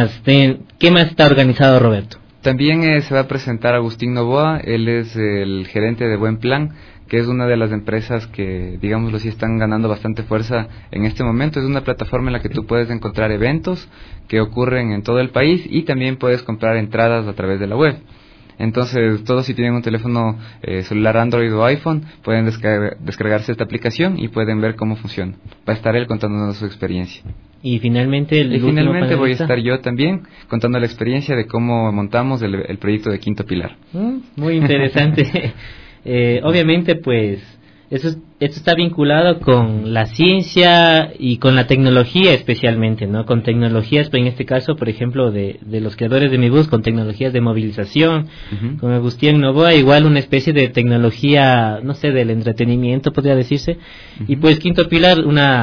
más está organizado, Roberto? También se va a presentar Agustín Novoa. Él es el gerente de Buen Plan, que es una de las empresas que, digámoslo así, están ganando bastante fuerza en este momento. Es una plataforma en la que tú puedes encontrar eventos que ocurren en todo el país y también puedes comprar entradas a través de la web. Entonces, todos si tienen un teléfono celular Android o iPhone, pueden descargarse esta aplicación y pueden ver cómo funciona. Va a estar él contándonos su experiencia. Y finalmente voy a estar yo también contando la experiencia de cómo montamos el proyecto de Quinto Pilar. Muy interesante. Obviamente, pues, esto está vinculado con la ciencia y con la tecnología especialmente, ¿no? Con tecnologías, en este caso, por ejemplo, de los creadores de Mi Bus, con tecnologías de movilización, uh-huh. Con Agustín Novoa, igual una especie de tecnología, no sé, del entretenimiento, podría decirse. Uh-huh. Y pues Quinto Pilar,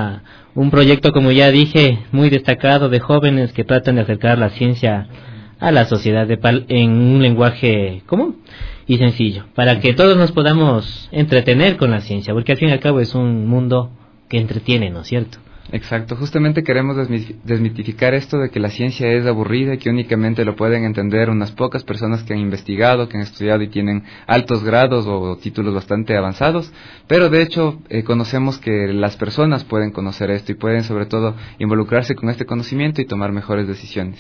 un proyecto, como ya dije, muy destacado de jóvenes que tratan de acercar la ciencia a la sociedad en un lenguaje común y sencillo, para que todos nos podamos entretener con la ciencia, porque al fin y al cabo es un mundo que entretiene, ¿no es cierto? Exacto, justamente queremos desmitificar esto de que la ciencia es aburrida y que únicamente lo pueden entender unas pocas personas que han investigado, que han estudiado y tienen altos grados o títulos bastante avanzados, pero de hecho conocemos que las personas pueden conocer esto y pueden sobre todo involucrarse con este conocimiento y tomar mejores decisiones.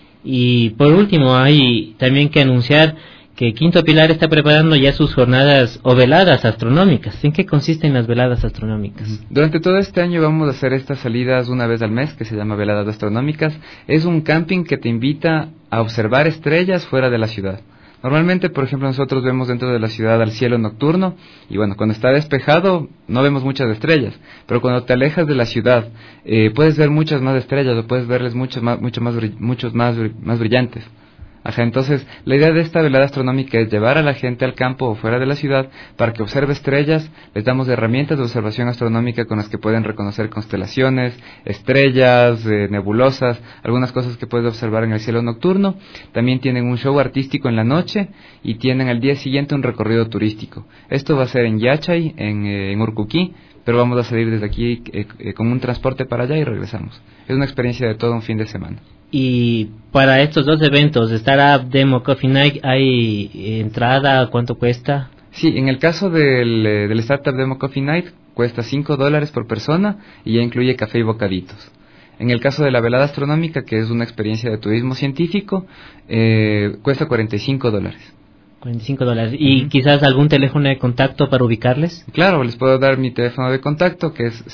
Y por último hay también que anunciar que Quinto Pilar está preparando ya sus jornadas o veladas astronómicas. ¿En qué consisten las veladas astronómicas? Durante todo este año vamos a hacer estas salidas una vez al mes, que se llama Veladas Astronómicas. Es un camping que te invita a observar estrellas fuera de la ciudad. Normalmente, por ejemplo, nosotros vemos dentro de la ciudad al cielo nocturno y bueno, cuando está despejado no vemos muchas estrellas, pero cuando te alejas de la ciudad puedes ver muchas más estrellas o puedes verles muchos más brillantes. Ajá, entonces la idea de esta velada astronómica es llevar a la gente al campo o fuera de la ciudad para que observe estrellas. Les damos herramientas de observación astronómica con las que pueden reconocer constelaciones, estrellas, nebulosas, algunas cosas que puedes observar en el cielo nocturno. También tienen un show artístico en la noche y tienen al día siguiente un recorrido turístico. Esto va a ser en Yachay, en Urcuquí, pero vamos a salir desde aquí con un transporte para allá y regresamos. Es una experiencia de todo un fin de semana. Y para estos dos eventos, Startup Demo Coffee Night, ¿hay entrada? ¿Cuánto cuesta? Sí, en el caso del Startup Demo Coffee Night cuesta $5 por persona y ya incluye café y bocaditos. En el caso de la velada astronómica, que es una experiencia de turismo científico, cuesta $45. $45. ¿Y quizás algún teléfono de contacto para ubicarles? Claro, les puedo dar mi teléfono de contacto, que es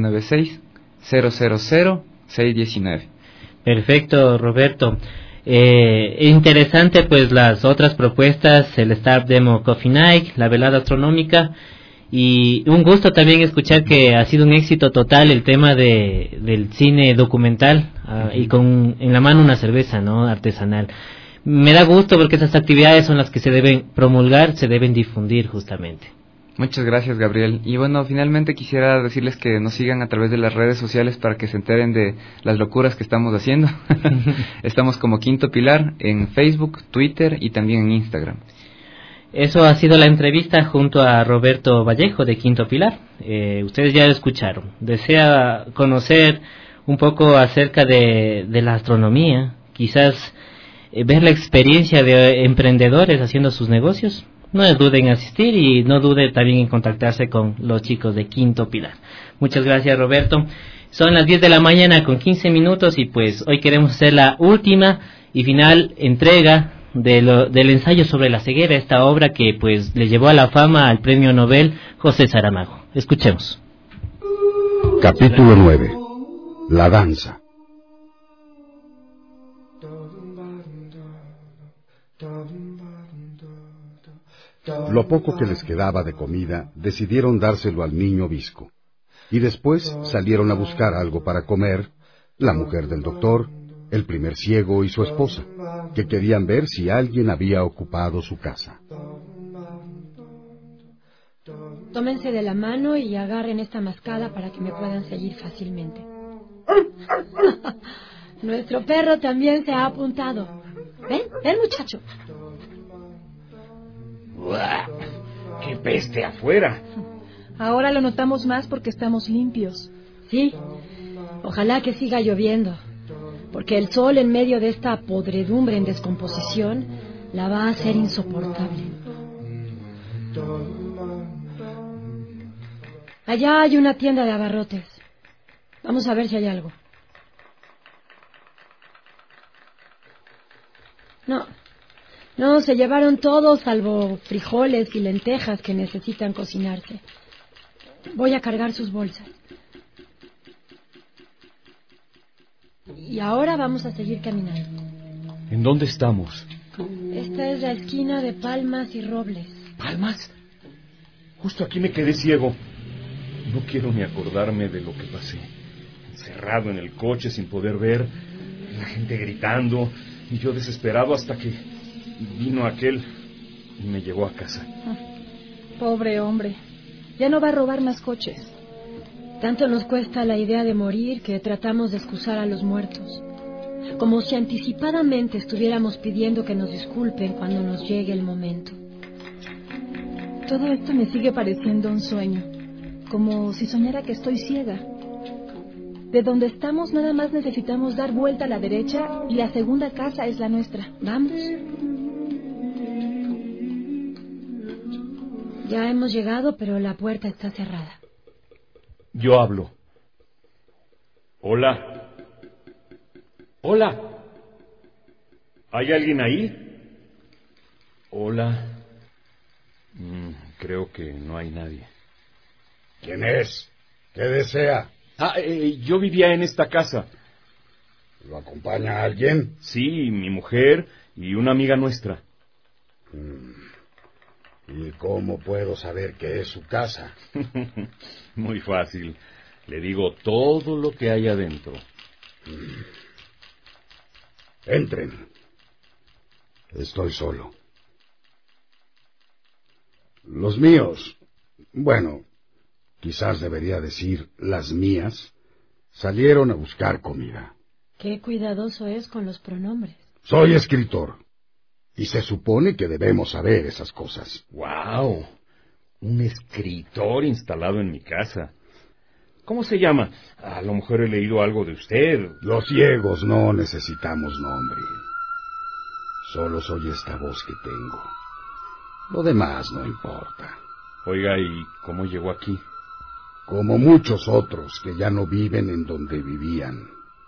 0996-000-619. Perfecto, Roberto. Interesante pues las otras propuestas, el Star Demo Coffee Night, la velada astronómica, y un gusto también escuchar que ha sido un éxito total el tema del cine documental, y con en la mano una cerveza, ¿no?, artesanal. Me da gusto porque esas actividades son las que se deben promulgar, se deben difundir justamente. Muchas gracias, Gabriel. Y bueno, finalmente quisiera decirles que nos sigan a través de las redes sociales para que se enteren de las locuras que estamos haciendo. Estamos como Quinto Pilar en Facebook, Twitter y también en Instagram. Eso ha sido la entrevista junto a Roberto Vallejo de Quinto Pilar. Ustedes ya lo escucharon. Desea conocer un poco acerca de la astronomía, quizás ver la experiencia de emprendedores haciendo sus negocios. No duden en asistir y no dude también en contactarse con los chicos de Quinto Pilar. Muchas gracias, Roberto. Son las 10 de la mañana con 15 minutos y pues hoy queremos hacer la última y final entrega del ensayo sobre la ceguera, esta obra que pues le llevó a la fama al premio Nobel José Saramago. Escuchemos. Capítulo 9. La danza. Lo poco que les quedaba de comida decidieron dárselo al niño visco, y después salieron a buscar algo para comer, la mujer del doctor, el primer ciego y su esposa, que querían ver si alguien había ocupado su casa. Tómense de la mano y agarren esta mascada para que me puedan seguir fácilmente. Nuestro perro también se ha apuntado. Ven, muchacho. ¡Uah! ¡Qué peste afuera! Ahora lo notamos más porque estamos limpios. Sí, ojalá que siga lloviendo, porque el sol en medio de esta podredumbre en descomposición la va a hacer insoportable. Allá hay una tienda de abarrotes. Vamos a ver si hay algo. No, se llevaron todo salvo frijoles y lentejas que necesitan cocinarse. Voy a cargar sus bolsas. Y ahora vamos a seguir caminando. ¿En dónde estamos? Esta es la esquina de Palmas y Robles. ¿Palmas? Justo aquí me quedé ciego. No quiero ni acordarme de lo que pasé. Encerrado en el coche sin poder ver, la gente gritando y yo desesperado hasta que vino aquel y me llevó a casa. Pobre hombre. Ya no va a robar más coches. Tanto nos cuesta la idea de morir que tratamos de excusar a los muertos. Como si anticipadamente estuviéramos pidiendo que nos disculpen cuando nos llegue el momento. Todo esto me sigue pareciendo un sueño. Como si soñara que estoy ciega. De donde estamos nada más necesitamos dar vuelta a la derecha y la segunda casa es la nuestra. Vamos. Ya hemos llegado, pero la puerta está cerrada. Yo hablo. Hola. Hola. ¿Hay alguien ahí? Hola. Creo que no hay nadie. ¿Quién es? ¿Qué desea? Yo vivía en esta casa. ¿Lo acompaña alguien? Sí, mi mujer y una amiga nuestra. ¿Y cómo puedo saber que es su casa? Muy fácil. Le digo todo lo que hay adentro. Entren. Estoy solo. Los míos, bueno, quizás debería decir las mías, salieron a buscar comida. Qué cuidadoso es con los pronombres. Soy escritor. Y se supone que debemos saber esas cosas. ¡Wow! Un escritor instalado en mi casa. ¿Cómo se llama? A lo mejor he leído algo de usted. Los ciegos no necesitamos nombre. Solo soy esta voz que tengo. Lo demás no importa. Oiga, ¿y cómo llegó aquí? Como muchos otros que ya no viven en donde vivían.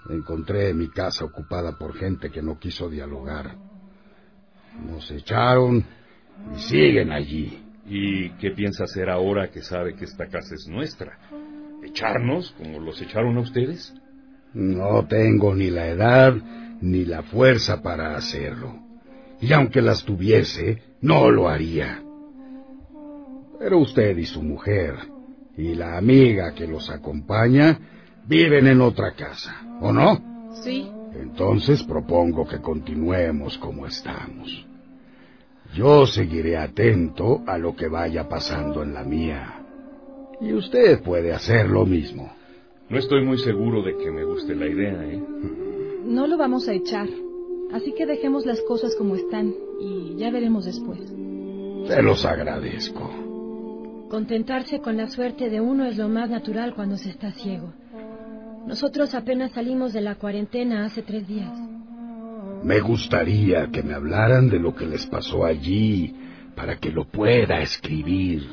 Encontré mi casa ocupada por gente que no quiso dialogar. Nos echaron y siguen allí. ¿Y qué piensa hacer ahora que sabe que esta casa es nuestra? ¿Echarnos como los echaron a ustedes? No tengo ni la edad ni la fuerza para hacerlo. Y aunque las tuviese, no lo haría. Pero usted y su mujer, y la amiga que los acompaña, viven en otra casa, ¿o no? Sí. Entonces propongo que continuemos como estamos. Yo seguiré atento a lo que vaya pasando en la mía. Y usted puede hacer lo mismo. No estoy muy seguro de que me guste la idea, ¿eh? No lo vamos a echar. Así que dejemos las cosas como están y ya veremos después. Se los agradezco. Contentarse con la suerte de uno es lo más natural cuando se está ciego. Nosotros apenas salimos de la cuarentena hace 3 días. Me gustaría que me hablaran de lo que les pasó allí, para que lo pueda escribir.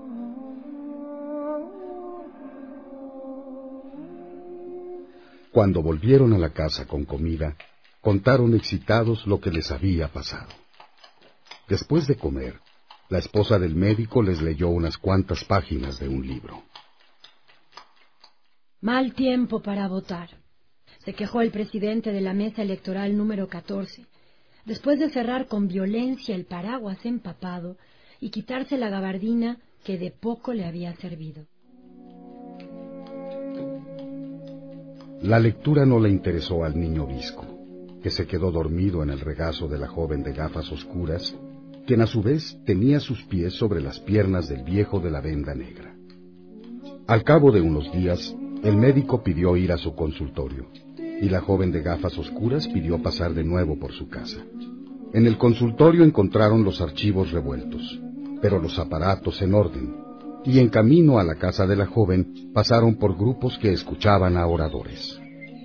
Cuando volvieron a la casa con comida, contaron excitados lo que les había pasado. Después de comer, la esposa del médico les leyó unas cuantas páginas de un libro. Mal tiempo para votar. Se quejó el presidente de la mesa electoral número 14, después de cerrar con violencia el paraguas empapado y quitarse la gabardina que de poco le había servido. La lectura no le interesó al niño Visco, que se quedó dormido en el regazo de la joven de gafas oscuras, quien a su vez tenía sus pies sobre las piernas del viejo de la venda negra. Al cabo de unos días, el médico pidió ir a su consultorio, y la joven de gafas oscuras pidió pasar de nuevo por su casa. En el consultorio encontraron los archivos revueltos, pero los aparatos en orden, y en camino a la casa de la joven pasaron por grupos que escuchaban a oradores.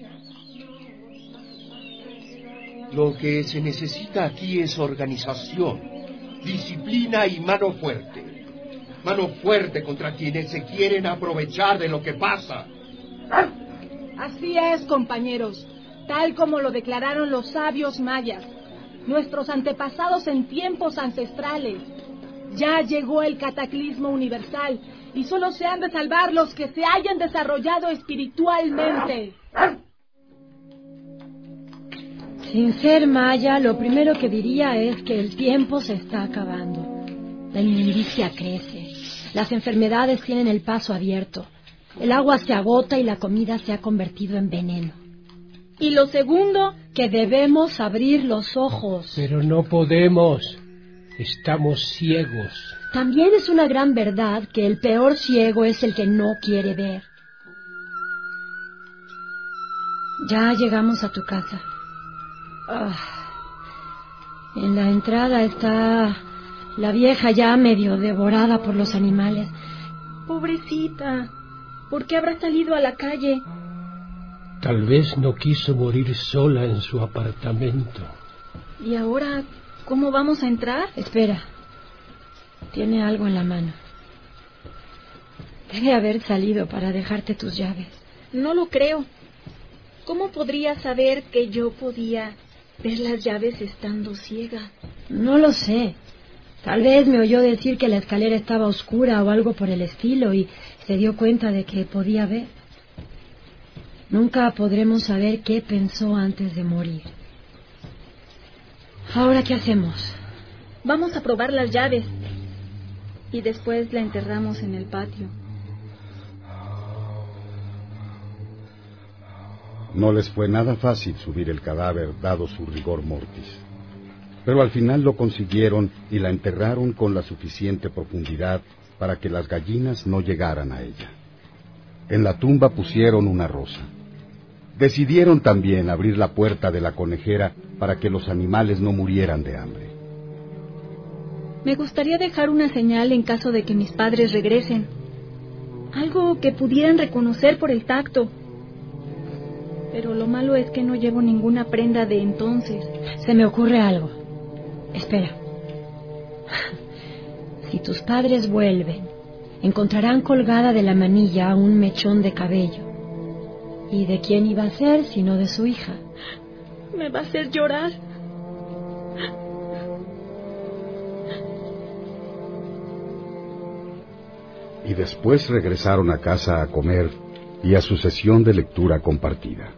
Lo que se necesita aquí es organización, disciplina y mano fuerte. Mano fuerte contra quienes se quieren aprovechar de lo que pasa. Así es, compañeros, tal como lo declararon los sabios mayas, nuestros antepasados en tiempos ancestrales. Ya llegó el cataclismo universal y solo se han de salvar los que se hayan desarrollado espiritualmente. Sin ser maya, lo primero que diría es que el tiempo se está acabando. La inmundicia crece, las enfermedades tienen el paso abierto. El agua se agota y la comida se ha convertido en veneno. Y lo segundo, que debemos abrir los ojos. Pero no podemos. Estamos ciegos. También es una gran verdad que el peor ciego es el que no quiere ver. Ya llegamos a tu casa. En la entrada está la vieja ya medio devorada por los animales. Pobrecita. ¿Por qué habrá salido a la calle? Tal vez no quiso morir sola en su apartamento. ¿Y ahora cómo vamos a entrar? Espera. Tiene algo en la mano. Debe haber salido para dejarte tus llaves. No lo creo. ¿Cómo podría saber que yo podía ver las llaves estando ciega? No lo sé. Tal vez me oyó decir que la escalera estaba oscura o algo por el estilo y se dio cuenta de que podía ver. Nunca podremos saber qué pensó antes de morir. ¿Ahora qué hacemos? Vamos a probar las llaves y después la enterramos en el patio. No les fue nada fácil subir el cadáver dado su rigor mortis, pero al final lo consiguieron y la enterraron con la suficiente profundidad para que las gallinas no llegaran a ella. En la tumba pusieron una rosa. Decidieron también abrir la puerta de la conejera para que los animales no murieran de hambre. Me gustaría dejar una señal en caso de que mis padres regresen. Algo que pudieran reconocer por el tacto. Pero lo malo es que no llevo ninguna prenda de entonces. Se me ocurre algo. Espera. Si tus padres vuelven, encontrarán colgada de la manilla un mechón de cabello. ¿Y de quién iba a ser sino de su hija? Me va a hacer llorar. Y después regresaron a casa a comer y a su sesión de lectura compartida.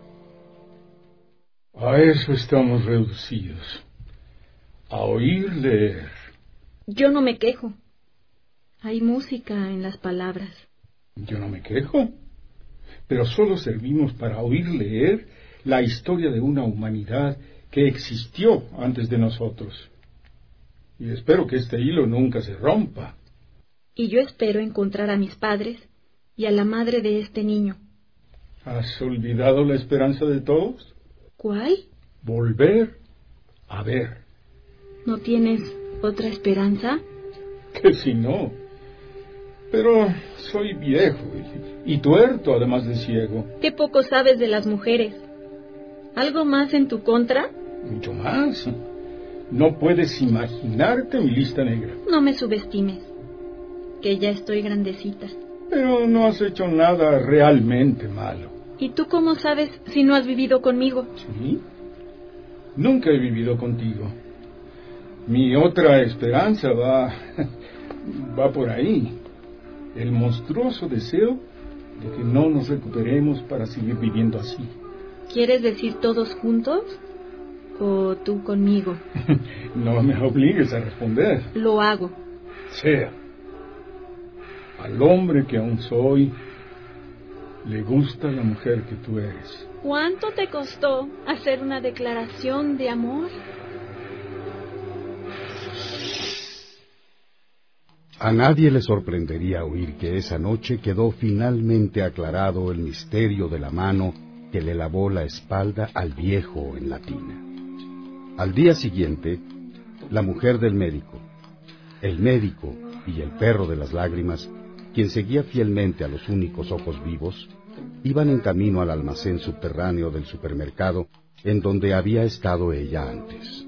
A eso estamos reducidos. A oír leer. Yo no me quejo. Hay música en las palabras. Yo no me quejo. Pero solo servimos para oír leer la historia de una humanidad que existió antes de nosotros. Y espero que este hilo nunca se rompa. Y yo espero encontrar a mis padres y a la madre de este niño. ¿Has olvidado la esperanza de todos? ¿Cuál? Volver a ver. ¿No tienes otra esperanza? Que si no. Pero soy viejo y tuerto, además de ciego. Qué poco sabes de las mujeres. ¿Algo más en tu contra? Mucho más. No puedes imaginarte mi lista negra. No me subestimes, que ya estoy grandecita. Pero no has hecho nada realmente malo. ¿Y tú cómo sabes si no has vivido conmigo? ¿Sí? Nunca he vivido contigo. Mi otra esperanza va por ahí. El monstruoso deseo de que no nos recuperemos para seguir viviendo así. ¿Quieres decir todos juntos? ¿O tú conmigo? No me obligues a responder. Lo hago. Sea. Al hombre que aún soy, le gusta la mujer que tú eres. ¿Cuánto te costó hacer una declaración de amor? A nadie le sorprendería oír que esa noche quedó finalmente aclarado el misterio de la mano que le lavó la espalda al viejo en la tina. Al día siguiente, la mujer del médico, el médico y el perro de las lágrimas, quien seguía fielmente a los únicos ojos vivos, iban en camino al almacén subterráneo del supermercado en donde había estado ella antes.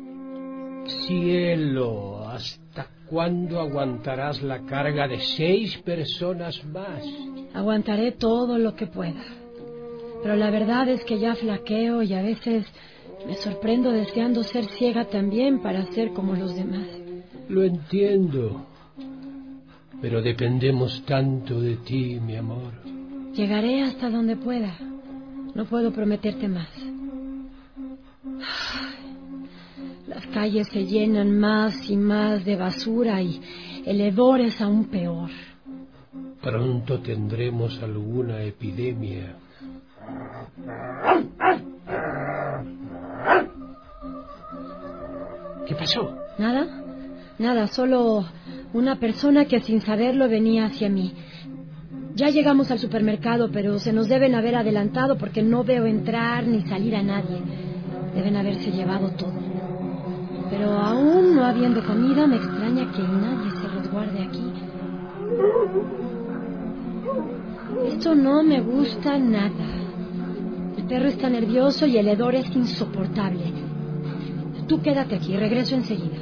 Cielo, ¿hasta cuándo aguantarás la carga de 6 personas más? Aguantaré todo lo que pueda. Pero la verdad es que ya flaqueo y a veces me sorprendo deseando ser ciega también para ser como los demás. Lo entiendo. Pero dependemos tanto de ti, mi amor. Llegaré hasta donde pueda. No puedo prometerte más. Las calles se llenan más y más de basura y el hedor es aún peor. Pronto tendremos alguna epidemia. ¿Qué pasó? Nada, solo una persona que sin saberlo venía hacia mí. Ya llegamos al supermercado, pero se nos deben haber adelantado porque no veo entrar ni salir a nadie. Deben haberse llevado todo. Pero aún no habiendo comida, me extraña que nadie se resguarde aquí. Esto no me gusta nada. El perro está nervioso y el hedor es insoportable. Tú quédate aquí, regreso enseguida.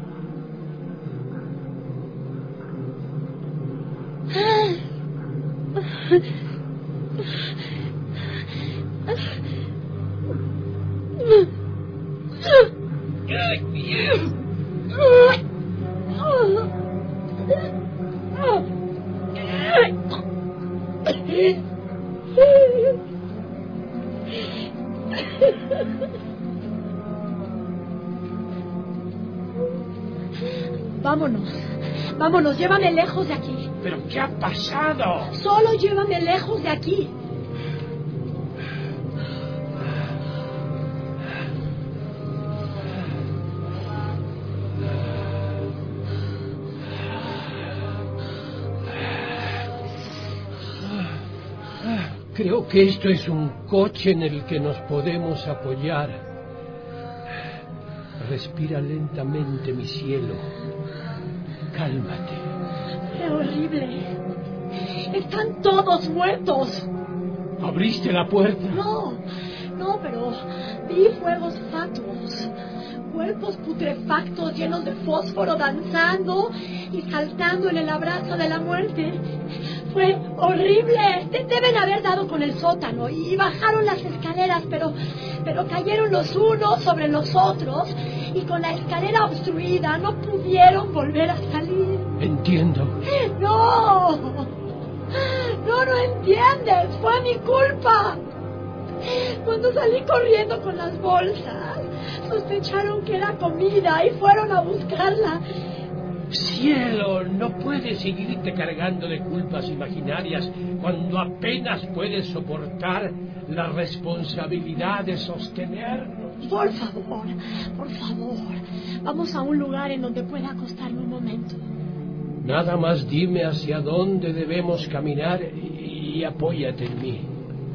Vámonos, llévame lejos de aquí. ¿Pero qué ha pasado? Solo llévame lejos de aquí. Creo que esto es un coche en el que nos podemos apoyar. Respira lentamente, mi cielo. Cálmate. ¡Qué horrible! ¡Están todos muertos! ¿Abriste la puerta? No, pero vi fuegos fatuos. Cuerpos putrefactos llenos de fósforo danzando y saltando en el abrazo de la muerte. Fue horrible. Deben haber dado con el sótano y bajaron las escaleras, pero cayeron los unos sobre los otros y con la escalera obstruida no pudieron volver a salir. Entiendo. No entiendes. Fue mi culpa. Cuando salí corriendo con las bolsas, sospecharon que era comida y fueron a buscarla. Cielo, no puedes seguirte cargando de culpas imaginarias cuando apenas puedes soportar la responsabilidad de sostenernos. Por favor, vamos a un lugar en donde pueda acostarme un momento. Nada más dime hacia dónde debemos caminar y apóyate en mí.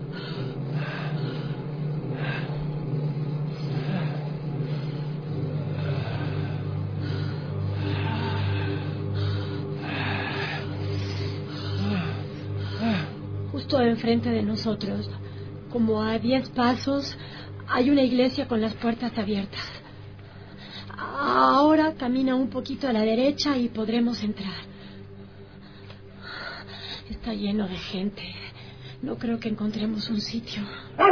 Justo enfrente de nosotros, como a 10 pasos, hay una iglesia con las puertas abiertas. Ahora camina un poquito a la derecha y podremos entrar. Está lleno de gente. No creo que encontremos un sitio.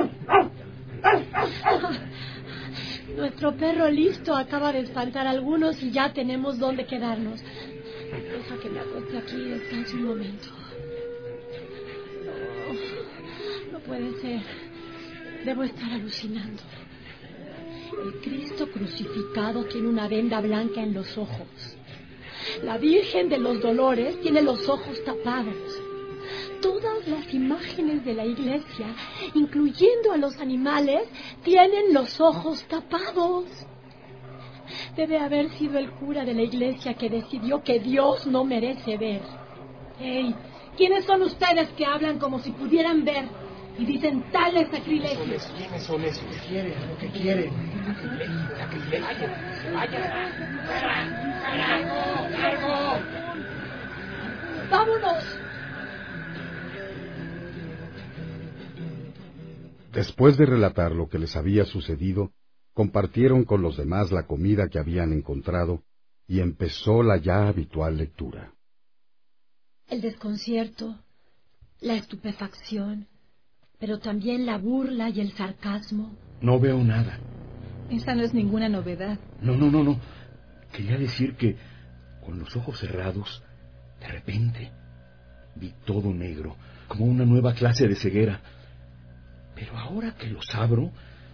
Nuestro perro listo acaba de espantar a algunos y ya tenemos dónde quedarnos. Deja que me acueste aquí y descanse un momento. No puede ser. Debo estar alucinando. El Cristo crucificado tiene una venda blanca en los ojos. La Virgen de los Dolores tiene los ojos tapados. Todas las imágenes de la iglesia, incluyendo a los animales, tienen los ojos tapados. Debe haber sido el cura de la iglesia que decidió que Dios no merece ver. ¡Hey! ¿Quiénes son ustedes que hablan como si pudieran ver y dicen tales sacrilegios? ¿Quiénes son esos? ¿Qué quieren? ¿Lo que quieren? Sacrilegio. Vaya. ¡Largo! ¡Vámonos! Después de relatar lo que les había sucedido, compartieron con los demás la comida que habían encontrado y empezó la ya habitual lectura. El desconcierto, la estupefacción, pero también la burla y el sarcasmo. No veo nada. Esa no es ninguna novedad. No. Quería decir que, con los ojos cerrados, de repente, vi todo negro, como una nueva clase de ceguera. Pero ahora que los abro,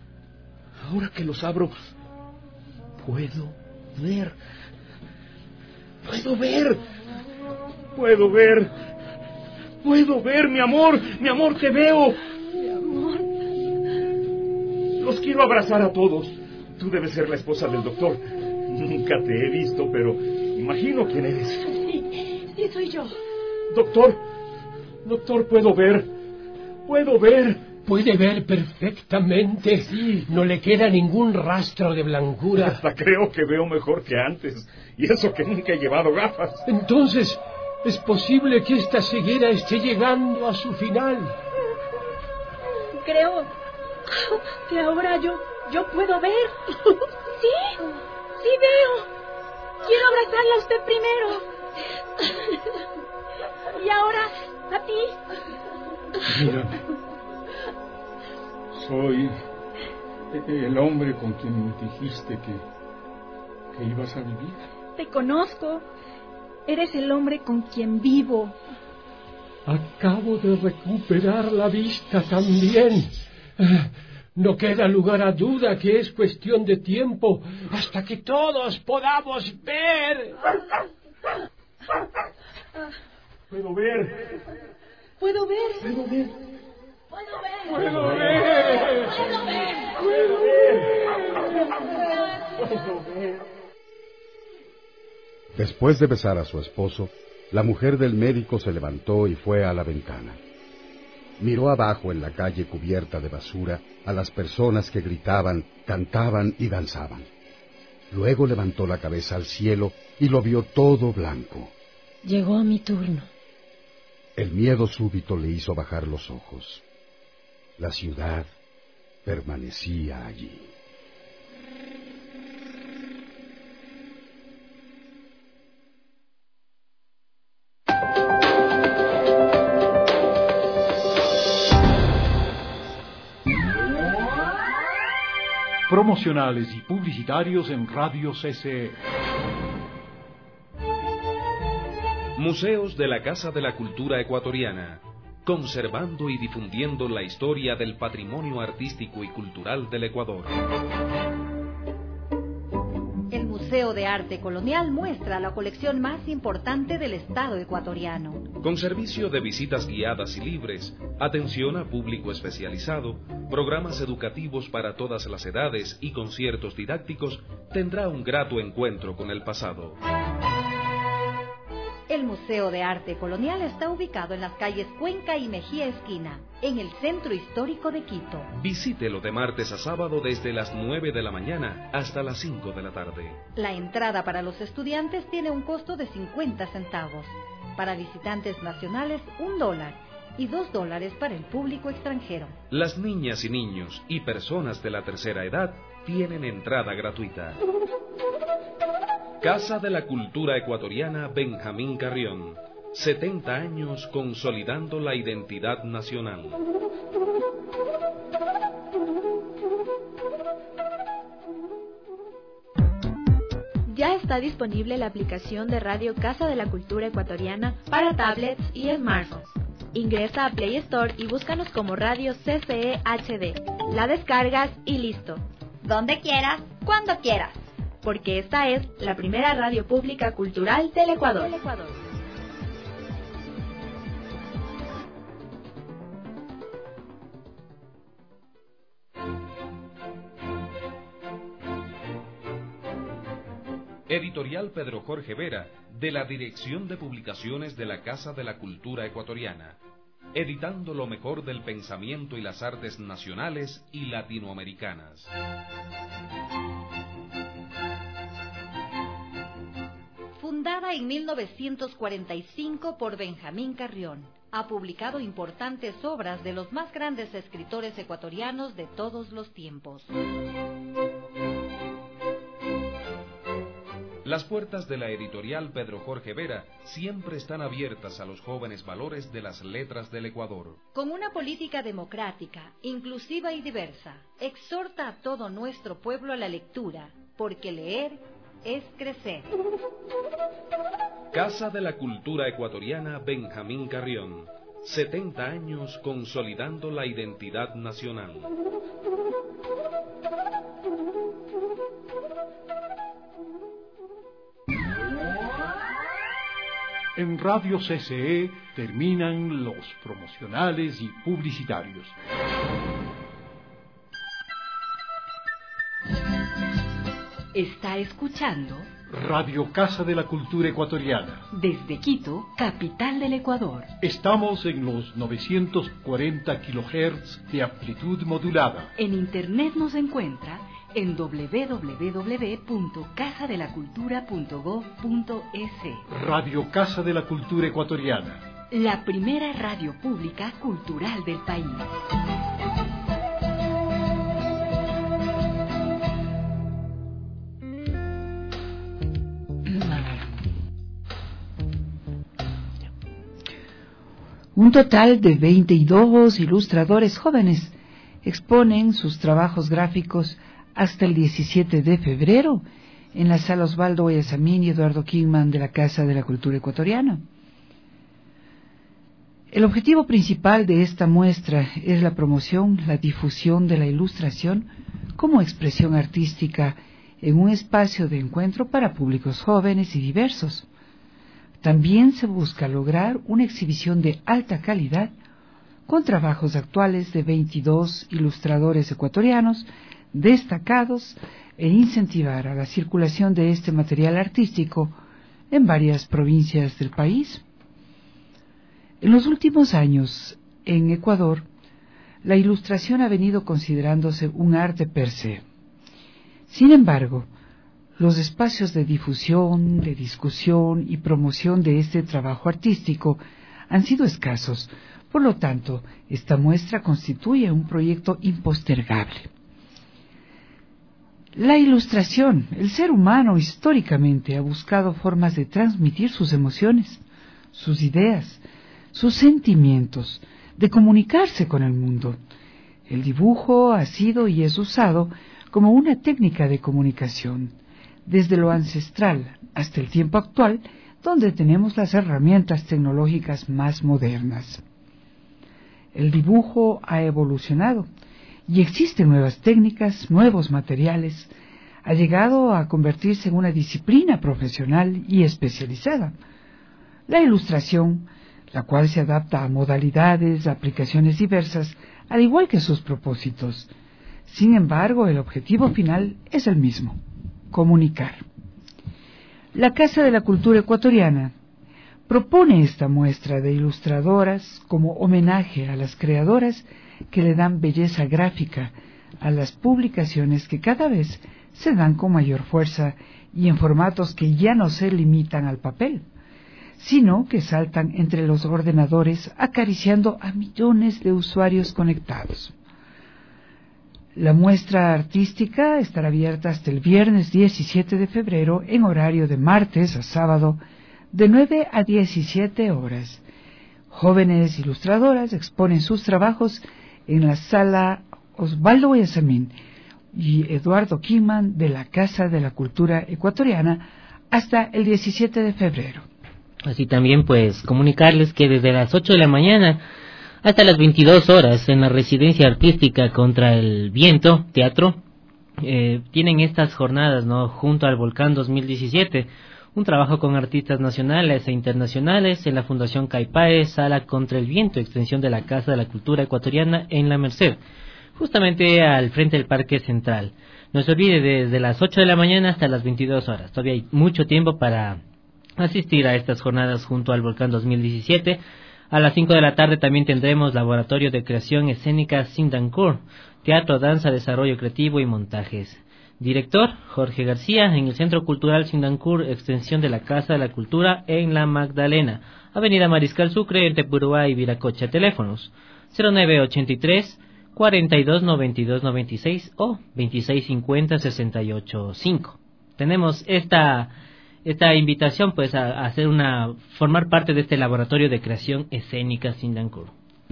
puedo ver. Puedo ver, mi amor, te veo. Mi amor. Los quiero abrazar a todos. Tú debes ser la esposa del doctor. Nunca te he visto, pero imagino quién eres. Sí, soy yo. Doctor, puedo ver. Puede ver perfectamente. Sí. No le queda ningún rastro de blancura. Hasta creo que veo mejor que antes. Y eso que nunca he llevado gafas. Entonces, ¿es posible que esta ceguera esté llegando a su final? Creo que ahora yo puedo ver. Sí veo. Quiero abrazarla a usted primero. Y ahora, a ti. Mira, soy el hombre con quien me dijiste que ibas a vivir. Te conozco. Eres el hombre con quien vivo. Acabo de recuperar la vista también. No queda lugar a duda que es cuestión de tiempo hasta que todos podamos ver. Puedo ver. Después de besar a su esposo, la mujer del médico se levantó y fue a la ventana. Miró abajo en la calle cubierta de basura a las personas que gritaban, cantaban y danzaban. Luego levantó la cabeza al cielo y lo vio todo blanco. Llegó mi turno. El miedo súbito le hizo bajar los ojos. La ciudad permanecía allí. promocionales y publicitarios en Radio CCE. Museos de la Casa de la Cultura Ecuatoriana, conservando y difundiendo la historia del patrimonio artístico y cultural del Ecuador. El Museo de Arte Colonial muestra la colección más importante del Estado ecuatoriano. Con servicio de visitas guiadas y libres, atención a público especializado, programas educativos para todas las edades y conciertos didácticos, tendrá un grato encuentro con el pasado. El Museo de Arte Colonial está ubicado en las calles Cuenca y Mejía Esquina, en el centro histórico de Quito. Visítelo de martes a sábado desde las 9 de la mañana hasta las 5 de la tarde. La entrada para los estudiantes tiene un costo de 50 centavos. Para visitantes nacionales, $1 y $2 para el público extranjero. Las niñas y niños y personas de la tercera edad tienen entrada gratuita. Casa de la Cultura Ecuatoriana Benjamín Carrión. 70 años consolidando la identidad nacional. Ya está disponible la aplicación de Radio Casa de la Cultura Ecuatoriana para tablets y smartphones. Ingresa a Play Store y búscanos como Radio CCE HD. La descargas y listo. Donde quieras, cuando quieras. Porque esta es la primera radio pública cultural del Ecuador. Editorial Pedro Jorge Vera, de la Dirección de Publicaciones de la Casa de la Cultura Ecuatoriana, editando lo mejor del pensamiento y las artes nacionales y latinoamericanas. Fundada en 1945 por Benjamín Carrión, ha publicado importantes obras de los más grandes escritores ecuatorianos de todos los tiempos. Las puertas de la editorial Pedro Jorge Vera siempre están abiertas a los jóvenes valores de las letras del Ecuador. Con una política democrática, inclusiva y diversa, exhorta a todo nuestro pueblo a la lectura, porque leer es crecer. Casa de la Cultura Ecuatoriana Benjamín Carrión. 70 años consolidando la identidad nacional. En Radio CCE terminan los promocionales y publicitarios. Está escuchando Radio Casa de la Cultura Ecuatoriana. Desde Quito, capital del Ecuador. Estamos en los 940 kHz de amplitud modulada. En internet nos encuentra en www.casadelacultura.gov.es. Radio Casa de la Cultura Ecuatoriana. La primera radio pública cultural del país. Un total de 22 ilustradores jóvenes exponen sus trabajos gráficos hasta el 17 de febrero en la Sala Osvaldo Guayasamín y Eduardo Kingman de la Casa de la Cultura Ecuatoriana. El objetivo principal de esta muestra es la promoción, la difusión de la ilustración como expresión artística en un espacio de encuentro para públicos jóvenes y diversos. También se busca lograr una exhibición de alta calidad con trabajos actuales de 22 ilustradores ecuatorianos destacados e incentivar a la circulación de este material artístico en varias provincias del país. En los últimos años, en Ecuador, la ilustración ha venido considerándose un arte per se. Sin embargo, los espacios de difusión, de discusión y promoción de este trabajo artístico han sido escasos. Por lo tanto, esta muestra constituye un proyecto impostergable. La ilustración, el ser humano históricamente ha buscado formas de transmitir sus emociones, sus ideas, sus sentimientos, de comunicarse con el mundo. El dibujo ha sido y es usado como una técnica de comunicación, desde lo ancestral hasta el tiempo actual, donde tenemos las herramientas tecnológicas más modernas. El dibujo ha evolucionado y existen nuevas técnicas, nuevos materiales. Ha llegado a convertirse en una disciplina profesional y especializada. La ilustración, la cual se adapta a modalidades, aplicaciones diversas, al igual que sus propósitos. Sin embargo, el objetivo final es el mismo: comunicar. La Casa de la Cultura Ecuatoriana propone esta muestra de ilustradoras como homenaje a las creadoras que le dan belleza gráfica a las publicaciones que cada vez se dan con mayor fuerza y en formatos que ya no se limitan al papel, sino que saltan entre los ordenadores acariciando a millones de usuarios conectados. La muestra artística estará abierta hasta el viernes 17 de febrero en horario de martes a sábado de 9 a 17 horas. Jóvenes ilustradoras exponen sus trabajos en la sala Osvaldo Guayasamín y Eduardo Kiman de la Casa de la Cultura Ecuatoriana hasta el 17 de febrero. Así también pues comunicarles que desde las 8 de la mañana hasta las 22 horas en la Residencia Artística contra el Viento, teatro, tienen estas jornadas, ¿no?, junto al Volcán 2017, un trabajo con artistas nacionales e internacionales en la Fundación Caipae, Sala contra el Viento, extensión de la Casa de la Cultura Ecuatoriana en La Merced, justamente al frente del Parque Central. No se olvide, desde las 8 de la mañana hasta las 22 horas. Todavía hay mucho tiempo para asistir a estas jornadas junto al Volcán 2017. A las 5 de la tarde también tendremos Laboratorio de Creación Escénica Sindancourt, Teatro, Danza, Desarrollo Creativo y Montajes. Director, Jorge García, en el Centro Cultural Sindancourt, extensión de la Casa de la Cultura en La Magdalena, Avenida Mariscal Sucre, entre Purúa y Viracocha. Teléfonos 0983 42 92 96 o 26 50 68 5. Tenemos esta invitación pues a formar parte de este laboratorio de creación escénica Sindancourt.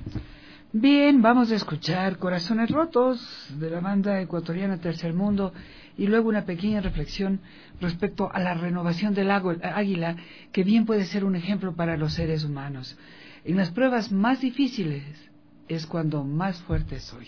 Bien, vamos a escuchar Corazones Rotos de la banda ecuatoriana Tercer Mundo y luego una pequeña reflexión respecto a la renovación del águila, que bien puede ser un ejemplo para los seres humanos. En las pruebas más difíciles es cuando más fuerte soy.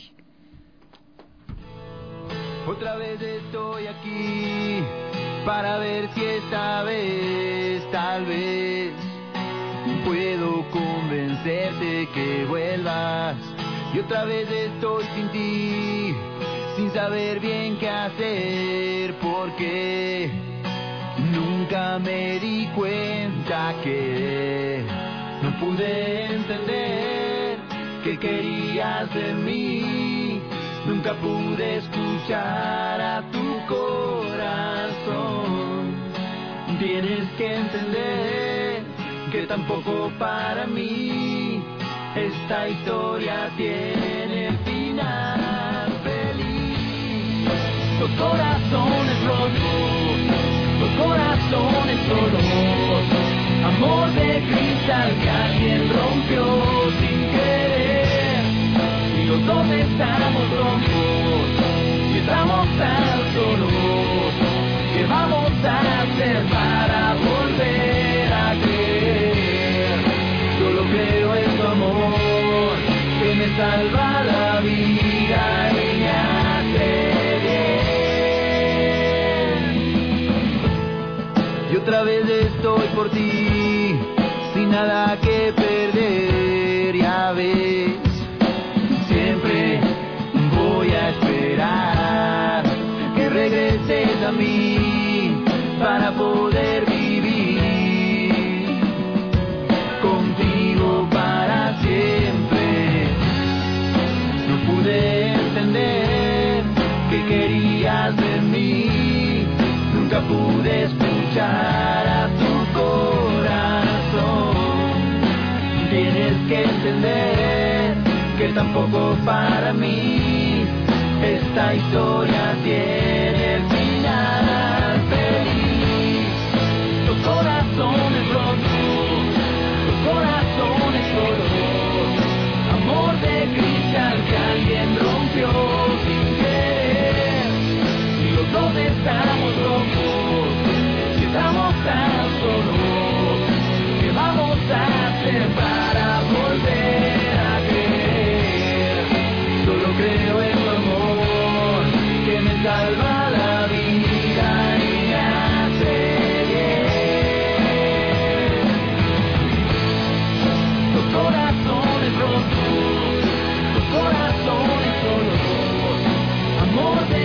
Otra vez estoy aquí para ver si esta vez, tal vez, puedo convencerte que vuelvas. Y otra vez estoy sin ti, sin saber bien qué hacer, porque nunca me di cuenta que no pude entender qué querías de mí. Nunca pude escuchar a tu corazón. Tienes que entender que tampoco para mí esta historia tiene final feliz. Los corazones rotos, los corazones solos, amor de cristal que alguien rompió sin querer. Y los dos estamos locos y estamos tan solos. ¿Qué vamos a hacer para volver a creer? Solo creo en tu amor, que me salva la vida y me hace bien. Y otra vez estoy por ti, sin nada que perder, ya ves. Siempre voy a esperar que regreses a mí para poder vivir contigo para siempre. No pude entender qué querías de mí, nunca pude escuchar a tu corazón. Tienes que entender que tampoco para mí esta historia tiene el final feliz. Los corazones rotos, los corazones solos, amor de cristal que alguien rompió sin querer.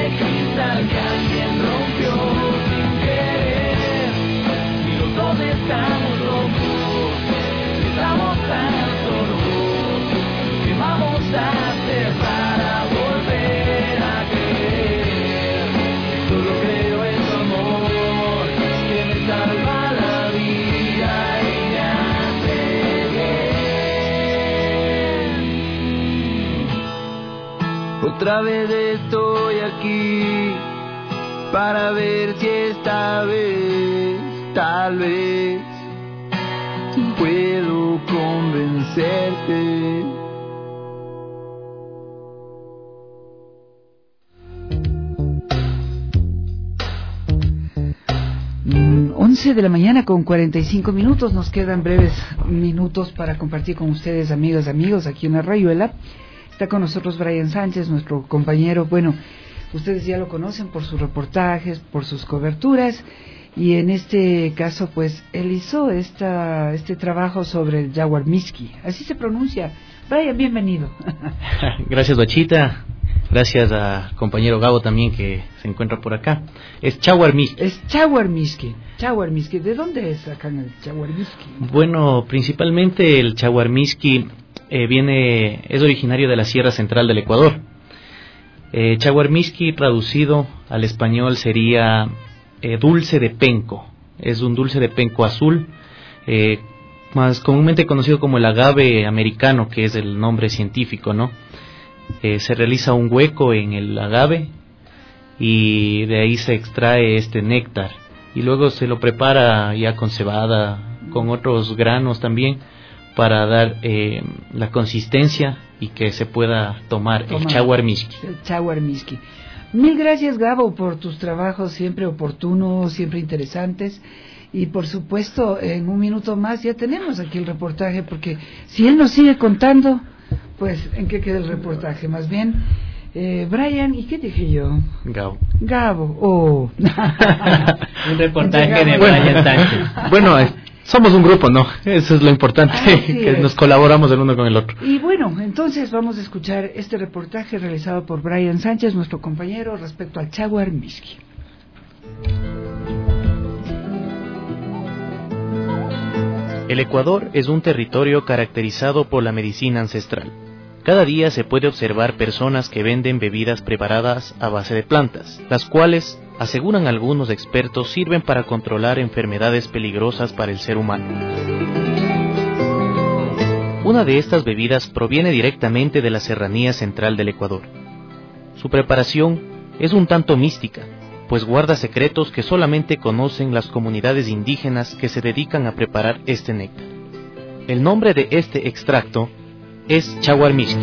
cristal que alguien rompió sin querer. Y los dos estamos locos, estamos tan sordos. ¿Qué vamos a hacer para volver a creer? Solo creo en tu amor, que me salva la vida y me hace bien. Otra vez estoy aquí para ver si esta vez, tal vez, puedo convencerte. 11 de la mañana con 45 minutos. Nos quedan breves minutos para compartir con ustedes, amigos, aquí en la Rayuela. Está con nosotros Brian Sánchez, nuestro compañero. Bueno, ustedes ya lo conocen por sus reportajes, por sus coberturas, y en este caso, pues, él hizo este trabajo sobre el jaguar misqui. Así se pronuncia. Brian, bienvenido. Gracias, Bachita. Gracias a compañero Gabo también, que se encuentra por acá. Es jaguar misqui. Es jaguar misqui. Jaguar misqui. ¿De dónde es acá el jaguar misqui? Bueno, principalmente el jaguar misqui es originario de la Sierra Central del Ecuador. Jaguar misqui traducido al español sería dulce de penco. Es un dulce de penco azul, más comúnmente conocido como el agave americano, que es el nombre científico, ¿no? Se realiza un hueco en el agave y de ahí se extrae este néctar, y luego se lo prepara ya con cebada, con otros granos también, para dar la consistencia y que se pueda tomar el jaguar misqui. El jaguar misqui. Mil gracias, Gabo, por tus trabajos siempre oportunos, siempre interesantes. Y por supuesto, en un minuto más ya tenemos aquí el reportaje, porque si él nos sigue contando, pues, ¿en qué queda el reportaje? Más bien, Brian, ¿y qué dije yo? Gabo, oh. Un reportaje de Brian Sánchez. Bueno, somos un grupo, ¿no? Eso es lo importante, que nos colaboramos el uno con el otro. Y bueno, entonces vamos a escuchar este reportaje realizado por Brian Sánchez, nuestro compañero, respecto al jaguar misqui. El Ecuador es un territorio caracterizado por la medicina ancestral. Cada día se puede observar personas que venden bebidas preparadas a base de plantas, las cuales, aseguran algunos expertos, sirven para controlar enfermedades peligrosas para el ser humano. Una de estas bebidas proviene directamente de la serranía central del Ecuador. Su preparación es un tanto mística, pues guarda secretos que solamente conocen las comunidades indígenas que se dedican a preparar este néctar. El nombre de este extracto es jaguar misqui.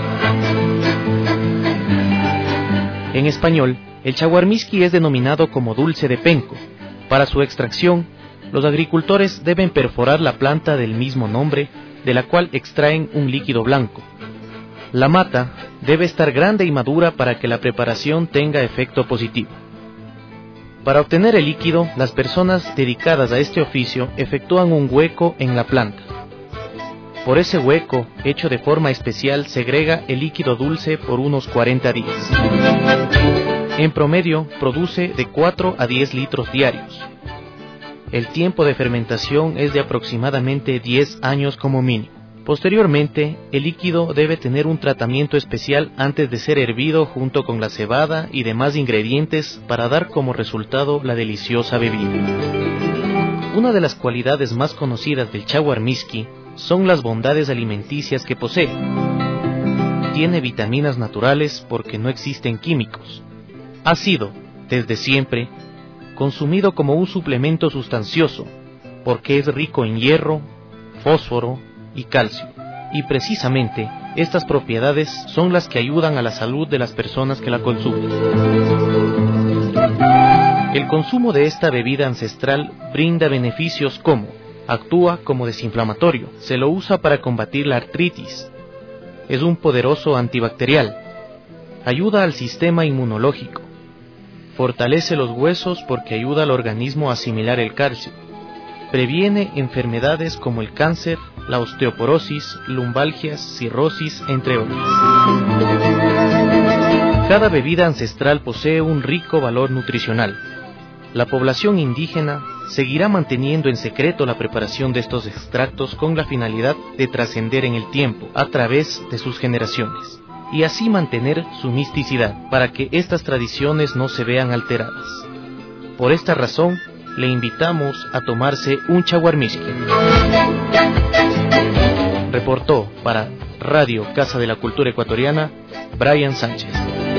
En español, el jaguar misqui es denominado como dulce de penco. Para su extracción, los agricultores deben perforar la planta del mismo nombre, de la cual extraen un líquido blanco. La mata debe estar grande y madura para que la preparación tenga efecto positivo. Para obtener el líquido, las personas dedicadas a este oficio efectúan un hueco en la planta. Por ese hueco, hecho de forma especial, segrega el líquido dulce por unos 40 días. En promedio, produce de 4 a 10 litros diarios. El tiempo de fermentación es de aproximadamente 10 años como mínimo. Posteriormente, el líquido debe tener un tratamiento especial antes de ser hervido junto con la cebada y demás ingredientes para dar como resultado la deliciosa bebida. Una de las cualidades más conocidas del jaguar misqui son las bondades alimenticias que posee. Tiene vitaminas naturales porque no existen químicos. Ha sido, desde siempre, consumido como un suplemento sustancioso porque es rico en hierro, fósforo y calcio, y precisamente estas propiedades son las que ayudan a la salud de las personas que la consumen. El consumo de esta bebida ancestral brinda beneficios como: actúa como desinflamatorio, se lo usa para combatir la artritis, es un poderoso antibacterial, ayuda al sistema inmunológico, fortalece los huesos porque ayuda al organismo a asimilar el calcio, previene enfermedades como el cáncer, la osteoporosis, lumbalgias, cirrosis, entre otras. Cada bebida ancestral posee un rico valor nutricional. La población indígena seguirá manteniendo en secreto la preparación de estos extractos con la finalidad de trascender en el tiempo a través de sus generaciones y así mantener su misticidad para que estas tradiciones no se vean alteradas. Por esta razón, le invitamos a tomarse un chaguarmiski. Reportó para Radio Casa de la Cultura Ecuatoriana, Brian Sánchez.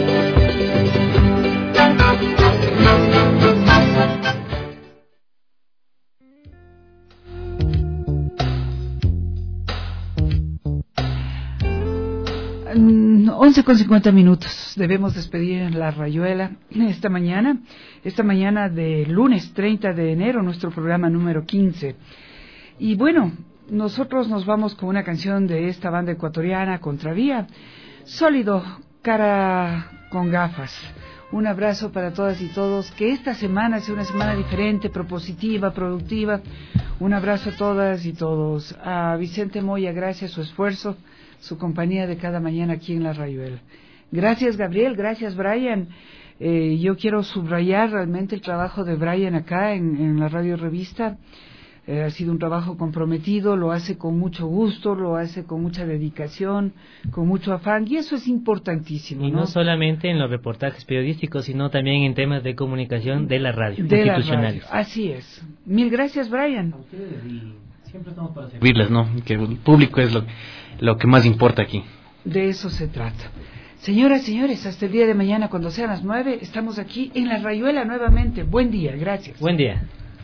Con 50 minutos. Debemos despedir la Rayuela esta mañana de lunes 30 de enero, nuestro programa número 15. Y bueno, nosotros nos vamos con una canción de esta banda ecuatoriana, Contravía, Sólido, cara con gafas. Un abrazo para todas y todos, que esta semana sea una semana diferente, propositiva, productiva. Un abrazo a todas y todos. A Vicente Moya, gracias su esfuerzo, su compañía de cada mañana aquí en la Rayuela. Gracias Gabriel, gracias Brian. Yo quiero subrayar realmente el trabajo de Brian acá en la Radio Revista. Ha sido un trabajo comprometido, lo hace con mucho gusto, lo hace con mucha dedicación, con mucho afán, y eso es importantísimo. Y no solamente en los reportajes periodísticos, sino también en temas de comunicación de la radio, de institucionales. La radio. Así es. Mil gracias, Brian. Siempre estamos para servirles, ¿no? Que el público es lo que más importa aquí. De eso se trata. Señoras, señores, hasta el día de mañana, cuando sean las 9, estamos aquí en la Rayuela nuevamente. Buen día, gracias. Buen día.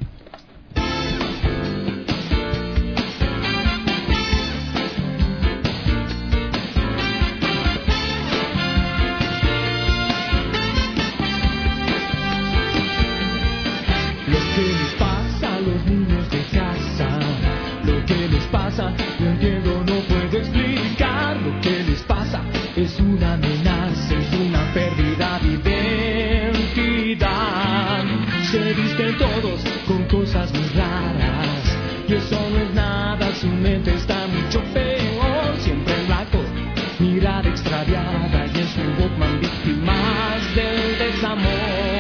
No entiendo, no puedo explicar lo que les pasa. Es una amenaza, es una pérdida de identidad. Se visten todos con cosas muy raras y eso no es nada, su mente está mucho peor. Siempre en blanco, mirada extraviada y en su Walkman víctimas del desamor.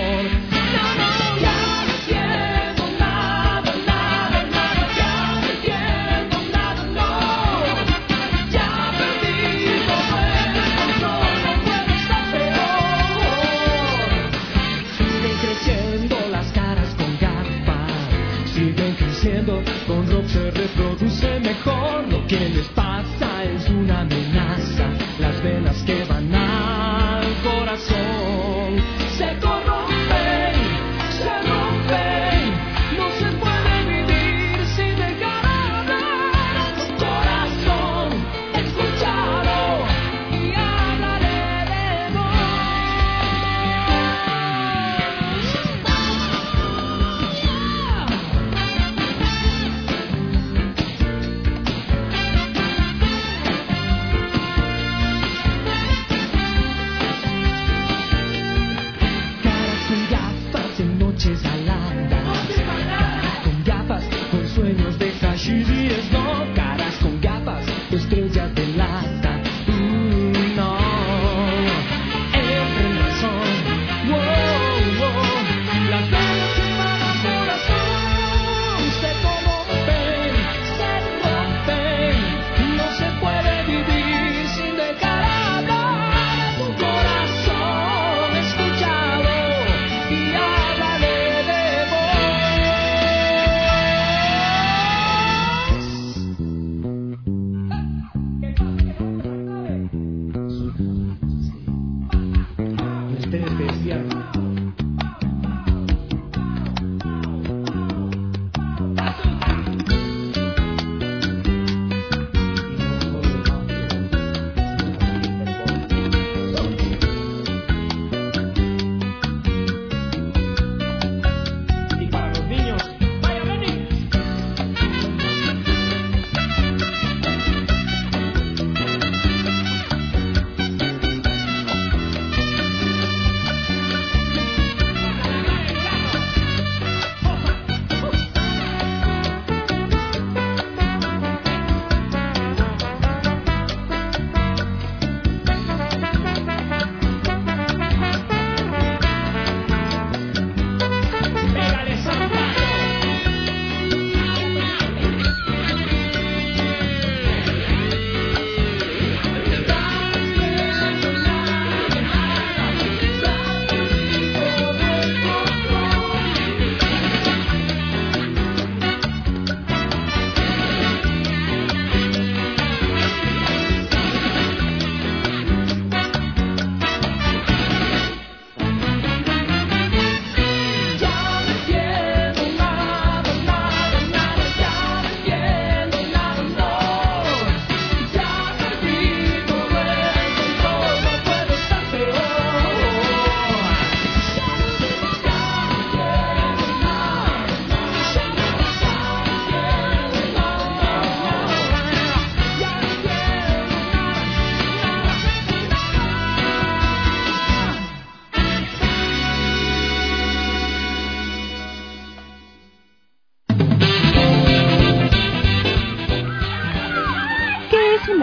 Con rock se reproduce mejor. Lo que les pasa es una amenaza. Las venas que van al corazón se corrompen, se rompen. No se puede vivir sin dejar hablar a tu corazón. Escúchalo y hablaré de vos. Con gafas, con sueños de hashish y no, caras con gafas, estrellas de lata. No, es razón. Wow, wow. Las venas que van al corazón se corrompen, se rompen. No se puede vivir sin dejar hablar a tu corazón. Escúchalo y háblale de vos.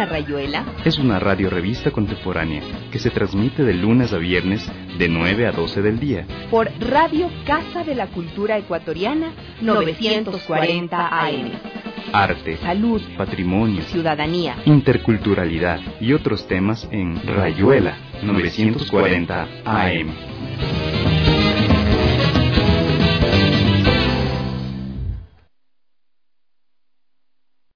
La Rayuela es una radiorevista contemporánea que se transmite de lunes a viernes de 9 a 12 del día por Radio Casa de la Cultura Ecuatoriana 940 AM. Arte, salud, patrimonio, ciudadanía, interculturalidad y otros temas en Rayuela 940 AM.